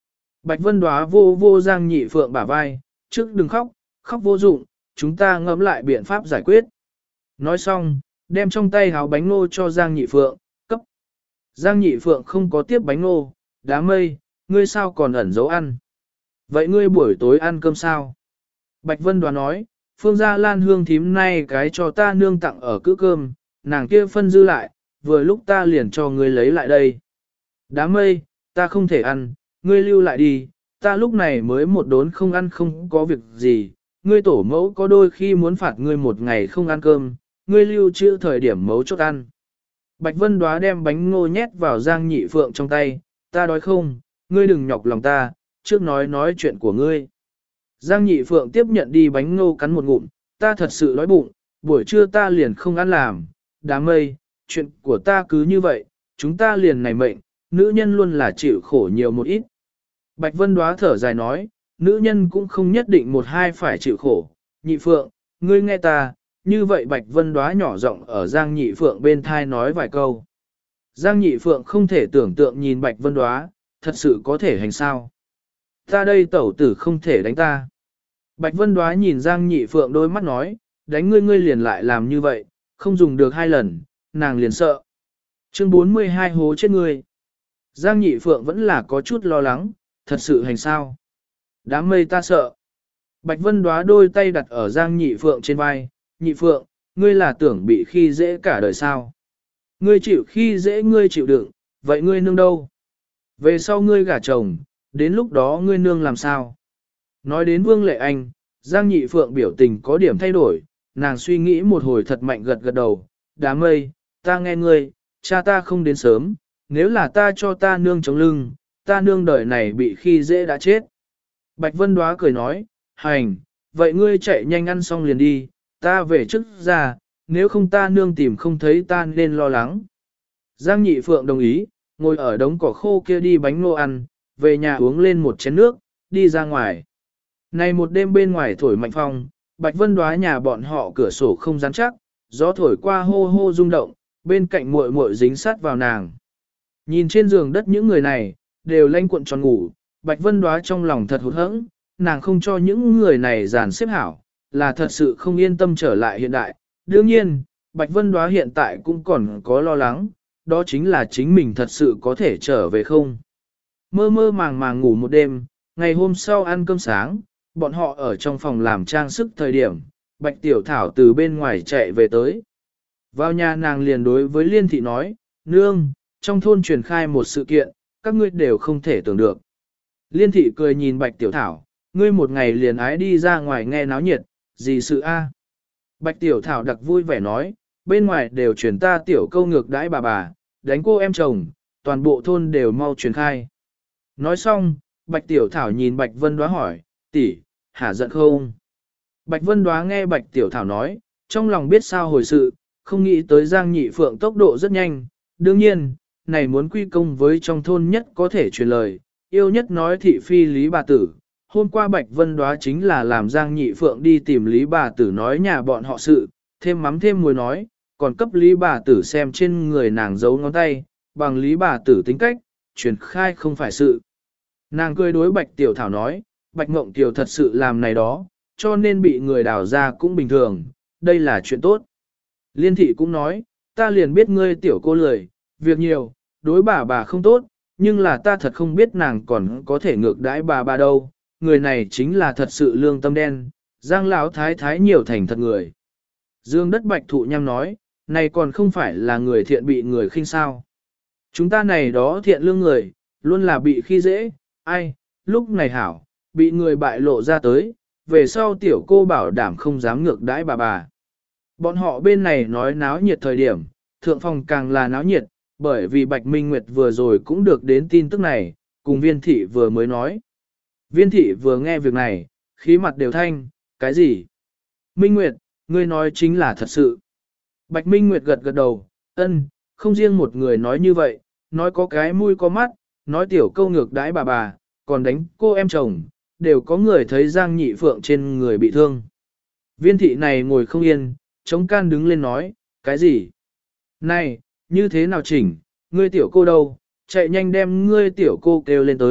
Bạch Vân Đóa vô vô Giang Nhị Phượng bả vai, trước đừng khóc, khóc vô dụng, chúng ta ngẫm lại biện pháp giải quyết. Nói xong, đem trong tay háo bánh ngô cho Giang Nhị Phượng, cấp. Giang Nhị Phượng không có tiếp bánh ngô, đám mây, ngươi sao còn ẩn giấu ăn. Vậy ngươi buổi tối ăn cơm sao? Bạch Vân Đóa nói, Phương gia Lan Hương thím nay cái cho ta nương tặng ở cữ cơm, nàng kia phân dư lại, vừa lúc ta liền cho ngươi lấy lại đây. Đám mây, ta không thể ăn, ngươi lưu lại đi, ta lúc này mới một đốn không ăn không có việc gì, ngươi tổ mẫu có đôi khi muốn phạt ngươi một ngày không ăn cơm, ngươi lưu trữ thời điểm mấu chốt ăn. Bạch Vân Đóa đem bánh ngô nhét vào Giang Nhị Phượng trong tay, ta đói không, ngươi đừng nhọc lòng ta, trước nói chuyện của ngươi. Giang Nhị Phượng tiếp nhận đi bánh ngô cắn một ngụm, ta thật sự đói bụng, buổi trưa ta liền không ăn làm, đám mây, chuyện của ta cứ như vậy, chúng ta liền này mệnh, nữ nhân luôn là chịu khổ nhiều một ít. Bạch Vân Đóa thở dài nói, nữ nhân cũng không nhất định một hai phải chịu khổ, Nhị Phượng, ngươi nghe ta, như vậy Bạch Vân Đóa nhỏ giọng ở Giang Nhị Phượng bên thai nói vài câu. Giang Nhị Phượng không thể tưởng tượng nhìn Bạch Vân Đóa, thật sự có thể hành sao. Ta đây tẩu tử không thể đánh ta. Bạch Vân Đóa nhìn Giang Nhị Phượng đôi mắt nói, đánh ngươi liền lại làm như vậy, không dùng được 2 lần, nàng liền sợ. Chương 42 hố chết ngươi. Giang Nhị Phượng vẫn là có chút lo lắng, thật sự hành sao. Đám mây ta sợ. Bạch Vân Đóa đôi tay đặt ở Giang Nhị Phượng trên vai, Nhị Phượng, ngươi là tưởng bị khi dễ cả đời sao. Ngươi chịu khi dễ ngươi chịu đựng, vậy ngươi nương đâu? Về sau ngươi gả chồng, đến lúc đó ngươi nương làm sao? Nói đến Vương Lệ Anh, Giang Nhị Phượng biểu tình có điểm thay đổi, nàng suy nghĩ một hồi thật mạnh gật gật đầu, đám mây, ta nghe ngươi, cha ta không đến sớm, nếu là ta cho ta nương chống lưng, ta nương đời này bị khi dễ đã chết. Bạch Vân Đóa cười nói, hành, vậy ngươi chạy nhanh ăn xong liền đi, ta về trước ra, nếu không ta nương tìm không thấy ta nên lo lắng. Giang Nhị Phượng đồng ý, ngồi ở đống cỏ khô kia đi bánh nô ăn, về nhà uống lên một chén nước, đi ra ngoài. Này một đêm bên ngoài thổi mạnh phong, Bạch Vân Đóa nhà bọn họ cửa sổ không rắn chắc, gió thổi qua hô hô rung động, bên cạnh muội muội dính sát vào nàng. Nhìn trên giường đất những người này, đều lanh cuộn tròn ngủ, Bạch Vân Đóa trong lòng thật hụt hẫng, nàng không cho những người này dàn xếp hảo, là thật sự không yên tâm trở lại hiện đại. Đương nhiên, Bạch Vân Đóa hiện tại cũng còn có lo lắng, đó chính là chính mình thật sự có thể trở về không. Mơ mơ màng màng ngủ một đêm, ngày hôm sau ăn cơm sáng, bọn họ ở trong phòng làm trang sức thời điểm, Bạch Tiểu Thảo từ bên ngoài chạy về tới. Vào nhà nàng liền đối với Liên Thị nói, nương, trong thôn truyền khai một sự kiện, các ngươi đều không thể tưởng được. Liên Thị cười nhìn Bạch Tiểu Thảo, ngươi một ngày liền ái đi ra ngoài nghe náo nhiệt, gì sự a? Bạch Tiểu Thảo đặc vui vẻ nói, bên ngoài đều truyền ta tiểu câu ngược đãi bà, đánh cô em chồng, toàn bộ thôn đều mau truyền khai. Nói xong, Bạch Tiểu Thảo nhìn Bạch Vân Đóa hỏi, tỷ, hả giận không? Bạch Vân Đóa nghe Bạch Tiểu Thảo nói, trong lòng biết sao hồi sự, không nghĩ tới Giang Nhị Phượng tốc độ rất nhanh. Đương nhiên, này muốn quy công với trong thôn nhất có thể truyền lời, yêu nhất nói thị phi Lý bà tử. Hôm qua Bạch Vân Đóa chính là làm Giang Nhị Phượng đi tìm Lý bà tử nói nhà bọn họ sự, thêm mắm thêm muối nói, còn cấp Lý bà tử xem trên người nàng giấu ngón tay, bằng Lý bà tử tính cách, truyền khai không phải sự. Nàng cười đối Bạch Tiểu Thảo nói, Bạch Ngộng Tiểu thật sự làm này đó, cho nên bị người đào ra cũng bình thường, đây là chuyện tốt. Liên Thị cũng nói, ta liền biết ngươi tiểu cô lười, việc nhiều, đối bà không tốt, nhưng là ta thật không biết nàng còn có thể ngược đãi bà đâu, người này chính là thật sự lương tâm đen, Giang lão thái thái nhiều thành thật người. Dương Đất Bạch Thụ Nham nói, này còn không phải là người thiện bị người khinh sao. Chúng ta này đó thiện lương người, luôn là bị khi dễ, ai, lúc này hảo, bị người bại lộ ra tới, về sau tiểu cô bảo đảm không dám ngược đãi bà. Bọn họ bên này nói náo nhiệt thời điểm, thượng phòng càng là náo nhiệt, bởi vì Bạch Minh Nguyệt vừa rồi cũng được đến tin tức này, cùng Viên Thị vừa mới nói. Viên Thị vừa nghe việc này, khí mặt đều thanh, cái gì? Minh Nguyệt, ngươi nói chính là thật sự. Bạch Minh Nguyệt gật gật đầu, ân, không riêng một người nói như vậy, nói có cái mũi có mắt, nói tiểu câu ngược đãi bà, còn đánh cô em chồng, đều có người thấy Giang Nhị Phượng trên người bị thương. Viên Thị này ngồi không yên, chống can đứng lên nói, cái gì? Này, như thế nào chỉnh, ngươi tiểu cô đâu, chạy nhanh đem ngươi tiểu cô kêu lên tới,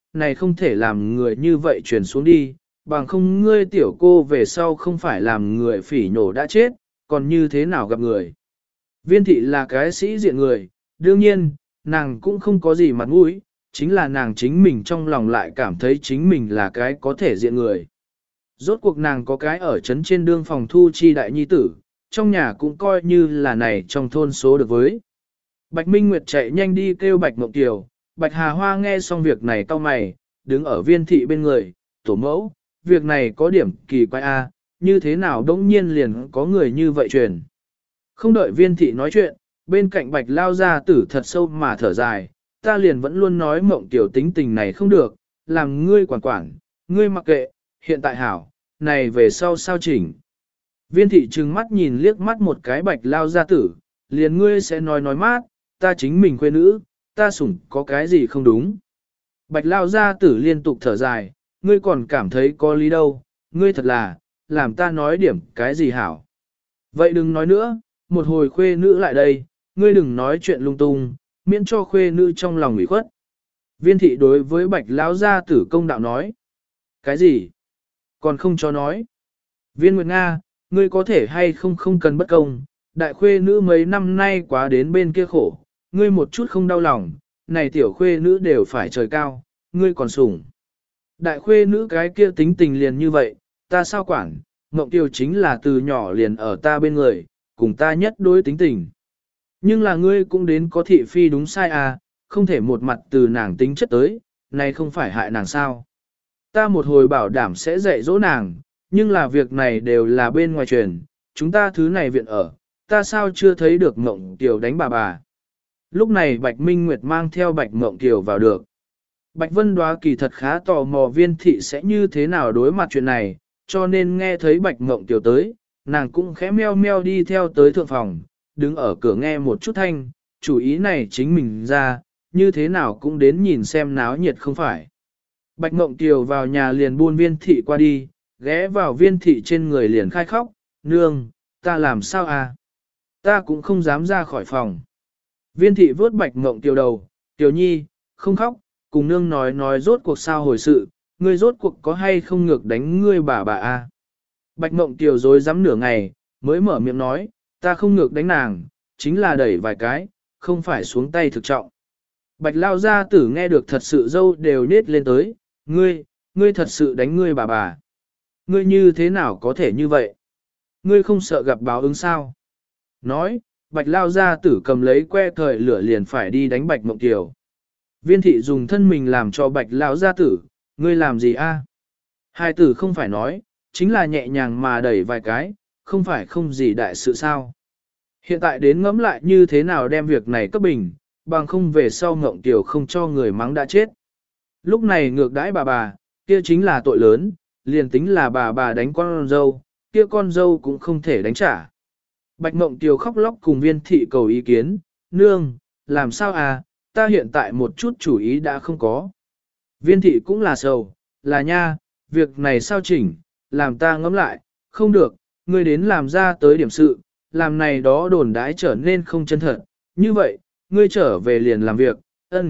này không thể làm người như vậy truyền xuống đi, bằng không ngươi tiểu cô về sau không phải làm người phỉ nhổ đã chết, còn như thế nào gặp người. Viên thị là cái sĩ diện người, đương nhiên, nàng cũng không có gì mặt mũi, chính là nàng chính mình trong lòng lại cảm thấy chính mình là cái có thể diện người. Rốt cuộc nàng có cái ở trấn trên đương phòng thu chi đại nhi tử, trong nhà cũng coi như là này trong thôn số được với. Bạch Minh Nguyệt chạy nhanh đi kêu Bạch Mộng Kiều, Bạch Hà Hoa nghe xong việc này cau mày, đứng ở viên thị bên người, tổ mẫu, việc này có điểm kỳ quái a, như thế nào đống nhiên liền có người như vậy truyền. Không đợi viên thị nói chuyện, bên cạnh Bạch lao ra tử thật sâu mà thở dài, ta liền vẫn luôn nói Mộng Kiều tính tình này không được, làm ngươi quản, ngươi mặc kệ, hiện tại hảo, này về sau sao chỉnh. Viên thị trừng mắt nhìn liếc mắt một cái Bạch lao ra tử, liền ngươi sẽ nói mát, ta chính mình quê nữ, ta sủng có cái gì không đúng. Bạch lao gia tử liên tục thở dài, ngươi còn cảm thấy có lý đâu, ngươi thật là, làm ta nói điểm cái gì hảo. Vậy đừng nói nữa, một hồi khuê nữ lại đây, ngươi đừng nói chuyện lung tung, miễn cho khuê nữ trong lòng ủy khuất. Viên thị đối với bạch lão gia tử công đạo nói. Cái gì? Còn không cho nói. Viên Nguyệt Nga, ngươi có thể hay không cần bất công, đại khuê nữ mấy năm nay quá đến bên kia khổ, ngươi một chút không đau lòng, này tiểu khuê nữ đều phải trời cao, ngươi còn sủng. Đại khuê nữ cái kia tính tình liền như vậy, ta sao quản, Mộng Tiêu chính là từ nhỏ liền ở ta bên người, cùng ta nhất đối tính tình. Nhưng là ngươi cũng đến có thị phi đúng sai à, không thể một mặt từ nàng tính chất tới, này không phải hại nàng sao. Ta một hồi bảo đảm sẽ dạy dỗ nàng, nhưng là việc này đều là bên ngoài truyền, chúng ta thứ này viện ở, ta sao chưa thấy được Mộng Tiêu đánh bà. Lúc này Bạch Minh Nguyệt mang theo Bạch Mộng Tiêu vào được. Bạch Vân Đoá kỳ thật khá tò mò viên thị sẽ như thế nào đối mặt chuyện này, cho nên nghe thấy Bạch Mộng Tiêu tới, nàng cũng khẽ meo meo đi theo tới thượng phòng, đứng ở cửa nghe một chút thanh, chủ ý này chính mình ra, như thế nào cũng đến nhìn xem náo nhiệt không phải. Bạch Mộng Tiêu vào nhà liền buôn viên thị qua đi, ghé vào viên thị trên người liền khai khóc, nương, ta làm sao à? Ta cũng không dám ra khỏi phòng. Viên thị vớt Bạch Mộng Tiêu đầu, Tiêu nhi, không khóc, cùng nương nói rốt cuộc sao hồi sự, ngươi rốt cuộc có hay không ngược đánh ngươi bà a? Bạch Mộng Tiêu dối dám nửa ngày, mới mở miệng nói, ta không ngược đánh nàng, chính là đẩy vài cái, không phải xuống tay thực trọng. Bạch lao gia tử nghe được thật sự dâu đều nết lên tới, ngươi thật sự đánh ngươi bà. Ngươi như thế nào có thể như vậy? Ngươi không sợ gặp báo ứng sao? Nói, Bạch lao gia tử cầm lấy que thời lửa liền phải đi đánh Bạch Mộng Tiêu. Viên thị dùng thân mình làm cho Bạch lão gia tử, ngươi làm gì a? Hai tử không phải nói, chính là nhẹ nhàng mà đẩy vài cái, không phải không gì đại sự sao. Hiện tại đến ngẫm lại như thế nào đem việc này cấp bình, bằng không về sau Mộng Tiêu không cho người mắng đã chết. Lúc này ngược đãi bà, kia chính là tội lớn, liền tính là bà đánh con dâu, kia con dâu cũng không thể đánh trả. Bạch Mộng Tiêu khóc lóc cùng viên thị cầu ý kiến, nương, làm sao à, ta hiện tại một chút chủ ý đã không có. Viên thị cũng là sầu, là nha, việc này sao chỉnh, làm ta ngẫm lại, không được, ngươi đến làm ra tới điểm sự, làm này đó đồn đãi trở nên không chân thật. Như vậy, ngươi trở về liền làm việc,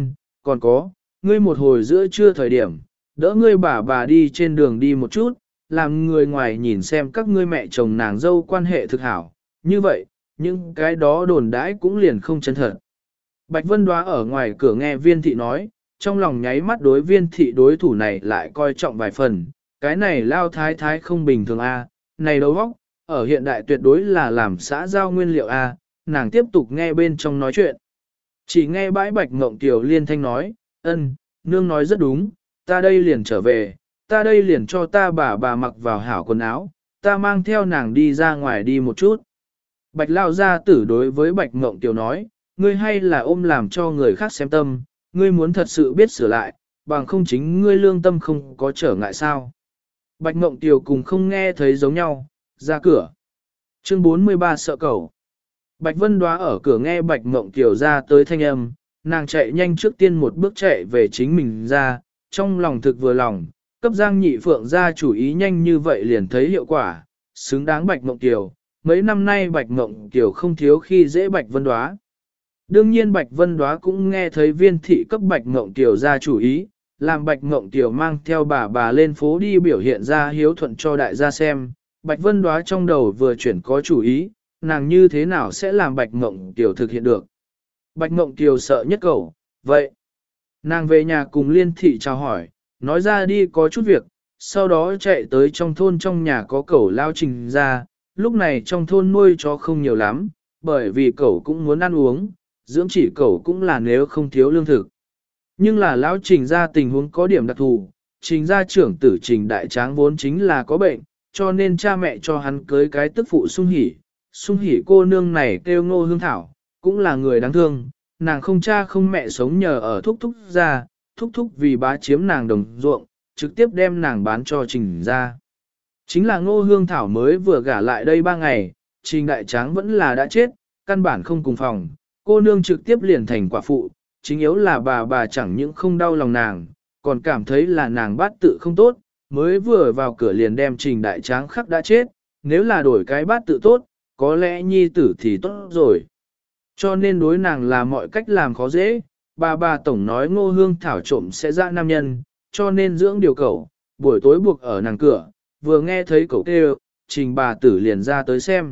còn có, ngươi một hồi giữa trưa thời điểm, đỡ ngươi bà đi trên đường đi một chút, làm người ngoài nhìn xem các ngươi mẹ chồng nàng dâu quan hệ thực hảo. Như vậy, những cái đó đồn đãi cũng liền không chân thật. Bạch Vân Đoá ở ngoài cửa nghe viên thị nói, trong lòng nháy mắt đối viên thị đối thủ này lại coi trọng vài phần, cái này lao thái không bình thường a, này đầu óc, ở hiện đại tuyệt đối là làm xã giao nguyên liệu a, nàng tiếp tục nghe bên trong nói chuyện. Chỉ nghe bãi Bạch Mộng Tiêu liên thanh nói, nương nói rất đúng, ta đây liền trở về, ta đây liền cho ta bà mặc vào hảo quần áo, ta mang theo nàng đi ra ngoài đi một chút. Bạch lao gia tử đối với Bạch Mộng Tiêu nói, ngươi hay là ôm làm cho người khác xem tâm, ngươi muốn thật sự biết sửa lại, bằng không chính ngươi lương tâm không có trở ngại sao. Bạch Mộng Tiêu cùng không nghe thấy giống nhau, ra cửa. Chương 43 sợ cẩu. Bạch Vân Đoá ở cửa nghe Bạch Mộng Tiêu ra tới thanh âm, nàng chạy nhanh trước tiên một bước chạy về chính mình ra, trong lòng thực vừa lòng, cấp Giang Nhị Phượng ra chủ ý nhanh như vậy liền thấy hiệu quả, xứng đáng Bạch Mộng Tiêu. Mấy năm nay Bạch Mộng Tiêu không thiếu khi dễ Bạch Vân Đoá. Đương nhiên Bạch Vân Đoá cũng nghe thấy viên thị cấp Bạch Mộng Tiêu ra chủ ý, làm Bạch Ngộng Tiểu mang theo bà lên phố đi biểu hiện ra hiếu thuận cho đại gia xem. Bạch Vân Đoá trong đầu vừa chuyển có chủ ý, nàng như thế nào sẽ làm Bạch Ngộng Tiểu thực hiện được. Bạch Ngộng Tiểu sợ nhất cậu, vậy. Nàng về nhà cùng Liên Thị chào hỏi, nói ra đi có chút việc, sau đó chạy tới trong thôn trong nhà có cẩu lao Trình ra, lúc này trong thôn nuôi chó không nhiều lắm, bởi vì cẩu cũng muốn ăn uống, dưỡng chỉ cẩu cũng là nếu không thiếu lương thực. Nhưng là lão Trình ra tình huống có điểm đặc thù, Trình gia trưởng tử Trình Đại Tráng vốn chính là có bệnh, cho nên cha mẹ cho hắn cưới cái tức phụ Sung Hỷ cô nương này kêu Ngô Hương Thảo, cũng là người đáng thương, nàng không cha không mẹ sống nhờ ở thúc thúc ra, thúc thúc vì bá chiếm nàng đồng ruộng, trực tiếp đem nàng bán cho Trình ra. Chính là Ngô Hương Thảo mới vừa gả lại đây 3 ngày, Trình Đại Tráng vẫn là đã chết, căn bản không cùng phòng, cô nương trực tiếp liền thành quả phụ, chính yếu là bà chẳng những không đau lòng nàng, còn cảm thấy là nàng bát tự không tốt, mới vừa vào cửa liền đem Trình Đại Tráng khắc đã chết, nếu là đổi cái bát tự tốt, có lẽ nhi tử thì tốt rồi. Cho nên đối nàng là mọi cách làm khó dễ, bà tổng nói Ngô Hương Thảo trộm sẽ ra nam nhân, cho nên dưỡng điều cẩu, buổi tối buộc ở nàng cửa, vừa nghe thấy cậu kêu, Trình bà tử liền ra tới xem.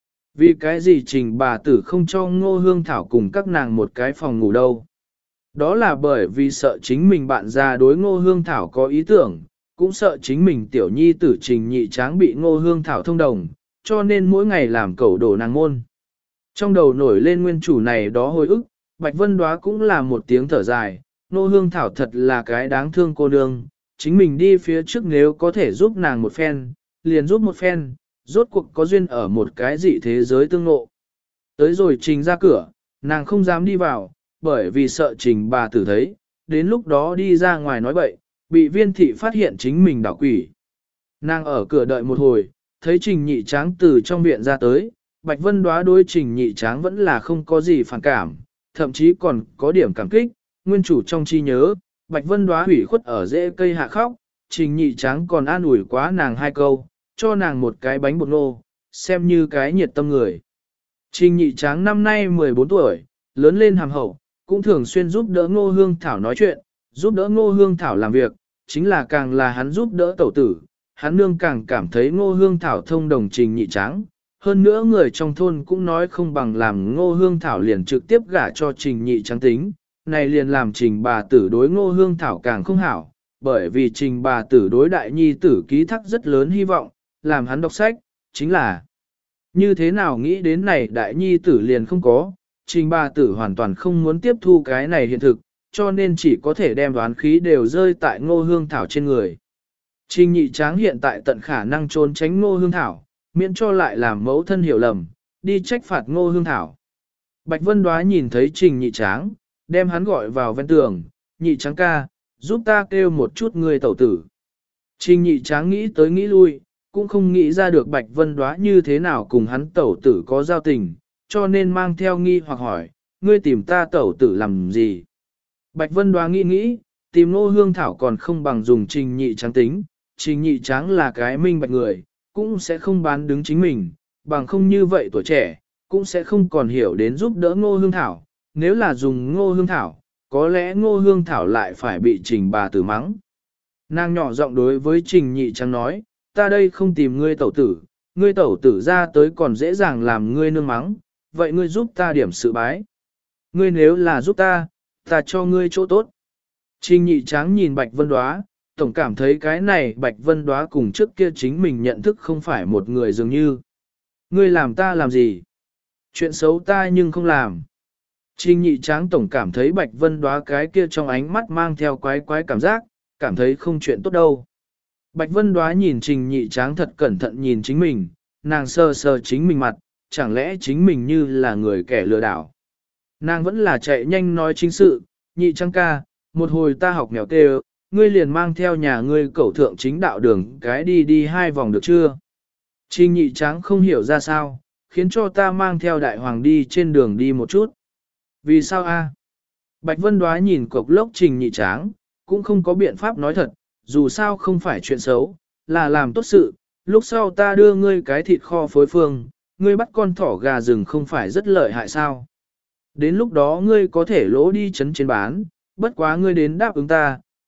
Vì cái gì Trình bà tử không cho Ngô Hương Thảo cùng các nàng một cái phòng ngủ đâu? Đó là bởi vì sợ chính mình bạn già đối Ngô Hương Thảo có ý tưởng, cũng sợ chính mình tiểu nhi tử Trình Nhị Tráng bị Ngô Hương Thảo thông đồng, cho nên mỗi ngày làm cẩu đổ nàng môn. Trong đầu nổi lên nguyên chủ này đó hồi ức, Bạch Vân Đoá cũng là một tiếng thở dài, Ngô Hương Thảo thật là cái đáng thương cô nương, chính mình đi phía trước nếu có thể giúp nàng một phen, liền giúp một phen, rốt cuộc có duyên ở một cái dị thế giới tương ngộ. Tới rồi Trình ra cửa, nàng không dám đi vào, bởi vì sợ Trình bà tử thấy, đến lúc đó đi ra ngoài nói bậy, bị Viên thị phát hiện chính mình đảo quỷ. Nàng ở cửa đợi một hồi, thấy Trình Nhị Tráng từ trong viện ra tới, Bạch Vân Đoá đối Trình Nhị Tráng vẫn là không có gì phản cảm, thậm chí còn có điểm cảm kích, nguyên chủ trong chi nhớ, Bạch Vân Đoá hủy khuất ở rễ cây hạ khóc, Trình Nhị Tráng còn an ủi quá nàng 2 câu, cho nàng một cái bánh bột nô, xem như cái nhiệt tâm người. Trình Nhị Tráng năm nay 14 tuổi, lớn lên hàm hậu, cũng thường xuyên giúp đỡ Ngô Hương Thảo nói chuyện, giúp đỡ Ngô Hương Thảo làm việc, chính là càng là hắn giúp đỡ tẩu tử, hắn nương càng cảm thấy Ngô Hương Thảo thông đồng Trình Nhị Tráng. Hơn nữa người trong thôn cũng nói không bằng làm Ngô Hương Thảo liền trực tiếp gả cho Trình Nhị Tráng tính, này liền làm Trình bà tử đối Ngô Hương Thảo càng không hảo, bởi vì Trình bà tử đối đại nhi tử ký thác rất lớn hy vọng, làm hắn đọc sách, chính là như thế nào nghĩ đến này đại nhi tử liền không có, Trình bà tử hoàn toàn không muốn tiếp thu cái này hiện thực, cho nên chỉ có thể đem đoán khí đều rơi tại Ngô Hương Thảo trên người. Trình Nhị Tráng hiện tại tận khả năng trốn tránh Ngô Hương Thảo, miễn cho lại làm mẫu thân hiểu lầm, đi trách phạt Ngô Hương Thảo. Bạch Vân Đoá nhìn thấy Trình Nhị Tráng, đem hắn gọi vào ven tường, Nhị Tráng ca, giúp ta kêu một chút người tẩu tử. Trình Nhị Tráng nghĩ tới nghĩ lui, cũng không nghĩ ra được Bạch Vân Đoá như thế nào cùng hắn tẩu tử có giao tình, cho nên mang theo nghi hoặc hỏi, ngươi tìm ta tẩu tử làm gì? Bạch Vân Đoá nghĩ, tìm Ngô Hương Thảo còn không bằng dùng Trình Nhị Tráng tính, Trình Nhị Tráng là cái minh bạch người, cũng sẽ không bán đứng chính mình, bằng không như vậy tuổi trẻ, cũng sẽ không còn hiểu đến giúp đỡ Ngô Hương Thảo, nếu là dùng Ngô Hương Thảo, có lẽ Ngô Hương Thảo lại phải bị Trình bà tử mắng. Nàng nhỏ giọng đối với Trình Nhị Tráng nói, ta đây không tìm ngươi tẩu tử ra tới còn dễ dàng làm ngươi nương mắng, vậy ngươi giúp ta điểm sự bái. Ngươi nếu là giúp ta cho ngươi chỗ tốt. Trình Nhị Tráng nhìn Bạch Vân Đoá, tổng cảm thấy cái này Bạch Vân Đoá cùng trước kia chính mình nhận thức không phải một người dường như. Ngươi làm ta làm gì? Chuyện xấu ta nhưng không làm. Trình Nhị Tráng tổng cảm thấy Bạch Vân Đoá cái kia trong ánh mắt mang theo quái cảm giác, cảm thấy không chuyện tốt đâu. Bạch Vân Đoá nhìn Trình Nhị Tráng thật cẩn thận nhìn chính mình, nàng sờ chính mình mặt, chẳng lẽ chính mình như là người kẻ lừa đảo. Nàng vẫn là chạy nhanh nói chính sự, Nhị Tráng ca, một hồi ta học mèo kêu, ngươi liền mang theo nhà ngươi cẩu thượng chính đạo đường cái đi 2 vòng được chưa? Trình Nhị Tráng không hiểu ra sao, khiến cho ta mang theo đại hoàng đi trên đường đi một chút. Vì sao a? Bạch Vân Đoá nhìn cục lốc Trình Nhị Tráng, cũng không có biện pháp nói thật, dù sao không phải chuyện xấu, là làm tốt sự, lúc sau ta đưa ngươi cái thịt kho phối phương, ngươi bắt con thỏ gà rừng không phải rất lợi hại sao? Đến lúc đó ngươi có thể lỗ đi chấn trên bán, bất quá ngươi đến đáp ứng ta,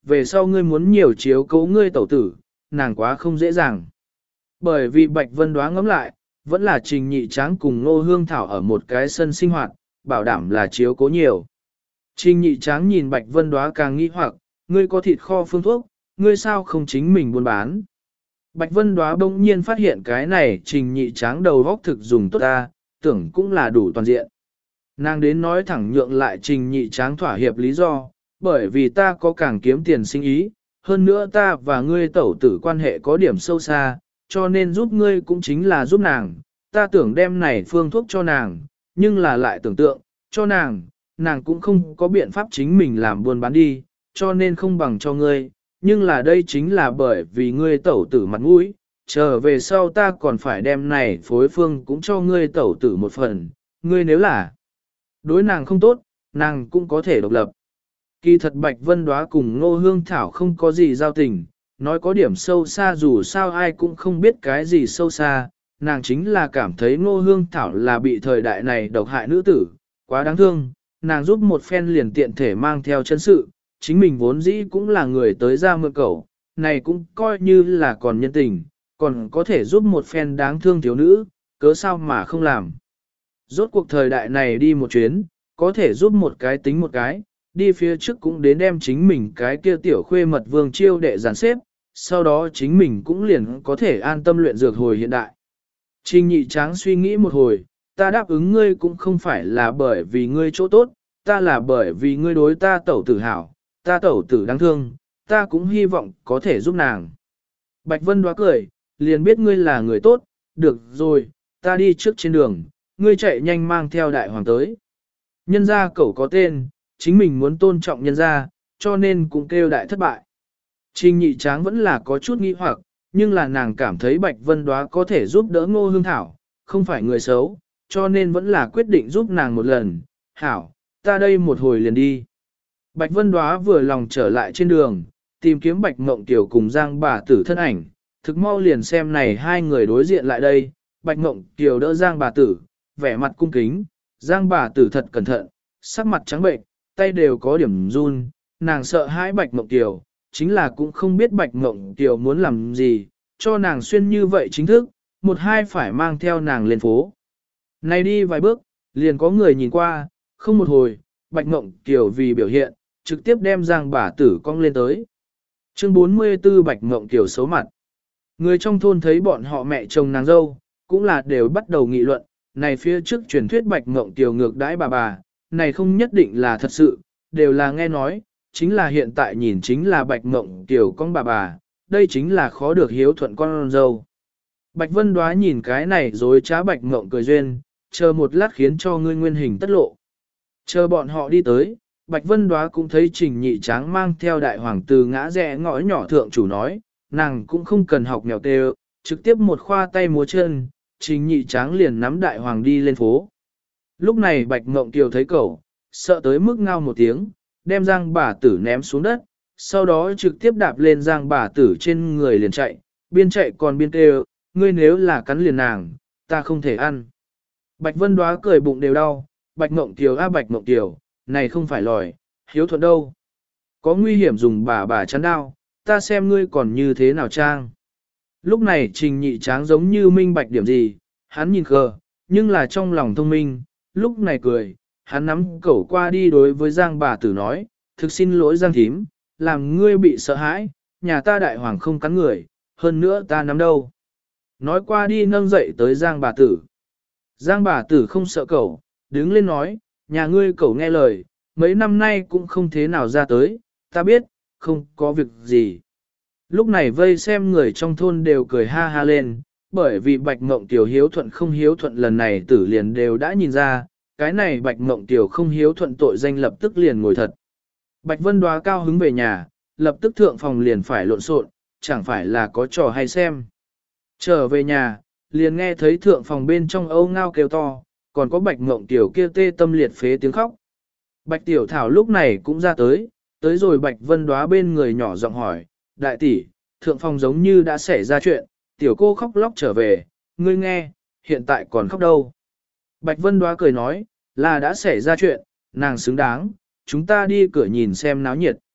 về sau ngươi muốn nhiều chiếu cố ngươi tẩu tử, nàng quá không dễ dàng. Bởi vì Bạch Vân Đoá ngẫm lại, vẫn là Trình Nhị Tráng cùng Ngô Hương Thảo ở một cái sân sinh hoạt, bảo đảm là chiếu cố nhiều. Trình Nhị Tráng nhìn Bạch Vân Đoá càng nghi hoặc, ngươi có thịt kho phương thuốc, ngươi sao không chính mình buôn bán. Bạch Vân Đoá bỗng nhiên phát hiện cái này Trình Nhị Tráng đầu góc thực dùng tốt ta, tưởng cũng là đủ toàn diện. Nàng đến nói thẳng nhượng lại Trình Nhị Tráng thỏa hiệp lý do, bởi vì ta có càng kiếm tiền sinh ý, hơn nữa ta và ngươi tẩu tử quan hệ có điểm sâu xa, cho nên giúp ngươi cũng chính là giúp nàng, ta tưởng đem này phương thuốc cho nàng, nhưng là lại tưởng tượng, cho nàng, nàng cũng không có biện pháp chính mình làm buôn bán đi, cho nên không bằng cho ngươi, nhưng là đây chính là bởi vì ngươi tẩu tử mặt mũi, trở về sau ta còn phải đem này phối phương cũng cho ngươi tẩu tử một phần, ngươi nếu là đối nàng không tốt, nàng cũng có thể độc lập. Kỳ thật Bạch Vân Đoá cùng Ngô Hương Thảo không có gì giao tình, nói có điểm sâu xa dù sao ai cũng không biết cái gì sâu xa, nàng chính là cảm thấy Ngô Hương Thảo là bị thời đại này độc hại nữ tử, quá đáng thương, nàng giúp một phen liền tiện thể mang theo chân sự, chính mình vốn dĩ cũng là người tới ra mượn cẩu, này cũng coi như là còn nhân tình, còn có thể giúp một phen đáng thương thiếu nữ, cớ sao mà không làm. Rốt cuộc thời đại này đi một chuyến, có thể giúp một cái tính một cái, đi phía trước cũng đến đem chính mình cái kia tiểu khuê mật vương chiêu đệ giàn xếp, sau đó chính mình cũng liền có thể an tâm luyện dược hồi hiện đại. Trình Nhị Tráng suy nghĩ một hồi, ta đáp ứng ngươi cũng không phải là bởi vì ngươi chỗ tốt, ta là bởi vì ngươi đối ta tẩu tử hảo, ta tẩu tử đáng thương, ta cũng hy vọng có thể giúp nàng. Bạch Vân Đoá cười, liền biết ngươi là người tốt, được rồi, ta đi trước trên đường, ngươi chạy nhanh mang theo đại hoàng tới. Nhân gia cẩu có tên, chính mình muốn tôn trọng nhân gia, cho nên cũng kêu đại thất bại. Trình Nhị Tráng vẫn là có chút nghi hoặc, nhưng là nàng cảm thấy Bạch Vân Đoá có thể giúp đỡ Ngô Hương Thảo, không phải người xấu, cho nên vẫn là quyết định giúp nàng một lần. Hảo, ta đây một hồi liền đi. Bạch Vân Đoá vừa lòng trở lại trên đường, tìm kiếm Bạch Mộng Tiểu cùng Giang bà tử thân ảnh, thực mau liền xem này hai người đối diện lại đây, Bạch Mộng Tiểu đỡ Giang bà tử, vẻ mặt cung kính, Giang bà tử thật cẩn thận, sắc mặt trắng bệnh, tay đều có điểm run, nàng sợ hãi Bạch Mộng Tiểu, chính là cũng không biết Bạch Mộng Tiểu muốn làm gì, cho nàng xuyên như vậy chính thức, một hai phải mang theo nàng lên phố. Này đi vài bước, liền có người nhìn qua, không một hồi, Bạch Mộng Tiểu vì biểu hiện, trực tiếp đem Giang bà tử cong lên tới. Chương 44 Bạch Mộng Tiểu xấu mặt. Người trong thôn thấy bọn họ mẹ chồng nàng dâu, cũng là đều bắt đầu nghị luận, này phía trước truyền thuyết Bạch Mộng Tiểu ngược đãi bà, này không nhất định là thật sự, đều là nghe nói, chính là hiện tại nhìn chính là Bạch Mộng Tiểu con bà, đây chính là khó được hiếu thuận con dâu. Bạch Vân Đoá nhìn cái này rồi trá Bạch Mộng cười duyên, chờ một lát khiến cho ngươi nguyên hình tất lộ. Chờ bọn họ đi tới, Bạch Vân Đoá cũng thấy Trình Nhị Tráng mang theo đại hoàng từ ngã rẽ ngõ nhỏ thượng chủ nói, nàng cũng không cần học mèo tê, trực tiếp một khoa tay múa chân, Trình Nhị Tráng liền nắm đại hoàng đi lên phố. Lúc này Bạch Mộng Kiều thấy cậu, sợ tới mức ngao một tiếng, đem Giang bà tử ném xuống đất, sau đó trực tiếp đạp lên Giang bà tử trên người liền chạy còn biên kêu, ngươi nếu là cắn liền nàng, ta không thể ăn. Bạch Vân Đoá cười bụng đều đau, Bạch Mộng Kiều Bạch Mộng Kiều, này không phải lòi, hiếu thuận đâu. Có nguy hiểm dùng bà chắn đao, ta xem ngươi còn như thế nào trang. Lúc này Trình Nhị Tráng giống như minh bạch điểm gì, hắn nhìn khờ, nhưng là trong lòng thông minh, lúc này cười, hắn nắm cẩu qua đi đối với Giang bà tử nói, thực xin lỗi Giang thím, làm ngươi bị sợ hãi, nhà ta đại hoàng không cắn người, hơn nữa ta nắm đâu. Nói qua đi nâng dậy tới Giang bà tử. Giang bà tử không sợ cẩu, đứng lên nói, nhà ngươi cẩu nghe lời, mấy năm nay cũng không thế nào ra tới, ta biết, không có việc gì. Lúc này vây xem người trong thôn đều cười ha ha lên, bởi vì Bạch Mộng Tiểu hiếu thuận không hiếu thuận lần này tử liền đều đã nhìn ra, cái này Bạch Mộng Tiểu không hiếu thuận tội danh lập tức liền ngồi thật. Bạch Vân Đoá cao hứng về nhà, lập tức thượng phòng liền phải lộn xộn, chẳng phải là có trò hay xem. Trở về nhà, liền nghe thấy thượng phòng bên trong âu ngao kêu to, còn có Bạch Mộng Tiểu kia tê tâm liệt phế tiếng khóc. Bạch Tiểu Thảo lúc này cũng ra tới rồi Bạch Vân Đoá bên người nhỏ giọng hỏi, đại tỷ, thượng phòng giống như đã xảy ra chuyện, tiểu cô khóc lóc trở về, ngươi nghe, hiện tại còn khóc đâu. Bạch Vân Đoá cười nói, là đã xảy ra chuyện, nàng xứng đáng, chúng ta đi cửa nhìn xem náo nhiệt.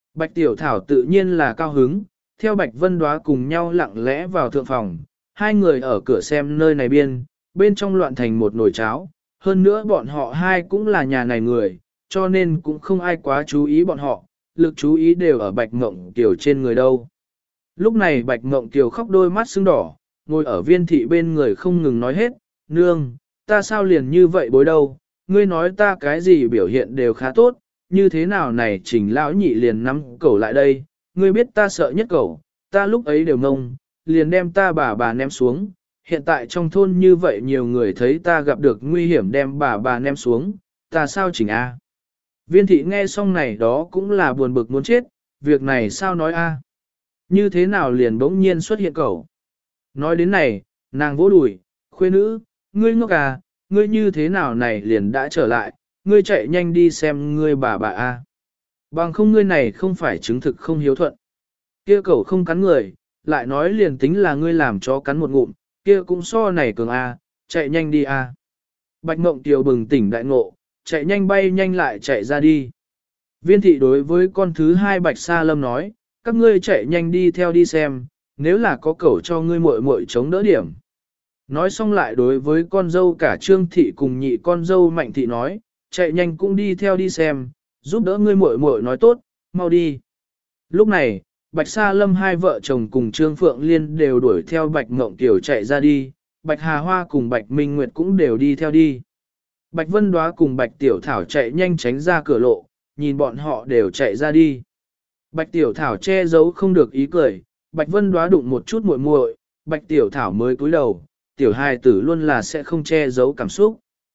Bạch Tiểu Thảo tự nhiên là cao hứng, theo Bạch Vân Đóa cùng nhau lặng lẽ vào thượng phòng, hai người ở cửa xem nơi này bên trong loạn thành một nồi cháo, hơn nữa bọn họ hai cũng là nhà này người, cho nên cũng không ai quá chú ý bọn họ, lực chú ý đều ở Bạch Mộng Kiều trên người đâu. Lúc này Bạch Mộng Kiều khóc đôi mắt sưng đỏ, ngồi ở Viên thị bên người không ngừng nói hết, nương, ta sao liền như vậy bối đâu, ngươi nói ta cái gì biểu hiện đều khá tốt, như thế nào này Trình lão nhị liền nắm cẩu lại đây, ngươi biết ta sợ nhất cẩu, ta lúc ấy đều ngông, liền đem ta bà ném xuống, hiện tại trong thôn như vậy nhiều người thấy ta gặp được nguy hiểm đem bà ném xuống, ta sao chỉnh a? Viên thị nghe xong này đó cũng là buồn bực muốn chết, việc này sao nói a? Như thế nào liền bỗng nhiên xuất hiện cẩu? Nói đến này, nàng vỗ đùi, khuê nữ, ngươi ngốc à, ngươi như thế nào này liền đã trở lại, ngươi chạy nhanh đi xem ngươi bà a. Bằng không ngươi này không phải chứng thực không hiếu thuận. Kia cẩu không cắn người, lại nói liền tính là ngươi làm chó cắn một ngụm, kia cũng so này cường a, chạy nhanh đi a. Bạch Mộng Kiều bừng tỉnh đại ngộ, chạy nhanh bay nhanh lại chạy ra đi. Viên thị đối với con thứ hai Bạch Sa Lâm nói, các ngươi chạy nhanh đi theo đi xem, nếu là có cẩu cho ngươi muội muội chống đỡ điểm. Nói xong lại đối với con dâu cả Trương thị cùng nhị con dâu Mạnh thị nói, chạy nhanh cũng đi theo đi xem, giúp đỡ ngươi muội muội nói tốt, mau đi. Lúc này, Bạch Sa Lâm hai vợ chồng cùng Trương Phượng Liên đều đuổi theo Bạch Mộng Kiều chạy ra đi, Bạch Hà Hoa cùng Bạch Minh Nguyệt cũng đều đi theo đi. Bạch Vân Đóa cùng Bạch Tiểu Thảo chạy nhanh tránh ra cửa lộ, nhìn bọn họ đều chạy ra đi. Bạch Tiểu Thảo che giấu không được ý cười, Bạch Vân Đóa đụng một chút muội muội, Bạch Tiểu Thảo mới cúi đầu, tiểu hài tử luôn là sẽ không che giấu cảm xúc.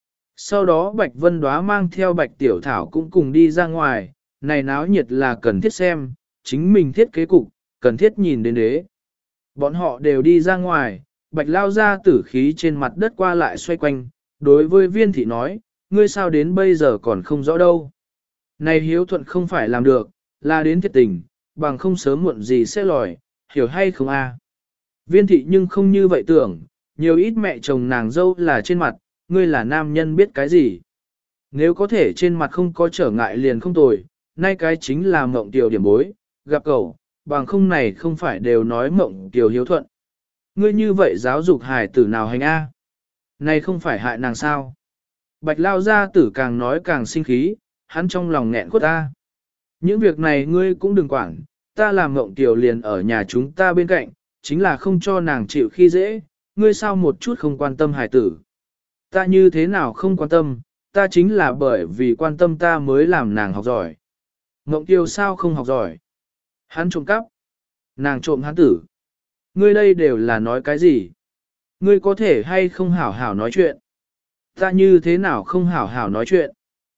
Sau đó Bạch Vân Đóa mang theo Bạch Tiểu Thảo cũng cùng đi ra ngoài, này náo nhiệt là cần thiết xem, chính mình thiết kế cục, cần thiết nhìn đến đế. Bọn họ đều đi ra ngoài, Bạch lao ra tử khí trên mặt đất qua lại xoay quanh, đối với Viên thị nói, ngươi sao đến bây giờ còn không rõ đâu. Này hiếu thuận không phải làm được, là đến thiệt tình, bằng không sớm muộn gì sẽ lòi, hiểu hay không a? Viên thị nhưng không như vậy tưởng, nhiều ít mẹ chồng nàng dâu là trên mặt, ngươi là nam nhân biết cái gì. Nếu có thể trên mặt không có trở ngại liền không tồi, nay cái chính là Mộng Kiều điểm bối, gặp cậu, bằng không này không phải đều nói Mộng Kiều hiếu thuận. Ngươi như vậy giáo dục hài tử nào hành a? Này không phải hại nàng sao? Bạch lao gia tử càng nói càng sinh khí, hắn trong lòng nghẹn khuất ta. Những việc này ngươi cũng đừng quản, ta làm Mộng Kiều liền ở nhà chúng ta bên cạnh, chính là không cho nàng chịu khi dễ, ngươi sao một chút không quan tâm hài tử. Ta như thế nào không quan tâm, ta chính là bởi vì quan tâm ta mới làm nàng học giỏi. Mộng Kiều sao không học giỏi? Hắn trộm cắp. Nàng trộm hắn tử. Ngươi đây đều là nói cái gì? Ngươi có thể hay không hảo hảo nói chuyện? Ta như thế nào không hảo hảo nói chuyện?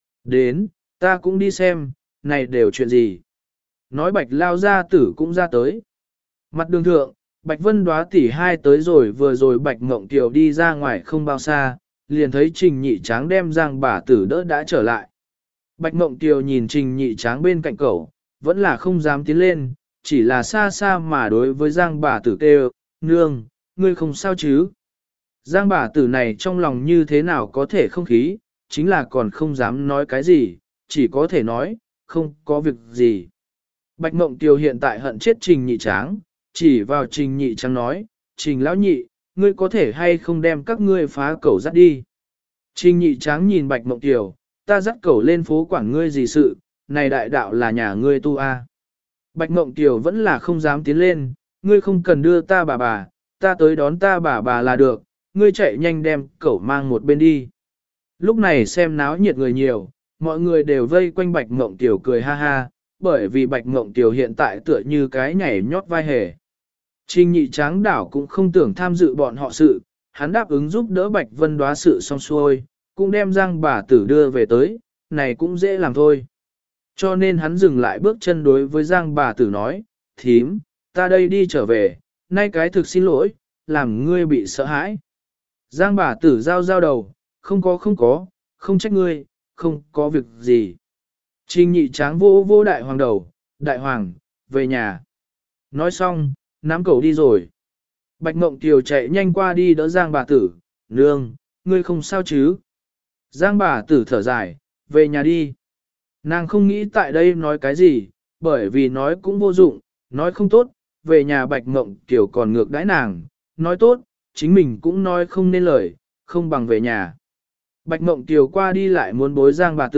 Đến, ta cũng đi xem, này đều chuyện gì? Nói Bạch lao gia tử cũng ra tới. Mặt đường thượng, Bạch Vân Đóa tỷ hai tới rồi vừa rồi Bạch Mộng Kiều đi ra ngoài không bao xa, liền thấy Trình Nhị Tráng đem Giang bà tử đỡ đã trở lại. Bạch Mộng Kiều nhìn Trình Nhị Tráng bên cạnh cậu, vẫn là không dám tiến lên, chỉ là xa xa mà đối với Giang bà tử kêu, nương, ngươi không sao chứ. Giang bà tử này trong lòng như thế nào có thể không khí, chính là còn không dám nói cái gì, chỉ có thể nói, không có việc gì. Bạch Mộng Kiều hiện tại hận chết Trình Nhị Tráng, chỉ vào Trình Nhị Tráng nói, Trình lão nhị, ngươi có thể hay không đem các ngươi phá cẩu dắt đi. Trình Nhị Tráng nhìn Bạch Mộng Kiều, ta dắt cẩu lên phố quản ngươi gì sự, này đại đạo là nhà ngươi tu a. Bạch Mộng Kiều vẫn là không dám tiến lên, ngươi không cần đưa ta bà, ta tới đón ta bà là được, ngươi chạy nhanh đem cẩu mang một bên đi. Lúc này xem náo nhiệt người nhiều, mọi người đều vây quanh Bạch Mộng Kiều cười ha ha, bởi vì Bạch Mộng Kiều hiện tại tựa như cái nhảy nhót vai hề. Trình Nhị Tráng đảo cũng không tưởng tham dự bọn họ sự, hắn đáp ứng giúp đỡ Bạch Vân Đóa sự xong xuôi, cũng đem Giang bà tử đưa về tới, này cũng dễ làm thôi. Cho nên hắn dừng lại bước chân đối với Giang bà tử nói, thím, ta đây đi trở về, nay cái thực xin lỗi, làm ngươi bị sợ hãi. Giang bà tử giao đầu, không có, không trách ngươi, không có việc gì. Trình Nhị Tráng vô đại hoàng đầu, đại hoàng, về nhà. Nói xong, nắm cẩu đi rồi. Bạch Mộng Kiều chạy nhanh qua đi đỡ Giang bà tử, nương, ngươi không sao chứ. Giang bà tử thở dài, về nhà đi. Nàng không nghĩ tại đây nói cái gì, bởi vì nói cũng vô dụng, nói không tốt, về nhà Bạch Mộng Kiều còn ngược đãi nàng, nói tốt, chính mình cũng nói không nên lời, không bằng về nhà. Bạch Mộng Kiều qua đi lại muốn bối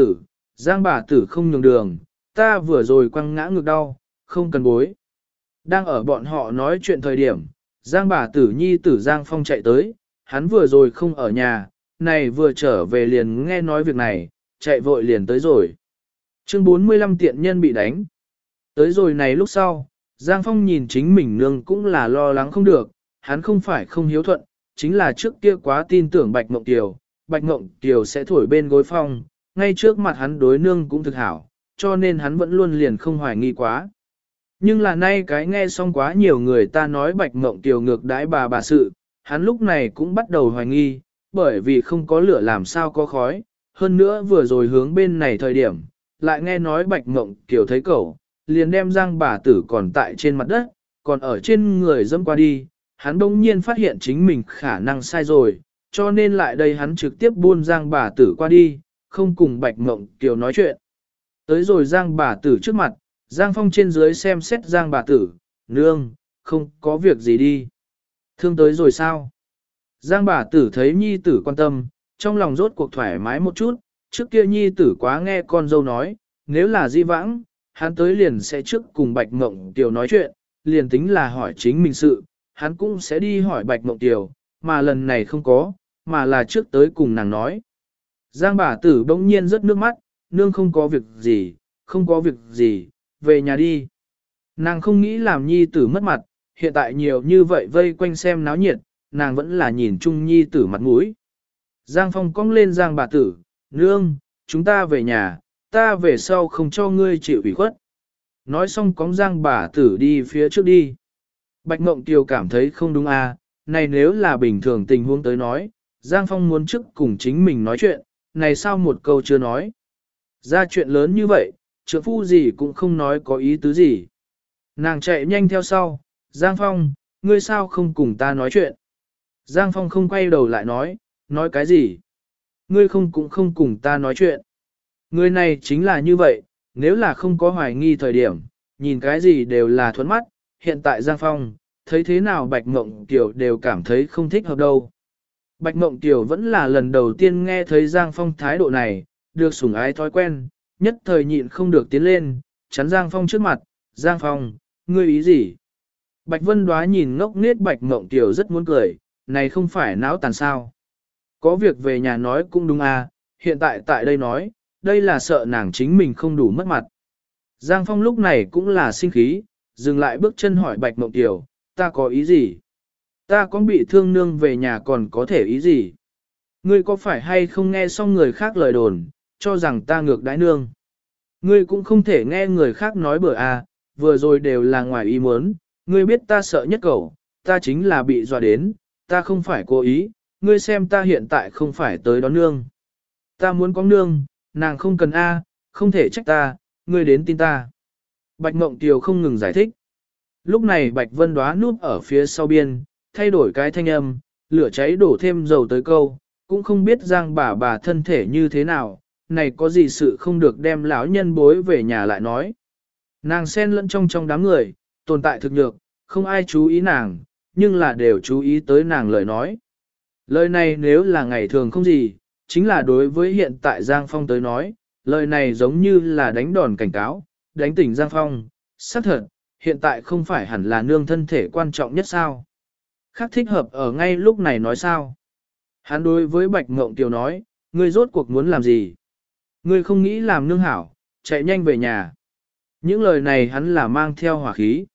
Giang bà tử không nhường đường, ta vừa rồi quăng ngã ngược đau, không cần bối. Đang ở bọn họ nói chuyện thời điểm, Giang bà tử nhi tử Giang Phong chạy tới, hắn vừa rồi không ở nhà, này vừa trở về liền nghe nói việc này, chạy vội liền tới rồi. Chương 45 tiện nhân bị đánh. Tới rồi này lúc sau, Giang Phong nhìn chính mình nương cũng là lo lắng không được, hắn không phải không hiếu thuận, chính là trước kia quá tin tưởng Bạch Mộng Kiều, Bạch Mộng Kiều sẽ thổi bên gối Phong, ngay trước mặt hắn đối nương cũng thực hảo, cho nên hắn vẫn luôn liền không hoài nghi quá. Nhưng là nay cái nghe xong quá nhiều người ta nói Bạch Mộng Kiều ngược đãi bà sự, hắn lúc này cũng bắt đầu hoài nghi, bởi vì không có lửa làm sao có khói, hơn nữa vừa rồi hướng bên này thời điểm, lại nghe nói Bạch Mộng Kiều thấy cậu, liền đem Giang bà tử còn tại trên mặt đất, còn ở trên người dẫm qua đi, hắn bỗng nhiên phát hiện chính mình khả năng sai rồi, cho nên lại đây hắn trực tiếp buôn Giang bà tử qua đi, không cùng Bạch Mộng Kiều nói chuyện. Tới rồi Giang bà tử trước mặt, Giang Phong trên dưới xem xét Giang bà tử, nương, không có việc gì đi. Thương tới rồi sao? Giang bà tử thấy nhi tử quan tâm, trong lòng rốt cuộc thoải mái một chút, trước kia nhi tử quá nghe con dâu nói, nếu là di vãng, hắn tới liền sẽ trước cùng Bạch Mộng Kiều nói chuyện, liền tính là hỏi chính mình sự, hắn cũng sẽ đi hỏi Bạch Mộng Kiều, mà lần này không có, mà là trước tới cùng nàng nói. Giang bà tử bỗng nhiên rớt nước mắt, nương không có việc gì, không có việc gì, về nhà đi. Nàng không nghĩ làm nhi tử mất mặt, hiện tại nhiều như vậy vây quanh xem náo nhiệt, nàng vẫn là nhìn chung nhi tử mặt mũi. Giang Phong cong lên Giang bà tử, nương, chúng ta về nhà, ta về sau không cho ngươi chịu ủy khuất. Nói xong cong Giang bà tử đi phía trước đi. Bạch Mộng Kiều cảm thấy không đúng à, này nếu là bình thường tình huống tới nói, Giang Phong muốn trước cùng chính mình nói chuyện, này sao một câu chưa nói. Ra chuyện lớn như vậy, trượng phu gì cũng không nói có ý tứ gì. Nàng chạy nhanh theo sau, Giang Phong, ngươi sao không cùng ta nói chuyện. Giang Phong không quay đầu lại nói cái gì. Ngươi cũng không cùng ta nói chuyện. Người này chính là như vậy, nếu là không có hoài nghi thời điểm, nhìn cái gì đều là thuẫn mắt, hiện tại Giang Phong, thấy thế nào Bạch Mộng Kiều đều cảm thấy không thích hợp đâu. Bạch Mộng Kiều vẫn là lần đầu tiên nghe thấy Giang Phong thái độ này, được sủng ái thói quen, nhất thời nhịn không được tiến lên, chắn Giang Phong trước mặt, Giang Phong, ngươi ý gì? Bạch Vân Đoá nhìn ngốc nghếch Bạch Mộng Kiều rất muốn cười, này không phải não tàn sao. Có việc về nhà nói cũng đúng à, hiện tại tại đây nói, đây là sợ nàng chính mình không đủ mất mặt. Giang Phong lúc này cũng là sinh khí, dừng lại bước chân hỏi Bạch Mộng Kiều, ta có ý gì? Ta có bị thương nương về nhà còn có thể ý gì? Ngươi có phải hay không nghe xong người khác lời đồn, cho rằng ta ngược đãi nương? Ngươi cũng không thể nghe người khác nói bừa à, vừa rồi đều là ngoài ý muốn, ngươi biết ta sợ nhất cậu, ta chính là bị dọa đến, ta không phải cố ý, ngươi xem ta hiện tại không phải tới đón nương. Ta muốn có nương, nàng không cần a, không thể trách ta, ngươi đến tin ta. Bạch Mộng Kiều không ngừng giải thích. Lúc này Bạch Vân Đoá núp ở phía sau biên, thay đổi cái thanh âm, lửa cháy đổ thêm dầu tới câu, cũng không biết Giang bà thân thể như thế nào, này có gì sự không được đem lão nhân bối về nhà lại nói. Nàng xen lẫn trong đám người, tồn tại thực nhược, không ai chú ý nàng, nhưng là đều chú ý tới nàng lời nói. Lời này nếu là ngày thường không gì, chính là đối với hiện tại Giang Phong tới nói, lời này giống như là đánh đòn cảnh cáo, đánh tỉnh Giang Phong, xác thật, hiện tại không phải hẳn là nương thân thể quan trọng nhất sao. Khác thích hợp ở ngay lúc này nói sao. Hắn đối với Bạch Mộng Kiều nói, ngươi rốt cuộc muốn làm gì? Ngươi không nghĩ làm nương hảo, chạy nhanh về nhà. Những lời này hắn là mang theo hỏa khí.